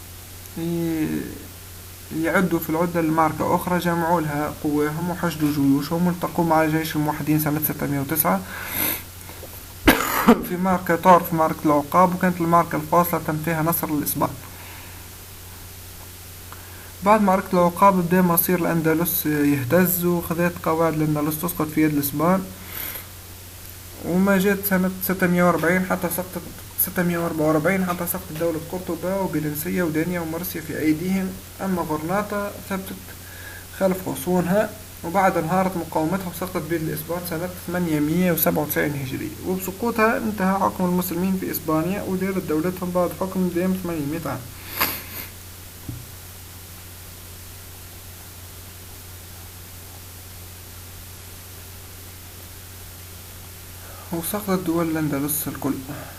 يعدوا في العدة لمعركة أخرى، جمعوا لها قواهم وحشدوا جيوشهم والتقوا مع جيش الموحدين سنة ستمائة وتسعة في معركة تعرف معركة العقاب، وكانت المعركة الفاصلة تم فيها نصر الإسبان. بعد معركة العقاب بدأ مصير الأندلس يهتز، وخذت قواعد الأندلس تسقط في يد الإسبان، وما جات سنة ستمية وأربعين حتى سقطت ستمية وأربعة وأربعين حتى سقطت دولة قرطبة وبيلنسية ودانيا ومرسيا في أيديهم. أما غرناطة ثبتت خلف غصونها، وبعد انهارت مقاومتها وسقطت بيد الإسبان سنة ثمانمية وسبعة وتسعين هجري. وبسقوطها انتهى حكم المسلمين في إسبانيا ودارت دولتهم بعد حكم دام ثمانمية عام. وسقطت دول الأندلس الكل.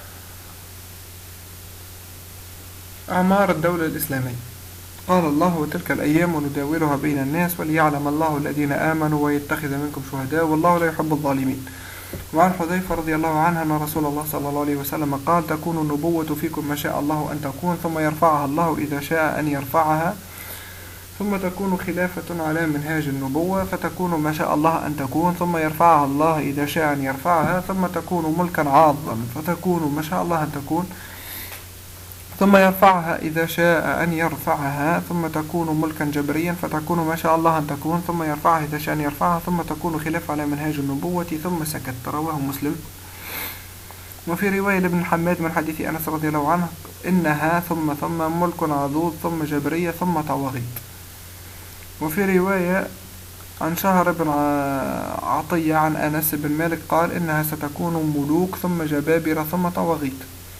أعمار الدولة الإسلامية. قال الله: وتلك الأيام نداولها بين الناس وليعلم الله الذين آمنوا ويتخذ منكم شهداء والله لا يحب الظالمين. وعن حذيفة رضي الله عنه أن رسول الله صلى الله عليه وسلم قال: تكون النبوة فيكم ما شاء الله أن تكون، ثم يرفعها الله إذا شاء أن يرفعها، ثم تكون خلافة على منهاج النبوة، فتكون ما شاء الله أن تكون، ثم يرفعها الله إذا شاء أن يرفعها، ثم تكون ملكا عاضا، فتكون ما شاء الله أن تكون، ثم يرفعها إذا شاء أن يرفعها، ثم تكون ملكا جبريا، فتكون ما شاء الله أن تكون، ثم يرفعها إذا شاء أن يرفعها، ثم تكون خلافة على منهاج النبوة، ثم سكت. رواه مسلم. وفي رواية لابن حماد من حديث أنس رضي الله عنه: إنها ثم ثم ملك عضوض، ثم جبرية، ثم طواغيت. وفي رواية عن شهر بن عطية عن أنس بن مالك قال: إنها ستكون ملوك، ثم جبابرة، ثم طواغيت.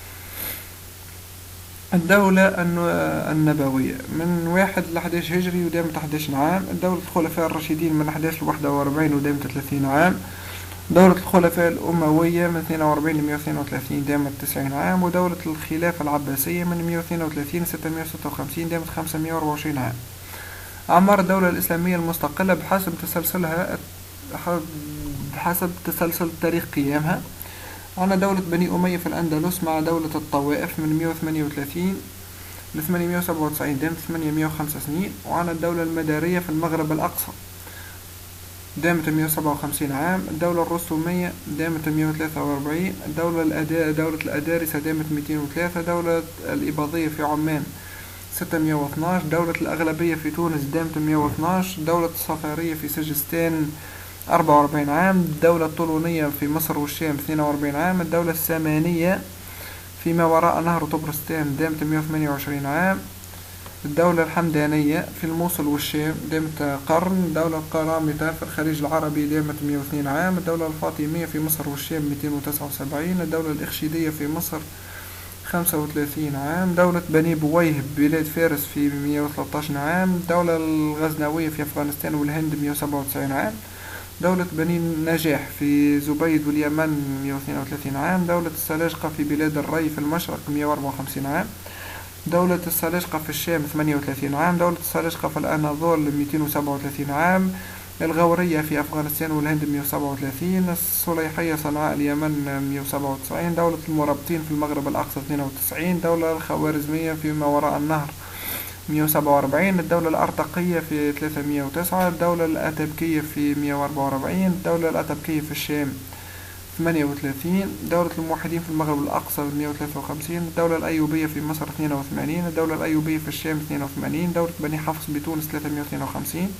الدولة النبوية من واحد لحداش هجري ودامت أحداش عام. الدولة الخلفاء الراشدين من أحداش لواحدة وأربعين ودامت ثلاثين عام. دولة الخلفاء الأموية من اثنين وأربعين لمية واثنين وثلاثين دامت تسعين عام. ودولة الخلافة العباسية من مية واثنين وثلاثين لستمية وستة وخمسين دامت خمسمية وأربعة وعشرين عام. أعمار الدولة الإسلامية المستقلة بحسب تسلسلها بحسب تسلسل تاريخ قيامها. عنا دولة بني أمية في الأندلس مع دولة الطوائف من مية وثمانية وثلاثين ل ثمانمية وسبعة وتسعين دامت ثمانمية وخمسة سنين. وعنا الدولة المدارية في المغرب الأقصى دامت مية وسبعة وخمسين عام. الدولة الرسومية دامت مية وثلاثة وأربعين. الدولة الأدا... دولة الأدارسة دامت مئتين وثلاثة. دولة الإباضية في عمان ستمية واثناش. دولة الأغلبية في تونس دامت مية واثناش. دولة الصفارية في سجستان أربعة وأربعين عام. الدولة الطولونية في مصر والشام اثنين وأربعين عام. الدولة السامانية فيما وراء نهر طبرستان دامت مية وثمانية وعشرين عام. الدولة الحمدانية في الموصل والشام دامت قرن. الدولة القرامطة في الخليج العربي دامت مية واثنين عام. الدولة الفاطمية في مصر والشام مئتين وتسعة وسبعين. الدولة الإخشيدية في مصر خمسة وثلاثين عام. دولة بني بويه بلاد فارس في مية وثلاثة عشر عام. الدولة الغزنوية في أفغانستان والهند مية وسبعة وتسعين عام. دولة بني النجاح في زبيد واليمن مية واثنين وثلاثين عام. دولة السلاجقة في بلاد الري في المشرق مية وأربعة وخمسين عام. دولة السلاجقة في الشام ثمانية وثلاثين عام. دولة السلاجقة في الأناضول مئتين وسبعة وثلاثين عام. الغورية في أفغانستان والهند مية وسبعة وثلاثين. الصليحية صنعاء اليمن مية وسبعة وتسعين. دولة المرابطين في المغرب الأقصى اثنين وتسعين. دولة الخوارزمية فيما وراء النهر مية وسبعة وأربعين. الدولة الأرطقية في ثلاثمية وتسعة. الدولة الأتبكية في مية وأربعة وأربعين. الدولة الأتبكية في الشام ثمانية وثلاثين. دولة الموحدين في المغرب الأقصى مية وثلاثة وخمسين. الدولة الأيوبية في مصر اثنين وثمانين. الدولة الأيوبية في الشام اثنين وثمانين. دولة بني حفص بتونس ثلاثمية واثنين وخمسين.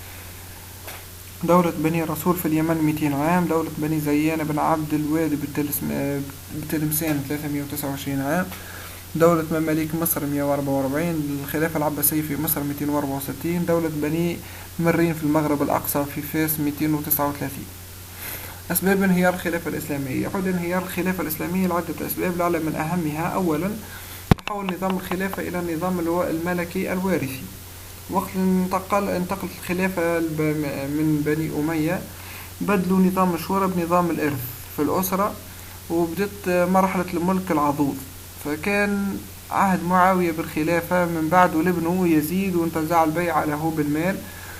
دولة بني رسول في اليمن مئتين عام. دولة بني زيان بن عبد الوادي بالتلمسان ثلاثمية وتسعة وعشرين عام. دولة مماليك مصر مية وأربعة وأربعين. الخلافة العباسية في مصر مئتين وأربعة وستين. دولة بني مرين في المغرب الأقصى في فاس مئتين وتسعة وثلاثين. أسباب انهيار الخلافة الإسلامية. يعود انهيار الخلافة الإسلامية لعدة أسباب، لعل من أهمها: أولا تحول نظام الخلافة إلى النظام الملكي الوارثي. وقت انتقل انتقلت الخلافة من بني أمية بدلوا نظام الشورى بنظام الإرث في الأسرة، وبدت مرحلة الملك العضوض. فكان عهد معاوية بالخلافة من بعده لابنه يزيد، وانتزع البيعة له بالمال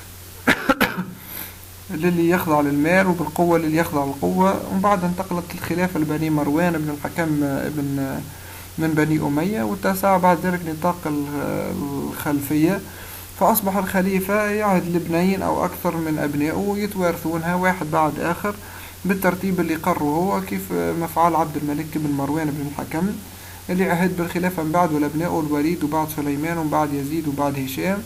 للي يخضع للمال وبالقوة للي يخضع للقوة. ومن بعد انتقلت الخلافة لبني مروان بن الحكم ابن من بني أمية، واتسع بعد ذلك نطاق الخلفية، فأصبح الخليفة يعهد لابنين أو أكثر من أبنائه يتوارثونها واحد بعد آخر بالترتيب اللي قرره هو، كيف مفعل عبد الملك بن مروان بن الحكم اللي عهد بالخلافة من بعده لابنائه الوليد وبعد سليمان وبعد يزيد وبعد هشام.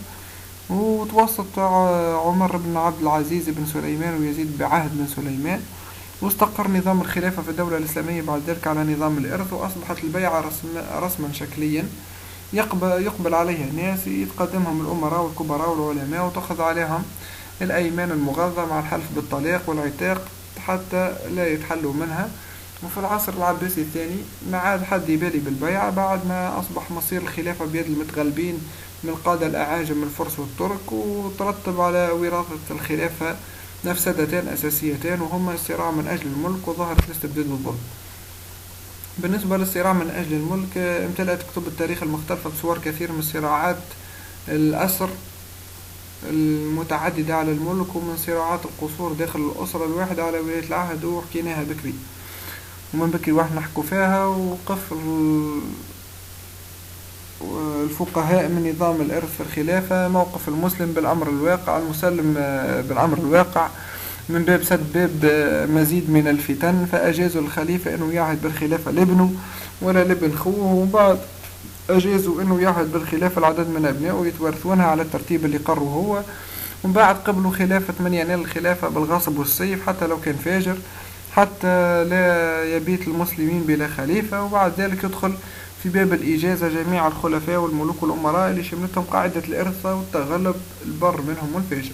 وتوسط عمر بن عبد العزيز بن سليمان ويزيد بعهد بن سليمان، واستقر نظام الخلافة في الدولة الإسلامية بعد ذلك على نظام الإرث، وأصبحت البيعة رسم رسما شكليا يقبل, يقبل عليها الناس، يتقدمهم الأمراء والكبراء والعلماء، وتأخذ عليهم الأيمان المغلظة مع الحلف بالطلاق والعتاق حتى لا يتحلوا منها. وفي العصر العباسي الثاني ما عاد حد يبالي بالبيعة بعد ما أصبح مصير الخلافة بيد المتغلبين من القادة الأعاجم الفرس والترك، وترتب على وراثة الخلافة مفسدتان أساسيتان، وهما الصراع من أجل الملك وظاهرة الاستبداد والظلم. بالنسبة للصراع من أجل الملك، امتلأت كتب التاريخ المختلفة بصور كثير من صراعات الأسر المتعددة على الملك، ومن صراعات القصور داخل الأسرة الواحدة على ولاية العهد، وحكيناها بكري ومن بكري واحد نحكوا فيها. وقف الفقهاء من نظام الإرث في الخلافة موقف المسلم بالأمر الواقع المسلم بالأمر الواقع من باب سد باب مزيد من الفتن، فأجازوا الخليفة أنه يعهد بالخلافة لابنه ولا لابن خوه، وبعد أجازوا أنه يعهد بالخلافة العدد من أبنائه يتوارثونها على الترتيب اللي قرره هو، ومن بعد قبلوا خلافة من ينال الخلافة بالغصب والسيف حتى لو كان فاجر، حتى لا يبيت المسلمين بلا خليفة. وبعد ذلك يدخل في باب الإجازة جميع الخلفاء والملوك والأمراء اللي شملتهم قاعدة الإرث والتغلب البر منهم والفاجر.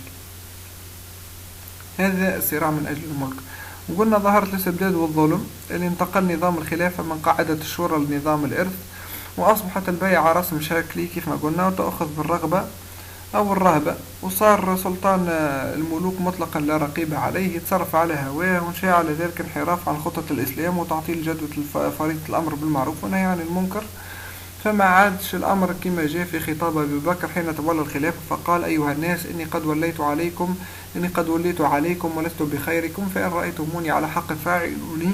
هذا الصراع من أجل الملك. وقلنا ظهرت الاستبداد والظلم اللي انتقل نظام الخلافة من قاعدة الشورى لنظام الإرث، وأصبحت البيعة رسم شكلي كيف ما قلنا وتأخذ بالرغبة أو الرهبة، وصار سلطان الملوك مطلقا لا رقيب عليه يتصرف على هواه، وانشاء على ذلك انحراف عن خطة الإسلام وتعطيل جدوى فريضة الأمر بالمعروف والنهي عن المنكر. فما عادش الأمر كما جاء في خطاب أبي بكر حين تولى الخلافة فقال: أيها الناس إني قد وليت عليكم إني قد وليت عليكم ولست بخيركم، فإن رأيتموني على حق فاعلوا لي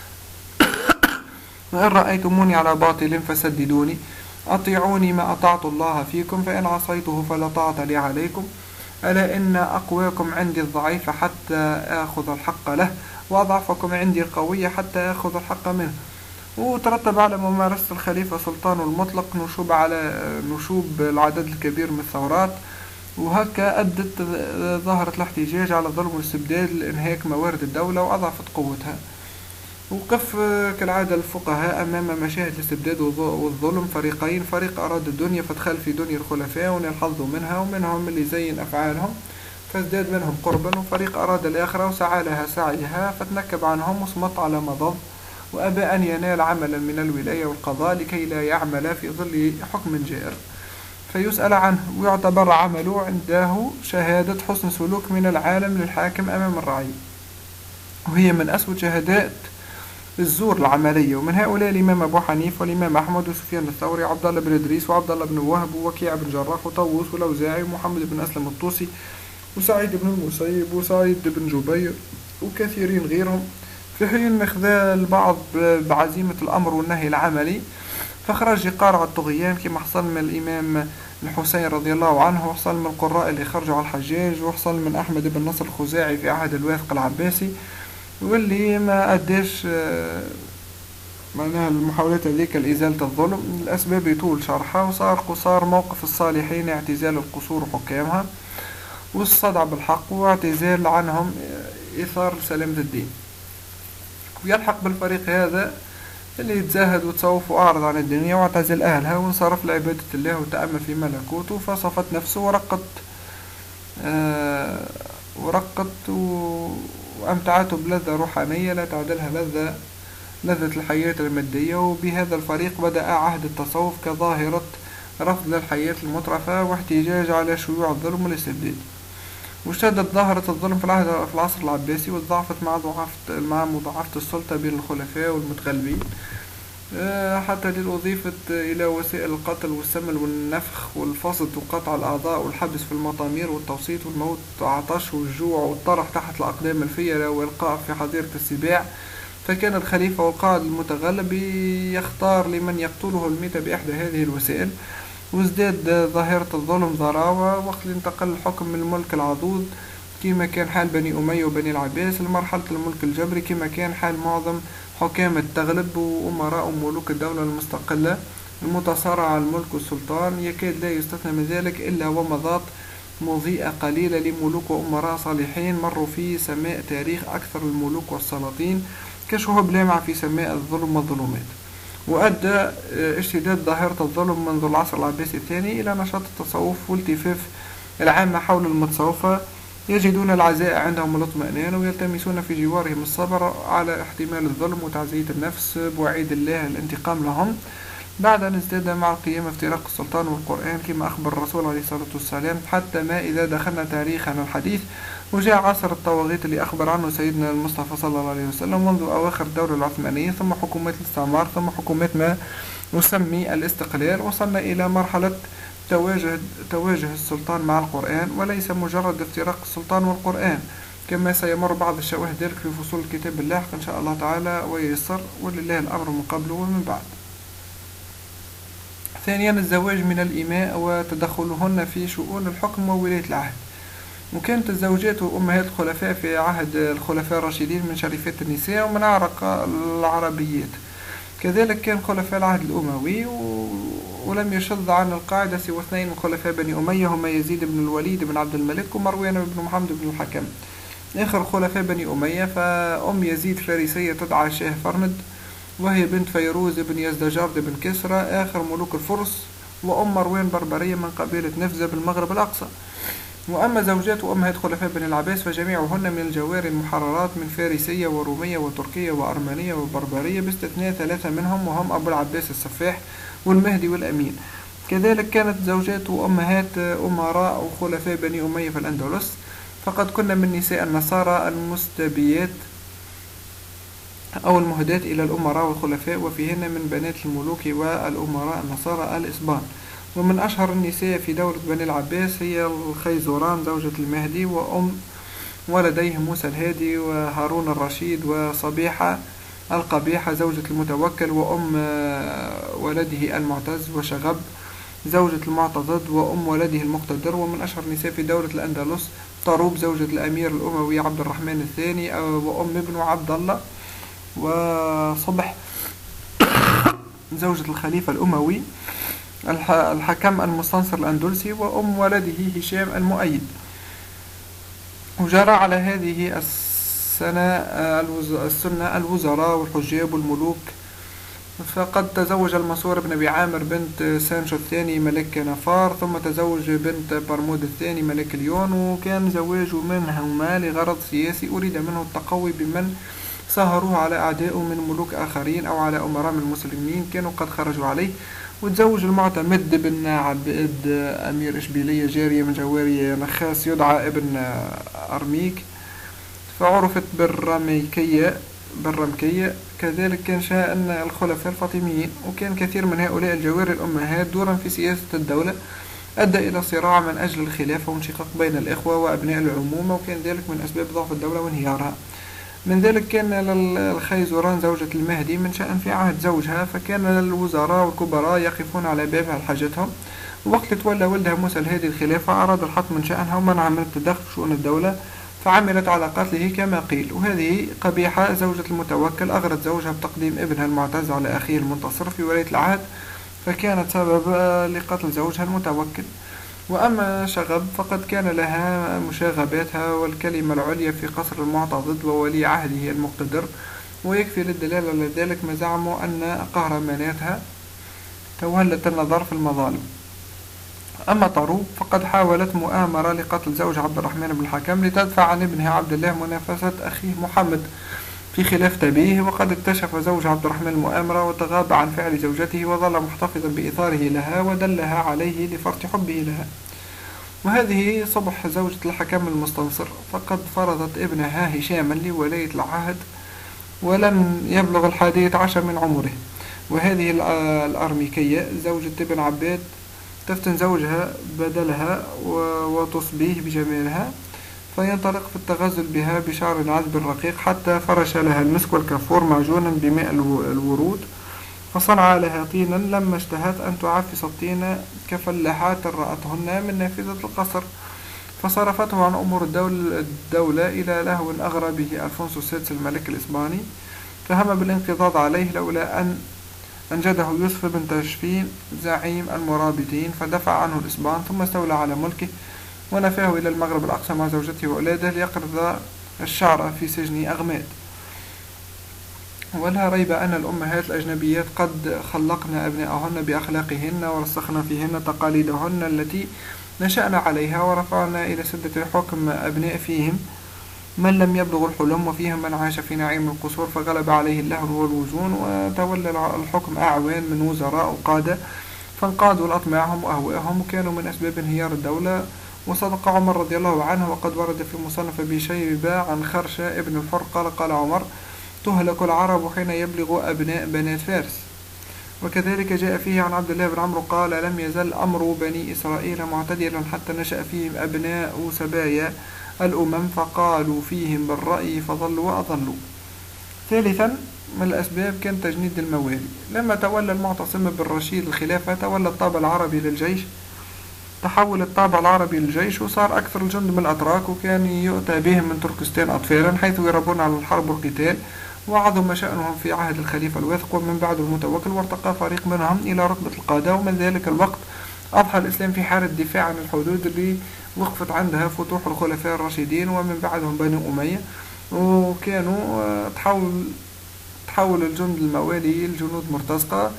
وإن رأيتموني على باطل فسددوني، أطيعوني ما أطعت الله فيكم، فإن عصيته فلا طاعة لي عليكم، ألا إن أقواكم عندي الضعيف حتى آخذ الحق له، وأضعفكم عندي القوية حتى آخذ الحق منه. وترتب على ممارسة الخليفة سلطانه المطلق نشوب على نشوب العدد الكبير من الثورات، وهكا أدت ظاهرة الاحتجاج على الظلم والاستبداد لإنهاك موارد الدولة وأضعفت قوتها. وقف كالعادة الفقهاء أمام مشاهد الاستبداد والظلم فريقين: فريق أراد الدنيا فدخل في دنيا الخلفاء ونال حظه منها ومنهم اللي زين أفعالهم فازداد منهم قربا، وفريق أراد الآخرة وسعى لها سعيها فتنكب عنهم وصمت على مضض، وأبى أن ينال عملا من الولاية والقضاء لكي لا يعمل في ظل حكم جائر فيسأل عنه، ويعتبر عمله عنده شهادة حسن سلوك من العالم للحاكم أمام الرعية، وهي من أسود شهادات الزور العملية. ومن هؤلاء الإمام أبو حنيفة والإمام أحمد وسفيان الثوري وعبد الله بن إدريس وعبد الله بن وهب ووكيع بن جراح وطاووس والأوزاعي ومحمد بن أسلم الطوسي وسعيد بن المسيب وسعيد بن جبير وكثيرين غيرهم، في حين إخذال البعض بعزيمة الأمر والنهي العملي، فخرج قارع الطغيان كما حصل من الإمام الحسين رضي الله عنه، وحصل من القراء اللي خرجوا على الحجاج، وحصل من أحمد بن نصر الخزاعي في عهد الواثق العباسي، واللي ما أداش معناها المحاولات هذيك لإزالة الظلم الأسباب يطول شرحها. وصار قصار موقف الصالحين اعتزال القصور وحكامها والصدع بالحق واعتزال عنهم إثار سلامة الدين. ويلحق بالفريق هذا اللي يتزاهد وتصوف وأعرض عن الدنيا واعتزل أهلها وانصرف لعبادة الله وتأمل في ملكوته، فصفت نفسه ورقت آه ورقت و... وأمتعته بلذة روحانية لا تعدلها لذة لذة الحياة المادية. وبهذا الفريق بدأ عهد التصوف كظاهرة رفض للحياة المترفة واحتجاج على شيوع الظلم والاستبداد. واشتدت ظاهرة الظلم في العهد في العصر العباسي، وتضاعفت مع ضعافة مع مضاعفة السلطة بين الخلفاء والمتغلبين، حتى أضيفت إلى وسائل القتل والسمل والنفخ والفصد وقطع الأعضاء والحبس في المطامير والتوسيط والموت والعطش والجوع والطرح تحت الأقدام الفيلة والإلقاء في حظيرة السباع. فكان الخليفة والقائد المتغلب يختار لمن يقتله الميت بإحدى هذه الوسائل. وازداد ظاهرة الظلم ضراوة وقت انتقل الحكم من الملك العضوض كما كان حال بني أمية وبني العباس لمرحلة الملك الجبري كما كان حال معظم حكام التغلب وأمراء وملوك الدولة المستقلة المتصارعة على الملك والسلطان، يكاد لا يستثنى من ذلك إلا ومضات مضيئة قليلة لملوك وأمراء صالحين مروا في سماء تاريخ أكثر الملوك والسلاطين كشهب لامعة في سماء الظلم والظلمات. وأدى اشتداد ظاهرة الظلم منذ العصر العباسي الثاني إلى نشاط التصوف والتفاف العامة حول المتصوفة، يجدون العزاء عندهم الاطمئنان ويلتمسون في جوارهم الصبر على احتمال الظلم وتعزية النفس بوعيد الله الانتقام لهم بعد أن ازداد مع القيام افتراق السلطان والقرآن كما أخبر الرسول عليه الصلاة والسلام، حتى ما إذا دخلنا تاريخنا الحديث وجاء عصر الطواغيت اللي أخبر عنه سيدنا المصطفى صلى الله عليه وسلم منذ أواخر الدولة العثمانية ثم حكومات الاستعمار ثم حكومات ما نسمي الاستقلال، وصلنا إلى مرحلة تواجه, تواجه السلطان مع القرآن وليس مجرد افتراق السلطان والقرآن كما سيمر بعض الشواهد ذلك في فصول الكتاب اللاحق إن شاء الله تعالى وييسر، ولله الأمر من قبل ومن بعد. ثانيا الزواج من الإماء وتدخلهن في شؤون الحكم وولاية العهد. وكانت الزوجات وأمهات الخلفاء في عهد الخلفاء الراشدين من شريفات النساء ومن أعرق العربيات. كذلك كان خلفاء العهد الأموي و... ولم يشذ عن القاعدة سوى اثنين من خلفاء بني أمية هما يزيد بن الوليد بن عبد الملك ومروان بن محمد بن الحكم. آخر خلفاء بني أمية فأم يزيد فارسية تدعى شاه فرند وهي بنت فيروز بن يزدجرد بن كسرى آخر ملوك الفرس، وأم مروان بربرية من قبيلة نفزة بالمغرب الأقصى. وأما زوجات وأمهات خلفاء بني العباس فجميعهن من الجواري المحررات من فارسية ورومية وتركية وأرمنية وبربرية باستثناء ثلاثة منهم وهم أبو العباس السفاح والمهدي والأمين. كذلك كانت زوجات وأمهات أمراء وخلفاء بني أمية في الأندلس فقد كنا من نساء النصارى المستبيات أو المهدات إلى الأمراء والخلفاء، وفيهن من بنات الملوك والأمراء النصارى الإسبان. ومن أشهر النساء في دولة بني العباس هي الخيزران زوجة المهدي وأم ولديه موسى الهادي وهارون الرشيد، وصبيحة القبيحة زوجة المتوكل وأم ولده المعتز، وشغب زوجة المعتضد وأم ولده المقتدر. ومن أشهر النساء في دولة الأندلس طروب زوجة الأمير الأموي عبد الرحمن الثاني وأم ابنه عبد الله، وصبح زوجة الخليفة الأموي الحكم المستنصر الأندلسي وأم ولده هشام المؤيد. وجرى على هذه السنة السنة الوزراء والحجاب والملوك، فقد تزوج المنصور بن أبي عامر بنت سانشو الثاني ملك نفار، ثم تزوج بنت برمود الثاني ملك ليون، وكان زواج منهما لغرض سياسي أريد منه التقوي بمن سهروه على أعدائه من ملوك آخرين أو على أمراء من المسلمين كانوا قد خرجوا عليه. وتزوج المعتمد بن عبد أمير إشبيلية جارية من جواري نخاس يدعى ابن أرميك فعرفت بالرميكية بالرمكية. كذلك كان شأن الخلفاء الفاطميين، وكان كثير من هؤلاء الجواري الأمهات دورا في سياسة الدولة أدى إلى صراع من أجل الخلافة وانشقاق بين الإخوة وأبناء العمومة، وكان ذلك من أسباب ضعف الدولة وانهيارها. من ذلك كان الخيزران زوجة المهدي من شأن في عهد زوجها، فكان الوزراء والكبراء يقفون على بابها لحاجتهم، ووقت تولى ولدها موسى الهادي الخلافة أراد الحط من شأنها ومنع من التدخل في شؤون الدولة فعملت على قتله كما قيل. وهذه قبيحة زوجة المتوكل أغرت زوجها بتقديم ابنها المعتز على أخيه المنتصر في ولاية العهد فكانت سبب لقتل زوجها المتوكل. وأما شغب فقد كان لها مشاغباتها والكلمة العليا في قصر المعتضد وولي عهده المقتدر، ويكفي للدلالة على ذلك ما زعموا أن قهرماناتها تولت النظر في المظالم. أما طروب فقد حاولت مؤامرة لقتل زوج عبد الرحمن بن الحكم لتدفع عن ابنها عبد الله منافسة أخيه محمد في خلافة أبيه، وقد اكتشف زوج عبد الرحمن المؤامرة وتغاضى عن فعل زوجته وظل محتفظا بإثاره لها ودلها عليه لفرط حبه لها. وهذه صبح زوجة الحكم المستنصر فقد فرضت ابنها هشاما لولاية العهد ولم يبلغ الحادية عشر من عمره. وهذه الأرميكية زوجة ابن عباد تفتن زوجها بدلها وتصبيه بجمالها فينطلق في التغزل بها بشعر عذب رقيق حتى فرش لها المسك والكافور معجونا بماء الورود فصنع لها طينا لما اشتهت أن تعفس الطين كفلاحات رأتهن من نافذة القصر فصرفته عن أمور الدولة إلى لهو أغرى به ألفونسو السادس الملك الإسباني فهم بالانقضاض عليه لولا أن أنجده يوسف بن تشفين زعيم المرابطين فدفع عنه الإسبان ثم استولى على ملكه ونفاه إلى المغرب الأقصى مع زوجته وأولاده ليقرض الشعر في سجن أغماد. ولا ريب أن الأمهات الأجنبيات قد خلقن أبناءهن بأخلاقهن ورسخن فيهن تقاليدهن التي نشأنا عليها، ورفعنا إلى سدة حكم أبناء فيهم من لم يبلغ الحلم، وفيهم من عاش في نعيم القصور فغلب عليه اللهو والوجون، وتولى الحكم أعوان من وزراء وقادة فانقادوا لأطماعهم وأهواءهم، وكانوا من أسباب انهيار الدولة. وصدق عمر رضي الله عنه، وقد ورد في مصنف أبي شيبة عن خرشة ابن الحر قال قال عمر: تهلك العرب حين يبلغ أبناء بنات فارس. وكذلك جاء فيه عن عبد الله بن عمرو قال: لم يزل أمر بني إسرائيل معتدلا حتى نشأ فيهم أبناء سبايا الأمم فقالوا فيهم بالرأي فضلوا وأضلوا. ثالثا من الأسباب كان تجنيد الموالي. لما تولى المعتصم بن رشيد الخلافة تولى الطابع العربي للجيش، تحول الطابع العربي للجيش وصار أكثر الجند من الأتراك، وكان يؤتى بهم من تركستان أطفالا حيث يربون على الحرب والقتال، وعظم شأنهم في عهد الخليفة الواثق ومن بعد المتوكل، وارتقى فريق منهم إلى رتبة القادة. ومن ذلك الوقت أضحى الإسلام في حالة دفاع عن الحدود اللي وقفت عندها فتوح الخلفاء الراشدين ومن بعدهم بني أمية، وكانوا تحول تحول الجند الموالي الجنود مرتزقة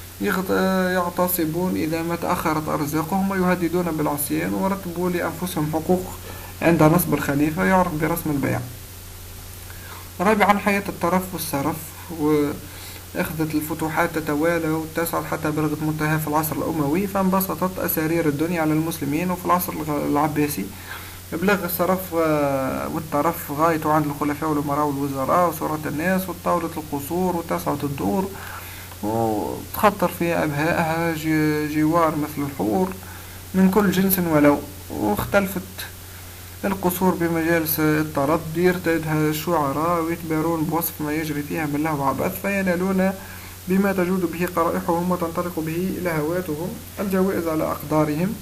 يغتصبون إذا ما تأخرت أرزاقهم ويهددون بالعصيان، ورتبوا لأنفسهم حقوق عند نصب الخليفة يعرف برسم البيع. رابعا حياة الترف والسرف، وأخذت الفتوحات تتوالى واتسعت حتى بلغت منتهى في العصر الأموي، فانبسطت أسارير الدنيا على المسلمين. وفي العصر العباسي بلغ السرف والترف غايته عند الخلفاء والأمراء والوزراء وسورة الناس وطاولة القصور وتسعة الدور، وتخطر فيها أبهائها جوار مثل الحور من كل جنس ولو. واختلفت القصور بمجالس الطرب يرتدها الشعراء ويتبارون بوصف ما يجري فيها من لهو وعبث، فينالون بما تجود به قرائحهم وتنطلق به لهواتهم الجوائز على أقدارهم،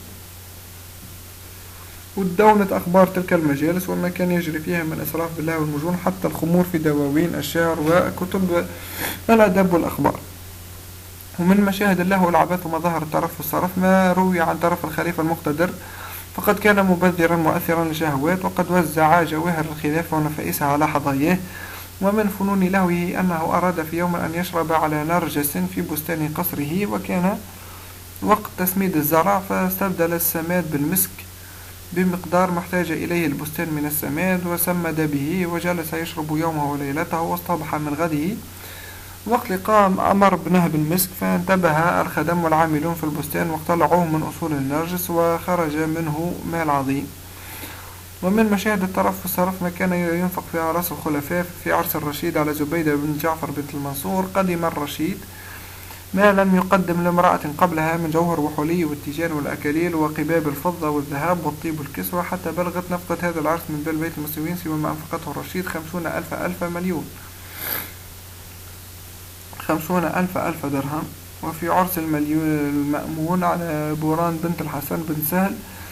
ودونت أخبار تلك المجالس وما كان يجري فيها من إسراف بالله والمجون، حتى الخمور في دواوين الشعر وكتب الأدب والأخبار. ومن مشاهد الله والعبث ومظاهر الترف والصرف ما روي عن طرف الخليفة المقتدر، فقد كان مبذرا مؤثرا للشهوات، وقد وزع جواهر الخلافة ونفائسها على حظاياه. ومن فنون لهوه أنه أراد في يوم أن يشرب على نرجس في بستان قصره، وكان وقت تسميد الزرع، فاستبدل السماد بالمسك بمقدار ما احتاج إليه البستان من السماد، وسمد به وجلس يشرب يومه وليلته، واصطبح من غده. وقت قام أمر بنهب المسك، فانتبه الخدم والعاملون في البستان واقتلعوه من أصول النرجس، وخرج منه مال عظيم. ومن مشاهد الترف والسرف ما كان ينفق في أعراس الخلفاء. في عرس الرشيد على زبيدة بن جعفر بنت المنصور قدم الرشيد ما لم يقدم لامرأة قبلها من جوهر وحلي والتيجان والأكاليل وقباب الفضة والذهب والطيب والكسوة، حتى بلغت نفقة هذا العرس من بال بيت المسلمين سوى ما أنفقته الرشيد خمسون ألف ألف مليون خمسون ألف ألف درهم. وفي عرس المأمون على بوران بنت الحسن بن سهل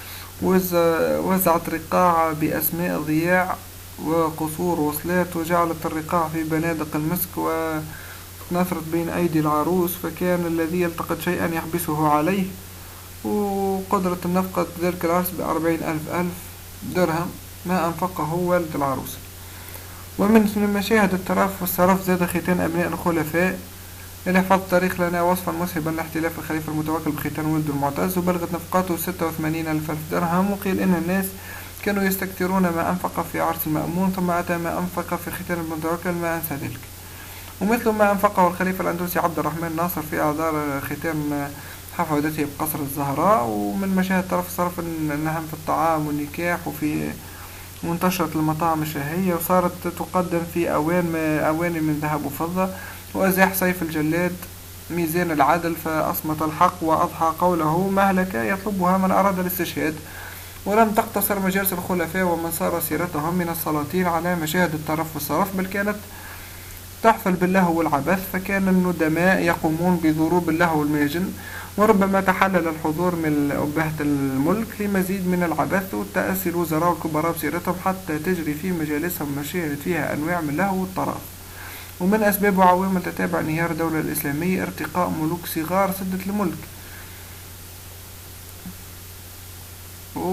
وزعت رقاع بأسماء ضياع وقصور وصلات، وجعلت الرقاع في بنادق المسك ونثرت بين أيدي العروس، فكان الذي يلتقط شيئا يحبسه عليه. وقدرة النفقة ذلك العرس بأربعين ألف ألف درهم ما أنفقه والد العروس. ومن مشاهد الترف والسرف زاد ختان أبناء الخلفاء. إلى حفظ التاريخ لنا وصفا مسهبا لاحتلاف الخليفة المتوكل بختان ولد المعتز، وبلغت نفقاته ستة وثمانين ألف درهم. وقيل إن الناس كانوا يستكثرون ما أنفق في عرس المأمون، ثم أتى ما أنفق في ختان المتوكل ما أنسى ذلك. ومثل ما أنفقه الخليفة الأندلسي عبد الرحمن ناصر في أعذار ختان حفادته بقصر الزهراء. ومن مشاهد طرف الصرف النهم في الطعام والنكاح وفي وانتشرت المطاعم الشهية، وصارت تقدم في أوان أواني من ذهب وفضة. وأزاح سيف الجلاد ميزان العدل فأصمت الحق وأضحى قوله مهلكة يطلبها من أراد الاستشهاد. ولم تقتصر مجالس الخلفاء ومن سار سيرتهم من السلاطين على مشاهد الترف والصرف، بل كانت تحفل باللهو والعبث، فكان الندماء يقومون بضروب اللهو والميجن، وربما تحلل الحضور من أبهة الملك لمزيد من العبث والتأسي الوزراء والكبراء بسيرتهم، حتى تجري في مجالسهم مشاهد فيها أنواع من اللهو والطرف. ومن أسباب وعوامل تتابع انهيار الدولة الإسلامية ارتقاء ملوك صغار سدة الملك.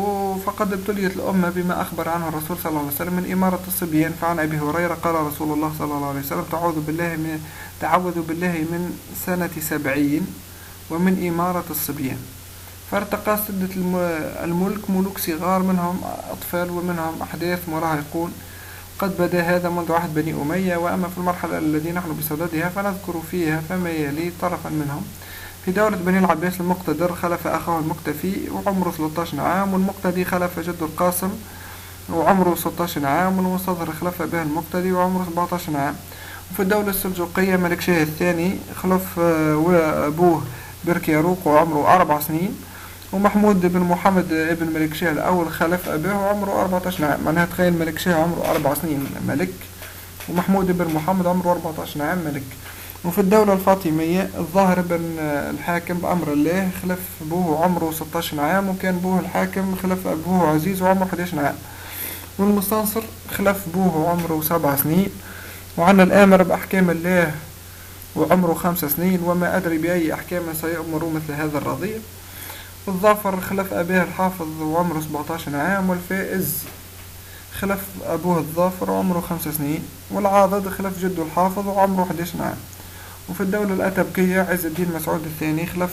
فقد ابتليت الأمة بما أخبر عنه الرسول صلى الله عليه وسلم من إمارة الصبيان. فعن أبي هريرة قال رسول الله صلى الله عليه وسلم: تعوذ بالله من تعوذوا بالله من سنة سبعين ومن إمارة الصبيان. فارتقى سدة الملك ملوك صغار، منهم أطفال ومنهم أحداث مراهقون. قد بدا هذا منذ عهد بني أمية، وأما في المرحلة التي نحن بصددها فنذكر فيها فما يلي طرفا منهم. في دولة بني العباس المقتدر خلف أخاه المقتفي وعمره ثلاثة عشر عام، والمقتدي خلف جده القاسم وعمره ستة عشر عام، والمستظهر خلف به المقتدي وعمره سبعة عشر عام. وفي الدولة السلجوقية ملك شاه الثاني خلف أبوه بركياروق وعمره أربع سنين، ومحمود بن محمد ابن ملك شاه الأول خلف أبيه وعمره أربعة عشر عام. معناها تخيل ملك شاه عمره أربع سنين ملك، ومحمود بن محمد عمره أربعة عشر عام ملك. وفي الدولة الفاطمية الظاهر بن الحاكم بأمر الله خلف أبوه عمره ستة عشر عام، وكان أبوه الحاكم خلف أبوه عزيز وعمره أحد عشر عام. والمستنصر خلف أبوه عمره سبع سنين. وعنا الآمر بأحكام الله وعمره خمس سنين، وما أدري بأي أحكام سيأمر مثل هذا الرضيع. والظافر خلف أبيه الحافظ وعمره سبعة عشر عام، والفائز خلف أبوه الظافر وعمره خمس سنين، والعاضد خلف جده الحافظ وعمره أحد عشر عام. وفي الدولة الأتبكية عز الدين مسعود الثاني خلف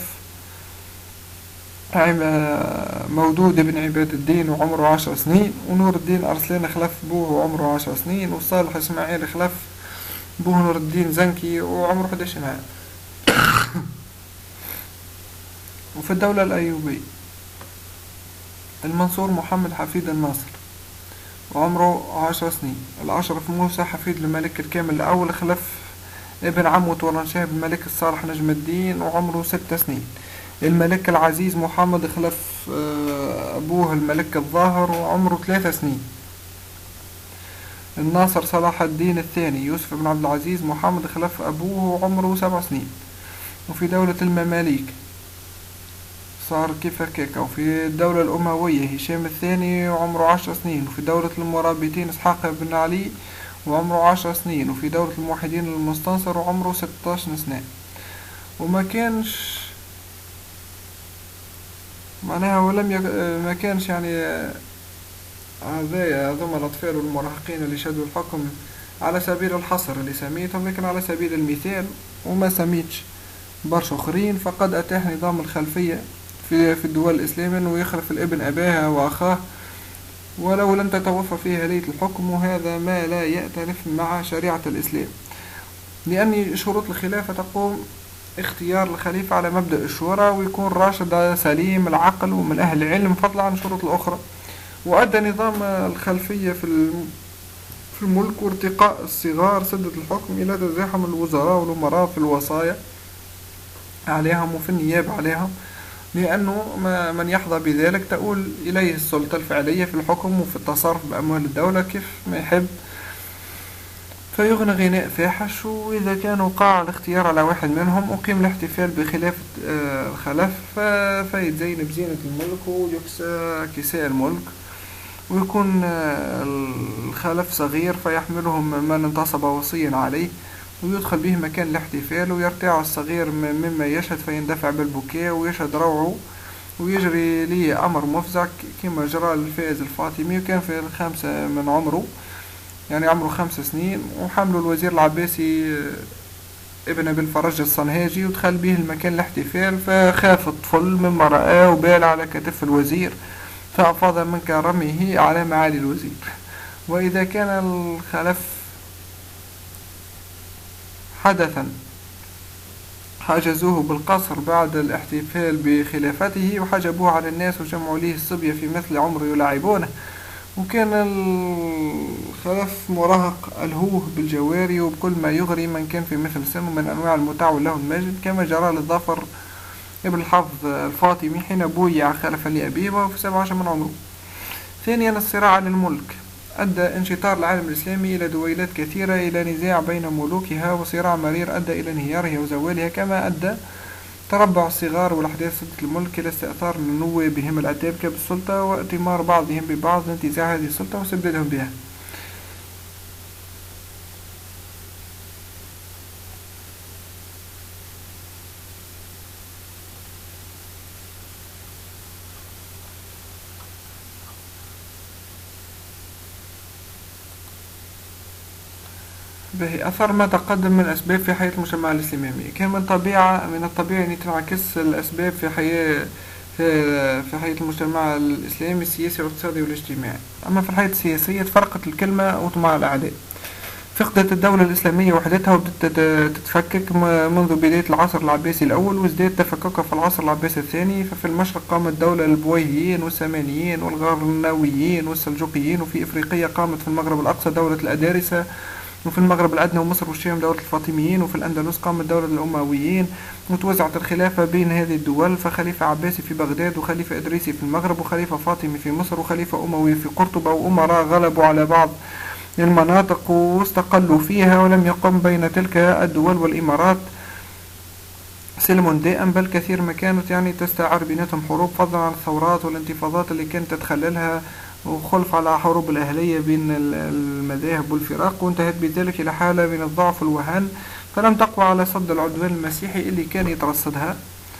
مودود بن عباد الدين وعمره عشر سنين، ونور الدين أرسلان خلف أبوه وعمره عشر سنين، وصالح إسماعيل خلف أبوه نور الدين زنكي وعمره أحد عشر عام. وفي الدولة الأيوبية المنصور محمد حفيد الناصر وعمره عشر سنين. الأشرف موسى حفيد الملك الكامل الأول خلف ابن عمه تورنشاه الملك الصالح نجم الدين وعمره ست سنين. الملك العزيز محمد خلف أبوه الملك الظاهر وعمره ثلاث سنين. الناصر صلاح الدين الثاني يوسف بن عبد العزيز محمد خلف أبوه وعمره سبع سنين. وفي دولة المماليك صار كيف هكاكا. وفي الدولة الأموية هشام الثاني وعمره عشر سنين. وفي دولة المرابطين إسحاق بن علي وعمره عشر سنين. وفي دولة الموحدين المستنصر وعمره ستة عشر سنة. وما كانش معناها ولم يك... ما كانش يعني هذايا هذوما الأطفال والمراهقين اللي شدوا الحكم على سبيل الحصر اللي سميتهم، لكن على سبيل المثال وما سميتش برشا أخرين. فقد أتاح نظام الخلفية في في الدول الإسلامية أنه يخلف الابن أباها وأخاه ولو لم تتوفر فيه آلية الحكم، وهذا ما لا يأتلف مع شريعة الإسلام، لأن شروط الخلافة تقوم اختيار الخليفة على مبدأ الشورى، ويكون راشد سليم العقل ومن أهل العلم فضلا عن الشروط الأخرى. وأدى نظام الخلفية في في الملك وارتقاء الصغار سدة الحكم إلى تزاحم الوزراء والأمراء في الوصايا عليهم وفي النيابة عليهم، لأنه من يحظى بذلك تؤول إليه السلطة الفعلية في الحكم وفي التصرف بأموال الدولة كيف ما يحب، فيغنى غناء فاحش. وإذا كان وقع الاختيار على واحد منهم أقيم الاحتفال بخلافة الخلف فيتزين بزينة الملك ويكسى كساء الملك، ويكون الخلف صغير فيحملهم من انتصب وصيا عليه، ويدخل به مكان الاحتفال ويرتاع الصغير مما يشهد فيندفع بالبكاء ويشهد روعه ويجري ليه أمر مفزع كما جرى للفائز الفاطمي، وكان في الخامسة من عمره يعني عمره خمس سنين، وحمله الوزير العباسي ابن أبي الفرج الصنهاجي ودخل به المكان الاحتفال، فخاف الطفل مما رآه وبال على كتف الوزير فأفاض من كرمه على معالي الوزير. وإذا كان الخلف حدثا حجزوه بالقصر بعد الاحتفال بخلافته وحجبوه على الناس وجمعوا ليه الصبية في مثل عمره يلعبونه، وكان الخلف مراهق ألهوه بالجواري وبكل ما يغري من كان في مثل سنه من أنواع المتع وله المجد، كما جرى للظفر ابن الحافظ الفاطمي حين بويع خلفا لأبيه وفي سبع عشر من عمره. ثانيا الصراع على الملك أدى انشطار العالم الإسلامي إلى دويلات كثيرة، إلى نزاع بين ملوكها وصراع مرير أدى إلى انهيارها وزوالها، كما أدى تربع الصغار والأحداث سدة الملك إلى استئثار نوابهم الأتابكة بالسلطة وائتمار بعضهم ببعض لانتزاع هذه السلطة واستبدادهم بها. به أثر ما تقدم من أسباب في حياة المجتمع الإسلامي. كان من طبيعة من الطبيعي أن تنعكس الأسباب في حياة في في حياة المجتمع الإسلامي السياسي والاقتصادي والاجتماعي. أما في الحياة السياسية تفرقت الكلمة وطمع الأعداء، فقدت الدولة الإسلامية وحدتها وبدأت تتفكك منذ بداية العصر العباسي الأول، وازداد تفككها في العصر العباسي الثاني. ففي المشرق قامت دولة البويهيين والسامانيين والغرناويين والسلجوقيين، وفي إفريقيا قامت في المغرب الأقصى دولة الأدارسة، وفي المغرب الأدنى ومصر والشام دولة الفاطميين، وفي الأندلس قامت دولة الأمويين. وتوزعت الخلافة بين هذه الدول، فخليفة عباسي في بغداد، وخليفة إدريسي في المغرب، وخليفة فاطمي في مصر، وخليفة أموي في قرطبة، وأمراء غلبوا على بعض المناطق واستقلوا فيها، ولم يقم بين تلك الدول والإمارات سلم دائم، بل كثير ما كانت يعني تستعر بيناتهم حروب، فضلا عن الثورات والانتفاضات اللي كانت تتخللها، وخلف على حروب الأهلية بين المذاهب والفرق، وانتهت بذلك إلى حالة من الضعف والوهن، فلم تقوى على صد العدوان المسيحي اللي كان يترصدها،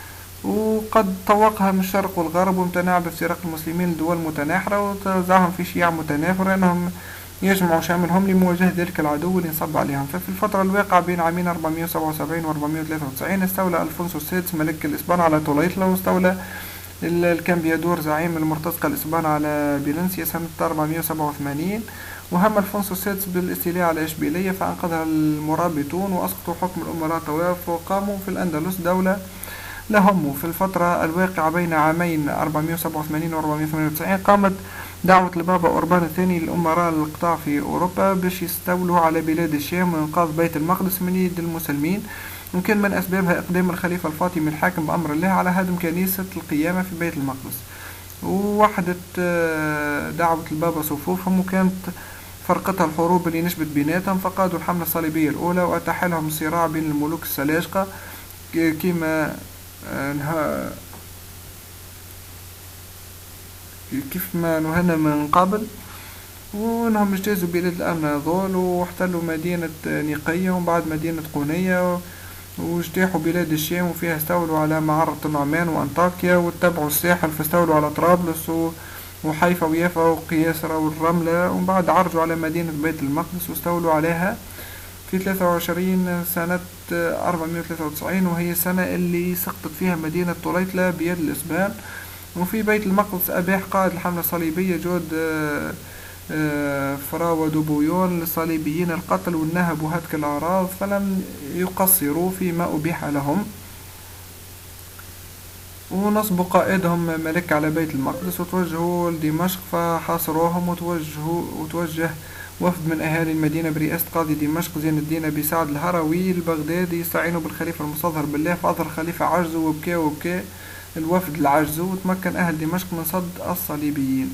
وقد طوقها من الشرق والغرب، وامتنع بافتراق المسلمين لدول متناحرة، وتوزعهم في شيع متنافرة أنهم يجمعوا شاملهم لمواجهة ذلك العدو اللي انصب عليهم. ففي الفترة الواقعة بين عامين أربعمائة وسبعة وسبعين و أربعمائة وثلاثة وتسعين استولى ألفونسو السادس ملك الإسبان على طوليطلة، واستولى الكامبيادور زعيم المرتزقة الإسبان على بيلنسيا سنة أربعمائة وسبعة وثمانين. وهم ألفونسو السادس بالاستيلاء على إشبيلية، فأنقذها المرابطون وأسقطوا حكم الأمراء طواف، وقاموا في الأندلس دولة لهم. في الفترة الواقعة بين عامين أربعمائة وسبعة وثمانين و أربعمائة وثمانية وتسعين قامت دعوة البابا أوربان الثاني للأمراء الإقطاع في أوروبا باش يستولوا على بلاد الشام وإنقاذ بيت المقدس من يد المسلمين، وكان من أسبابها إقدام الخليفة الفاطمي الحاكم بأمر الله على هدم كنيسة القيامة في بيت المقدس، ووحدت دعوة البابا صفوفهم، وكانت فرقتها الحروب اللي نشبت بيناتهم، فقادوا الحملة الصليبية الأولى، وأتاح لهم الصراع بين الملوك السلاجقة كما كيف ما نهنا من قبل، وانهم اجتازوا بلاد الاناضول واحتلوا مدينة نيقية ومن بعد مدينة قونية، واجتاحوا بلاد الشام، وفيها استولوا على معرة النعمان وانطاكيا، واتبعوا الساحل فاستولوا على طرابلس وحيفا ويافا وقياسرة والرملة، ومن بعد عرجوا على مدينة بيت المقدس واستولوا عليها في ثلاثة وعشرين سنة أربعمائة وثلاثة وتسعين، وهي السنة اللي سقطت فيها مدينة طوليطلة بيد الإسبان. وفي بيت المقدس أباح قائد الحملة الصليبية جود فراو ودوبويون للصليبيين القتل والنهب وهتك الأعراض، فلم يقصروا فيما أبيح لهم، ونصبوا قائدهم ملك على بيت المقدس، وتوجهوا لدمشق فحاصروهم، وتوجهوا وتوجه وفد من أهالي المدينة برئاسة قاضي دمشق زين الدين أبي سعد الهروي البغدادي يستعينوا بالخليفة المستظهر بالله، فأظهر الخليفة عجزه وبكى وبكى الوفد العجزه، وتمكن أهل دمشق من صد الصليبيين.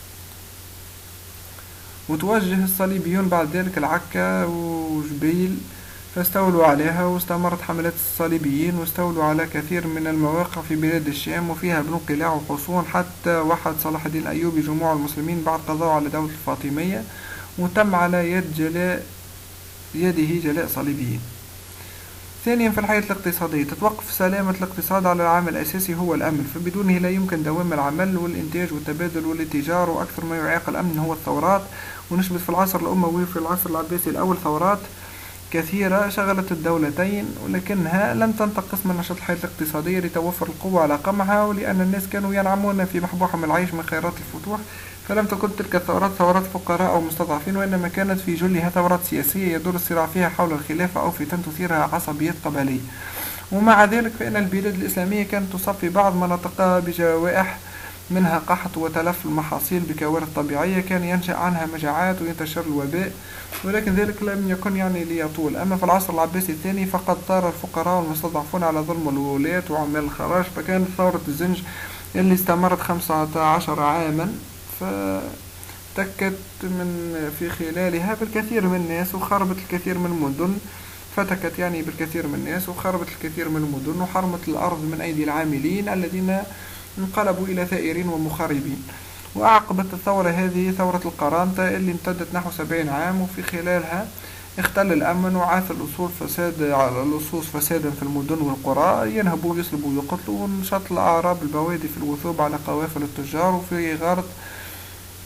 وتوجه الصليبيون بعد ذلك العكا وجبيل فاستولوا عليها، واستمرت حملات الصليبيين واستولوا على كثير من المواقع في بلاد الشام، وفيها بنو قلاع وحصون، حتى وحد صلاح الدين الأيوبي جموع المسلمين بعد قضاء على دولة الفاطمية، وتم على يد جلاء يده جلاء صليبيين. ثانيا، في الحياة الاقتصادية تتوقف سلامة الاقتصاد على العامل الأساسي هو الأمن، فبدونه لا يمكن دوام العمل والإنتاج والتبادل والاتجار، وأكثر ما يعيق الأمن هو الثورات. ونشبت في العصر الأموي وفي العصر العباسي الأول ثورات كثيرة شغلت الدولتين، ولكنها لم تنتقص من نشاط الحياة الاقتصادية لتوفر القوة على قمعها، ولأن الناس كانوا ينعمون في محبوحهم العيش من خيرات الفتوح، فلم تكن تلك الثورات ثورات فقراء أو مستضعفين، وإنما كانت في جلها ثورات سياسية يدور الصراع فيها حول الخلافة أو فتن تثيرها عصبيات قبلية. ومع ذلك فإن البلاد الإسلامية كانت تصاب في بعض مناطقها بجوائح، منها قحط وتلف المحاصيل بكوارث طبيعية كان ينشأ عنها مجاعات وينتشر الوباء، ولكن ذلك لم يكن يعني ليطول. أما في العصر العباسي الثاني فقد طار الفقراء والمستضعفون على ظلم الولاة وعمال الخراج، فكانت ثورة الزنج اللي استمرت خمسة عشر عاما فتكت من في خلالها بالكثير من الناس وخربت الكثير من المدن، فتكت يعني بالكثير من الناس وخربت الكثير من المدن وحرمت الأرض من أيدي العاملين الذين انقلبوا إلى ثائرين ومخربين. وأعقبت الثورة هذه ثورة القرامطة اللي امتدت نحو سبعين عام، وفي خلالها اختل الأمن وعاث الأصول فساد على اللصوص فسادا في المدن والقرى، ينهبوا يسلبوا يقتلوا، ونشط الأعراب البوادي في الوثوب على قوافل التجار، وفي غارة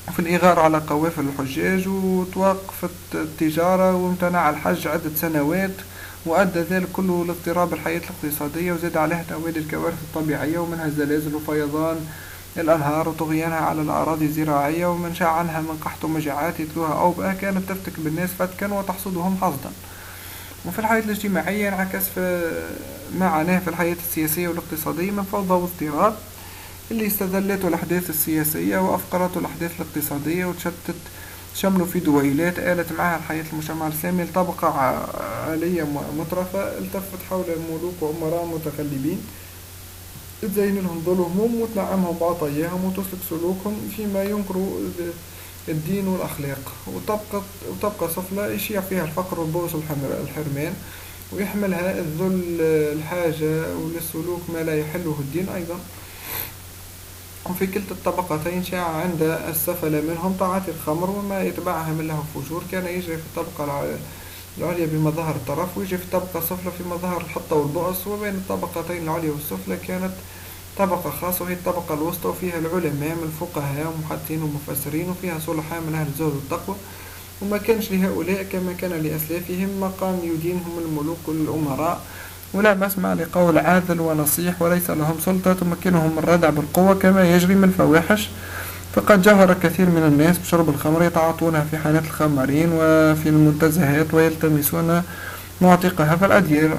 وفي الإغارة على قوافل الحجاج، وتوقفت التجارة وامتنع الحج عدة سنوات، وأدى ذلك كله لاضطراب الحياة الاقتصادية، وزاد عليها توالي الكوارث الطبيعية ومنها الزلازل وفيضان الأنهار وطغيانها على الأراضي الزراعية، ومن شاع عنها من قحط ومجاعات يتلوها أوبئة كانت تفتك بالناس فتكا وتحصدهم حصدا. وفي الحياة الاجتماعية انعكس في ما عناه في الحياة السياسية والاقتصادية من فوضى واضطراب اللي استذلته الأحداث السياسية وأفقرته الأحداث الاقتصادية، وتشتت شملوا في دويلات آلت معها الحياة المجتمع الإسلامي لطبقة عالية مترفة التفت حول الملوك وأمراء متغلبين تزين لهم ظلمهم وتنعمهم بعطاياهم وتسلك سلوكهم فيما ينكر الدين والأخلاق، وتبقى, وتبقى سفلى يشيع فيها الفقر والبؤس والحرمان، ويحملها الذل الحاجة وللسلوك ما لا يحله الدين أيضا. وفي كلتا الطبقتين شاع عند السفل منهم تعاطي الخمر وما يتبعها من له فجور، كان يجري في الطبقة العليا بمظاهر الطرف، ويجري في الطبقة السفلى في مظاهر الحطة والبؤس، وبين الطبقتين العليا والسفلى كانت طبقة خاصة وهي الطبقة الوسطى، وفيها العلماء من الفقهاء ومحدثين ومفسرين، وفيها صلحاء من أهل الزهد والتقوى. وما كانش لهؤلاء كما كان لأسلافهم مقام يدينهم الملوك والأمراء، ولا مسمع لقول عاذل ونصيح، وليس لهم سلطة تمكنهم من الردع بالقوة كما يجري من الفواحش. فقد جهر كثير من الناس بشرب الخمر يتعاطونها في حانات الخمارين وفي المنتزهات ويلتمسون معتقها في الأديرة.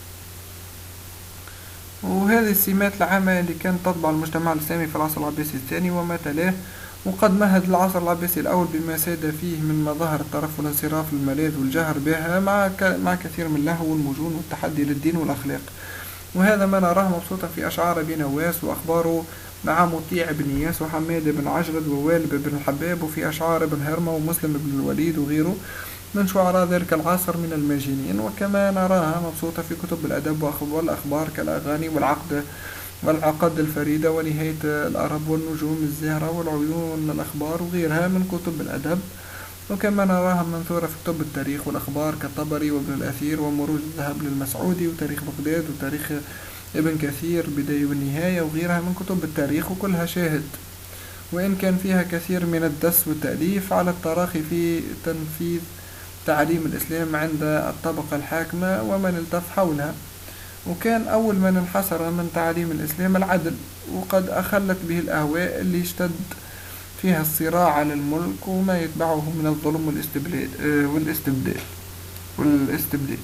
وهذه السمات العامة اللي كانت تطبع المجتمع الإسلامي في العصر العباسي الثاني وما تلاه، وقد مهد العصر العباسي الأول بما ساد فيه من مظاهر الطرف والانصراف للملاذ والجهر بها مع مع كثير من اللهو والمجون والتحدي للدين والأخلاق. وهذا ما نراه مبسوطا في أشعار أبي نواس وأخباره مع مطيع بن إياس وحماد بن عجلد ووالب بن الحباب، وفي أشعار ابن هرمة ومسلم بن الوليد وغيره من شعراء ذلك العصر من الماجنين. وكما نراها مبسوطة في كتب الأدب والأخبار كالأغاني والعقد والعقد الفريدة ونهاية الأرب والنجوم الزهرة والعيون الأخبار وغيرها من كتب الأدب. وكما نراها منثورة في كتب التاريخ والأخبار كالطبري وابن الأثير ومروج الذهب للمسعودي وتاريخ بغداد وتاريخ ابن كثير بداية والنهاية وغيرها من كتب التاريخ، وكلها شاهد، وإن كان فيها كثير من الدس والتأليف على التراخي في تنفيذ تعليم الإسلام عند الطبقة الحاكمة ومن التف حولها. وكان أول من انحسر من تعليم الإسلام العدل، وقد أخلت به الأهواء اللي اشتد فيها الصراع على الملك وما يتبعه من الظلم والاستبداد والاستبداد والاستبداد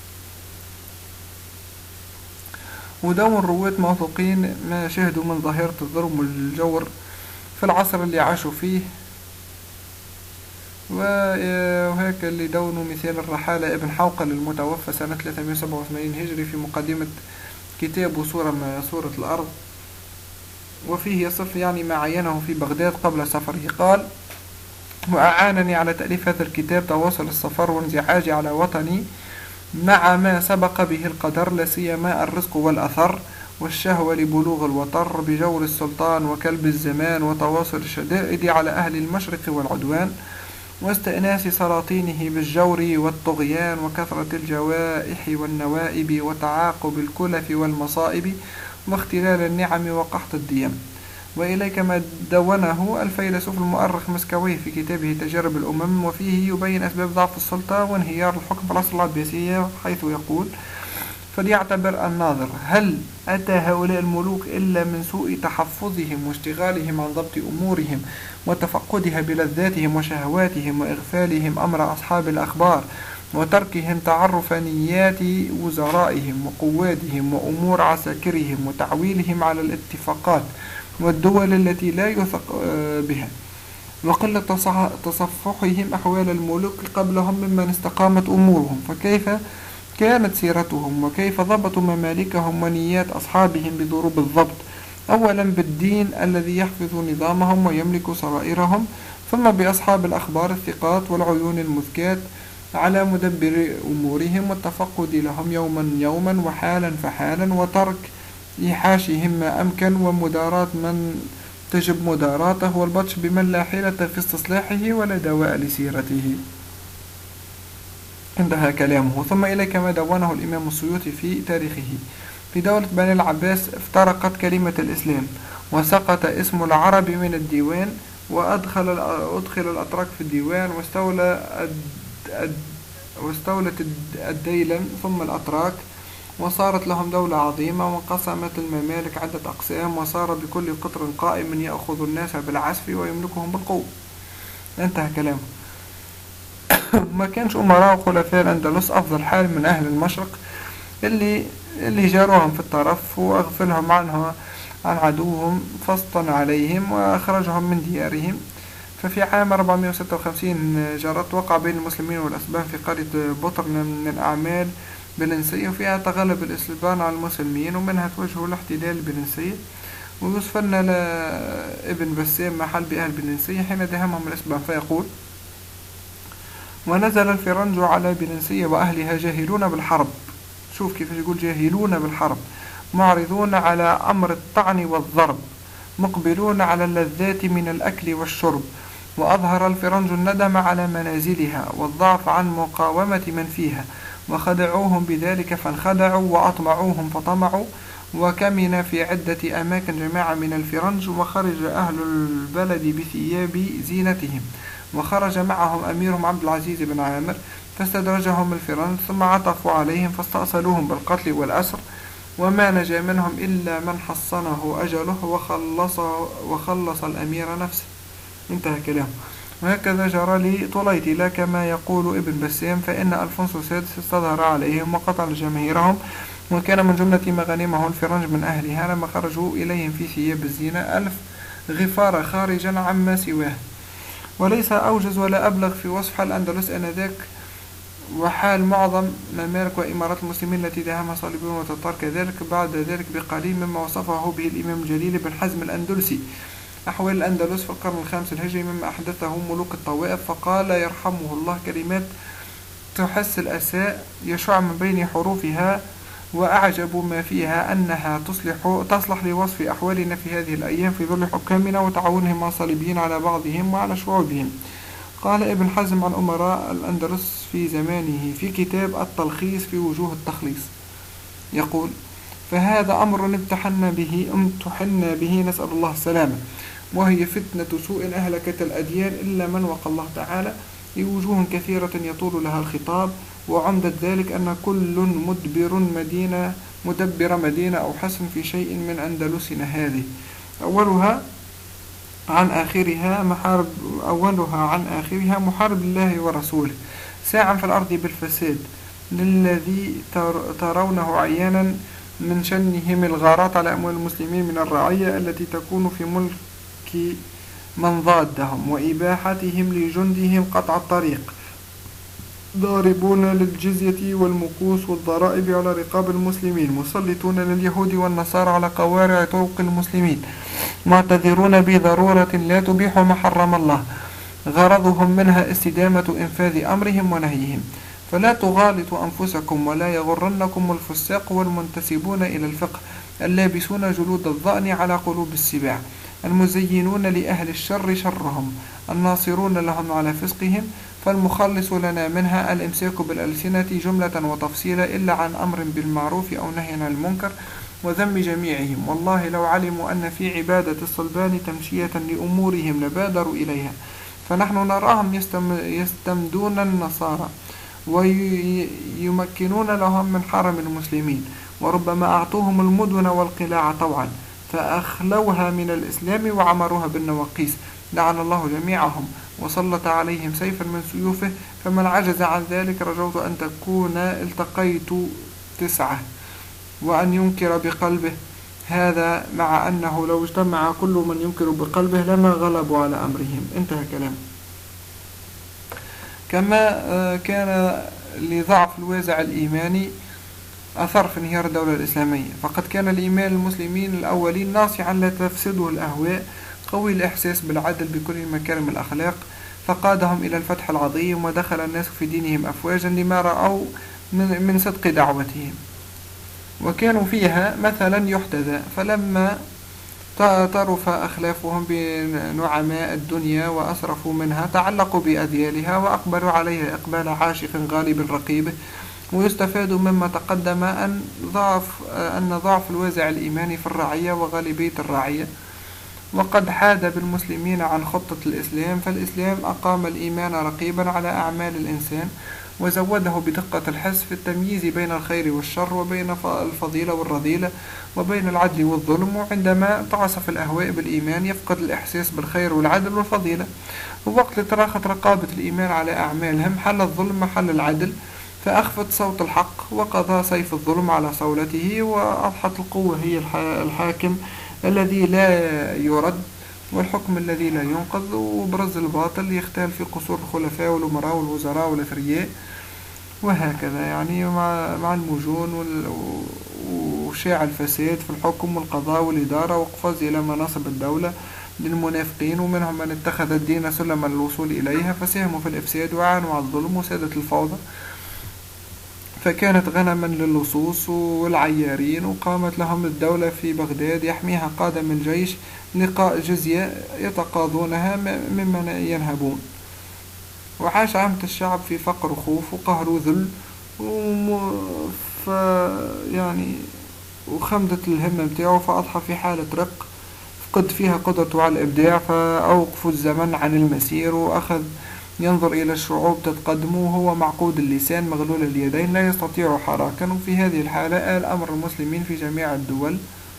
ودون الرواة موثوقين ما شهدوا من ظاهرة الظلم والجور في العصر اللي عاشوا فيه. وهيك اللي دونوا مثال الرحالة ابن حوقل المتوفى سنة ثلاثمائة وسبعة وثمانين هجري في مقدمة كتاب سورة سورة الأرض، وفيه يصف يعني ما عينه في بغداد قبل سفره. قال: وأعانني على تأليف هذا الكتاب تواصل السفر وانزعاجي على وطني مع ما سبق به القدر، لا سيما الرزق والأثر والشهوة لبلوغ الوطر بجور السلطان وكلب الزمان وتواصل الشدائد على أهل المشرق والعدوان واستئناس سلاطينه بالجور والطغيان وكثرة الجوائح والنوائب وتعاقب الكلف والمصائب واختلال النعم وقحط الديم. وإليك ما دونه الفيلسوف المؤرخ مسكوي في كتابه تجارب الأمم، وفيه يبين أسباب ضعف السلطة وانهيار الحكم في العصر العباسي، حيث يقول: فليعتبر الناظر هل أتى هؤلاء الملوك إلا من سوء تحفظهم واشتغالهم عن ضبط أمورهم وتفقدها بلذاتهم وشهواتهم وإغفالهم أمر أصحاب الأخبار وتركهم تعرف نيات وزرائهم وقوادهم وأمور عساكرهم وتعويلهم على الاتفاقات والدول التي لا يثق بها وقلة تصفحهم أحوال الملوك قبلهم ممن استقامت أمورهم، فكيف كانت سيرتهم وكيف ضبطوا ممالكهم ونيات أصحابهم بضروب الضبط، أولا بالدين الذي يحفظ نظامهم ويملك سرائرهم، ثم بأصحاب الأخبار الثقات والعيون المذكاة على مدبر أمورهم والتفقد لهم يوما يوما وحالا فحالا وترك إيحاشهم ما أمكن ومداراة من تجب مداراته والبطش بمن لا حيلة في استصلاحه ولا دواء لسيرته. انتهى كلامه. ثم إليك ما دونه الإمام السيوطي في تاريخه: في دولة بني العباس افترقت كلمة الإسلام وسقط اسم العرب من الديوان وأدخل أدخل الأتراك في الديوان، واستولى واستولت الديلم ثم الأتراك، وصارت لهم دولة عظيمة، وانقسمت الممالك عدة أقسام، وصار بكل قطر قائم يأخذ الناس بالعسف ويملكهم بالقوة. انتهى كلامه. ما كانش أمراء وخلفاء الأندلس أفضل حال من أهل المشرق اللي اللي جاروهم في الطرف وأغفلهم عنها عن عدوهم فسطا عليهم وأخرجهم من ديارهم. ففي عام أربعمائة وستة وخمسين جرت وقع بين المسلمين والأسبان في قرية بطرن من الأعمال بلنسية، وفيها تغلب الإسبان على المسلمين، ومنها توجهوا الاحتلال البلنسي. ويوسف لنا ابن بسام محل بأهل بلنسية حين دهمهم الإسبان، فيقول: ونزل الفرنج على بلنسية وأهلها جاهلون بالحرب. شوف كيف يقول جاهلون بالحرب، معرضون على أمر الطعن والضرب، مقبلون على اللذات من الأكل والشرب. وأظهر الفرنج الندم على منازلها والضعف عن مقاومة من فيها، وخدعوهم بذلك فانخدعوا، وأطمعوهم فطمعوا. وكمن في عدة أماكن جماعة من الفرنج، وخرج أهل البلد بثياب زينتهم، وخرج معهم أميرهم عبد العزيز بن عامر، فاستدرجهم الفرنج، ثم عطفوا عليهم فاستأصلوهم بالقتل والأسر، وما نجا منهم إلا من حصنه أجله وخلص, وخلص الأمير نفسه. انتهى كلامه. وهكذا جرى لطليطلة كما يقول ابن بسام، فإن ألفونسو السادس استظهر عليهم وقتل جماهيرهم، وكان من جملة مغانمه الفرنج من أهلها لما خرجوا إليهم في ثياب الزينة ألف غفار خارجا عما سواه. وليس أوجز ولا أبلغ في وصف حال الأندلس آنذاك وحال معظم ممالك وإمارات المسلمين التي داهمها صليبيون وتتار كذلك بعد ذلك بقليل مما وصفه به الإمام الجليل بن حزم الأندلسي أحوال الأندلس في القرن الخامس الهجري مما أحدثه ملوك الطوائف، فقال يرحمه الله: كلمات تحس الأساء يشع من بين حروفها، وأعجب ما فيها أنها تصلح, تصلح لوصف أحوالنا في هذه الأيام في ظل حكامنا وتعاونهم مع الصليبيين على بعضهم وعلى شعوبهم. قال ابن حزم عن أمراء الأندلس في زمانه في كتاب التلخيص في وجوه التخليص، يقول: فهذا أمر امتحنا به امتحنا به نسأل الله السلامة، وهي فتنة سوء أهلكت الأديان إلا من وقى الله تعالى لوجوه كثيرة يطول لها الخطاب. وعمدة ذلك أن كل مدبر مدينة مدبر مدينة أو حسن في شيء من أندلسنا هذه، أولها عن آخرها محارب أولها عن آخرها محارب الله ورسوله، ساعا في الأرض بالفساد، للذي ترونه عيانا من شنهم الغارات على أموال المسلمين من الرعية التي تكون في ملك من ضادهم، وإباحتهم لجندهم قطع الطريق، ضاربون للجزية والمكوس والضرائب على رقاب المسلمين، مسلطون لليهود والنصارى على قوارع طرق المسلمين، معتذرون بضرورة لا تبيح ما حرم الله، غرضهم منها استدامة إنفاذ أمرهم ونهيهم. فلا تغالطوا أنفسكم ولا يغرنكم الفساق والمنتسبون إلى الفقه اللابسون جلود الضأن على قلوب السباع، المزينون لأهل الشر شرهم، الناصرون لهم على فسقهم. فالمخلص لنا منها الإمساك بالألسنة جملة وتفصيلا إلا عن أمر بالمعروف أو نهي عن المنكر وذم جميعهم. والله لو علموا أن في عبادة الصلبان تمشية لأمورهم لبادروا إليها، فنحن نراهم يستمدون النصارى ويمكنون لهم من حرم المسلمين، وربما أعطوهم المدن والقلاع طوعا فأخلوها من الإسلام وعمروها بالنواقيس، لعن الله جميعهم وسلط عليهم سيفا من سيوفه. فمن عجز عن ذلك رجوت أن تكون التقيت تسعة وأن ينكر بقلبه هذا، مع أنه لو اجتمع كل من ينكر بقلبه لما غلبوا على أمرهم. انتهى كلام. كما كان لضعف الوازع الإيماني أثر في انهيار الدولة الإسلامية، فقد كان الإيمان المسلمين الأولين ناصعا لا تفسده الأهواء، قوي الإحساس بالعدل بكل مكارم الأخلاق، فقادهم إلى الفتح العظيم، ودخل الناس في دينهم أفواجا لما رأوا من صدق دعوتهم، وكانوا فيها مثلا يحتذى. فلما طرف أخلافهم بنعماء الدنيا وأسرفوا منها تعلقوا بأذيالها وأقبلوا عليها إقبال عاشق غالب رقيبه. ويستفاد مما تقدم أن ضعف أن ضعف الوازع الإيماني في الرعية وغالبية الرعية وقد حاد بالمسلمين عن خطة الإسلام، فالإسلام أقام الإيمان رقيبا على أعمال الإنسان، وزوده بدقة الحس في التمييز بين الخير والشر، وبين الفضيلة والرذيلة، وبين العدل والظلم. وعندما تعصف الأهواء بالإيمان يفقد الإحساس بالخير والعدل والفضيلة. ووقت تراخت رقابة الإيمان على أعمالهم حل الظلم محل العدل، فأخفت صوت الحق وقضى سيف الظلم على صولته، وأضحت القوة هي الحاكم الذي لا يرد، والحكم الذي لا ينقذ، وبرز الباطل يختال في قصور الخلفاء والأمراء والوزراء والأثرياء، وهكذا يعني مع مع المجون وشاع الفساد في الحكم والقضاء والإدارة، وقفز إلى مناصب الدولة للمنافقين، ومنهم من اتخذ الدين سلما للوصول إليها، فساهموا في الإفساد وعانوا على الظلم وسادة الفوضى، فكانت غنما للصوص والعيارين، وقامت لهم الدولة في بغداد يحميها قادم الجيش لقاء جزية يتقاضونها ممن ينهبون. وعاش عامة الشعب في فقر وخوف وقهر وذل وم... ف... يعني وخمدت الهمة متاعه، فأضحى في حالة رق فقد فيها قدرته على الإبداع، فأوقفوا الزمن عن المسير، وأخذ ينظر إلى الشعوب تتقدم وهو معقود اللسان مغلول اليدين لا يستطيع حراكا. وفي هذه الحالة آل أمر المسلمين في جميع الدول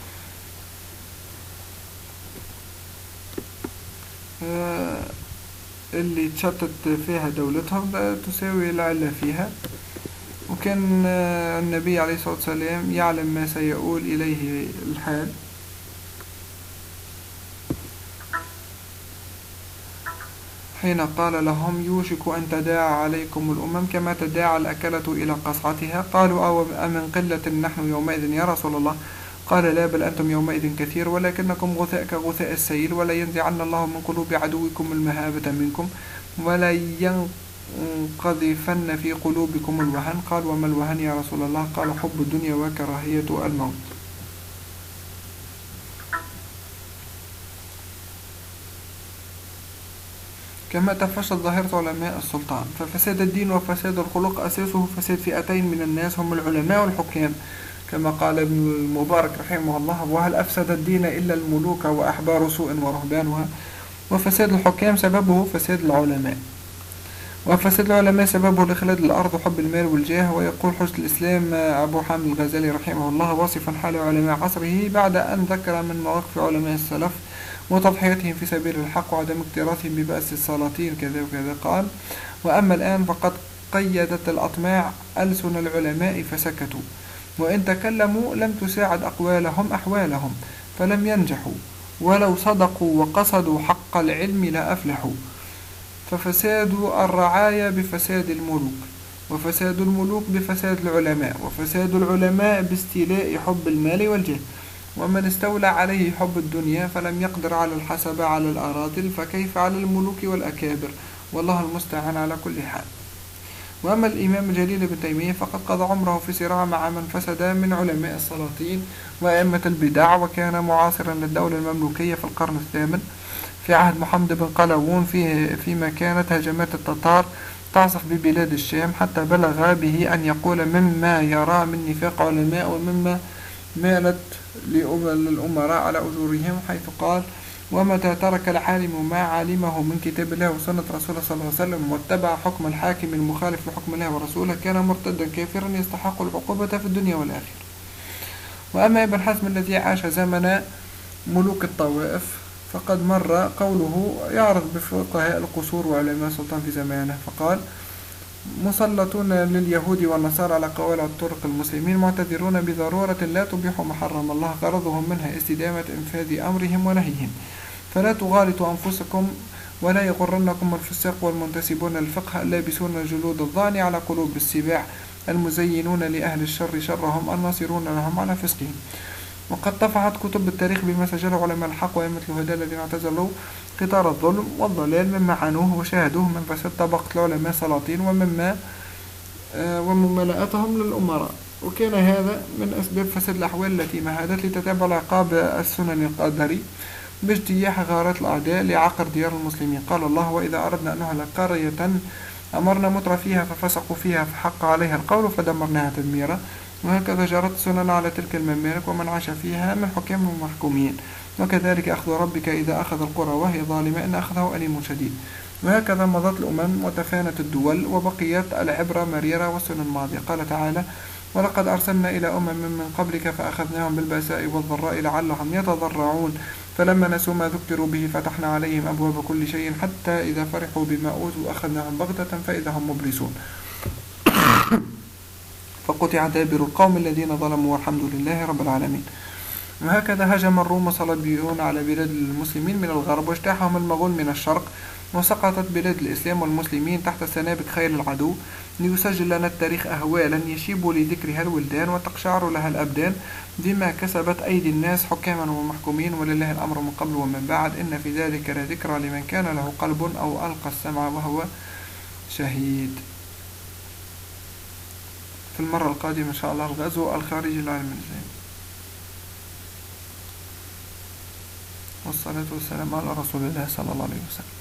اللي تشتت فيها دولتهم تساوي العلة فيها. وكان النبي عليه الصلاة والسلام يعلم ما سيؤول إليه الحال، حين قال لهم: يوشك أن تداعى عليكم الأمم كما تداعى الأكلة إلى قصعتها. قالوا: أو أمن قلة نحن يومئذ يا رسول الله؟ قال: لا، بل أنتم يومئذ كثير، ولكنكم غثاء كغثاء السيل، ولا ينزعن الله من قلوب عدوكم المهابة منكم، ولا ينقذفن في قلوبكم الوهن. قال: وما الوهن يا رسول الله؟ قال: حب الدنيا وكراهية الموت. كما تفشت ظاهرة علماء السلطان، ففساد الدين وفساد الخلق أساسه فساد فئتين من الناس هم العلماء والحكام، كما قال ابن المبارك رحمه الله: وهل أفسد الدين إلا الملوك وأحبار سوء ورهبانها. وفساد الحكام سببه فساد العلماء، وفساد العلماء سببه الإخلاد الأرض وحب المال والجاه. ويقول حجة الإسلام أبو حامد الغزالي رحمه الله وصفا حال علماء عصره بعد أن ذكر من مواقف علماء السلف وتضحيتهم في سبيل الحق وعدم اكتراثهم ببأس السلاطين كذا وكذا، قال: وأما الآن فقد قيدت الأطماع ألسن العلماء فسكتوا، وإن تكلموا لم تساعد أقوالهم أحوالهم، فلم ينجحوا، ولو صدقوا وقصدوا حق العلم لا أفلحوا. ففساد الرعايا بفساد الملوك، وفساد الملوك بفساد العلماء، وفساد العلماء باستيلاء حب المال والجاه. ومن استولى عليه حب الدنيا فلم يقدر على الحسب على الأراذل، فكيف على الملوك والأكابر؟ والله المستعان على كل حال. وأما الإمام الجليل ابن تيمية فقد قضى عمره في صراع مع من فسد من علماء السلاطين وأئمة البدع، وكان معاصرا للدولة المملوكية في القرن الثامن في عهد محمد بن قلاوون، فيه فيما كانت هجمات التتار تعصف ببلاد الشام، حتى بلغ به أن يقول مما يرى من نفاق علماء ومما مالت للأمراء على أجورهم، حيث قال: ومتى ترك العالم ما علمه من كتاب الله وسنة رسوله صلى الله عليه وسلم واتبع حكم الحاكم المخالف لحكم الله ورسوله كان مرتدا كافرا يستحق العقوبة في الدنيا والآخرة. وأما ابن حزم الذي عاش زمن ملوك الطوائف فقد مر قوله يعرض بفقهاء القصور وعلماء السلطان في زمانه، فقال: مسلطون لليهود والنصارى على قوالع طرق المسلمين، معتذرون بضرورة لا تبيح محرم الله، غرضهم منها استدامة إنفاذ أمرهم ونهيهم، فلا تغالطوا أنفسكم ولا يغرنكم الفساق والمنتسبون للفقه اللابسون جلود الضأن على قلوب السباع، المزينون لأهل الشر شرهم الناصرون لهم على فسقهم. وقد طفحت كتب التاريخ بما سجله علماء الحق وأئمة الهدى الذين اعتزلوا قطار الظلم والضلال مما عانوه وشاهدوه من فساد طبقة العلماء السلاطين ومما آه وممالأتهم للأمراء. وكان هذا من أسباب فساد الأحوال التي مهدت لتتابع العقاب السنن القدري باجتياح غارات الأعداء لعقر ديار المسلمين. قال الله: وإذا أردنا أن نهلك قرية أمرنا متر فيها ففسقوا فيها فحق عليها القول فدمرناها تدميرا. وهكذا جرت سنن على تلك الممالك ومن عاش فيها من حكام ومحكومين. وكذلك أخذ ربك إذا أخذ القرى وهي ظالمة إن أخذه أليم شديد. وهكذا مضت الأمم وتفانت الدول وبقيت العبرة مريرة والسنن ماضية. قال تعالى: ولقد أرسلنا إلى أمم من قبلك فأخذناهم بالبأساء والضراء لعلهم يتضرعون فلما نسوا ما ذكروا به فتحنا عليهم أبواب كل شيء حتى إذا فرحوا بما أوتوا أخذناهم بغتة فإذا هم مبلسون. فقطع دابر القوم الذين ظلموا والحمد لله رب العالمين. وهكذا هجم الروم الصليبيون على بلاد المسلمين من الغرب واجتاحهم المغول من الشرق، وسقطت بلاد الإسلام والمسلمين تحت سنابك خيل العدو. ليسجل لنا التاريخ أهوالا يشيب لذكرها الولدان وتقشعر لها الأبدان بما كسبت أيدي الناس حكاما ومحكومين، ولله الأمر من قبل ومن بعد، إن في ذلك لذكرى لمن كان له قلب أو ألقى السمع وهو شهيد. في المرة القادمة إن شاء الله الغزو الخارجي للعالم الإسلامي. والصلاة والسلام على رسول الله صلى الله عليه وسلم.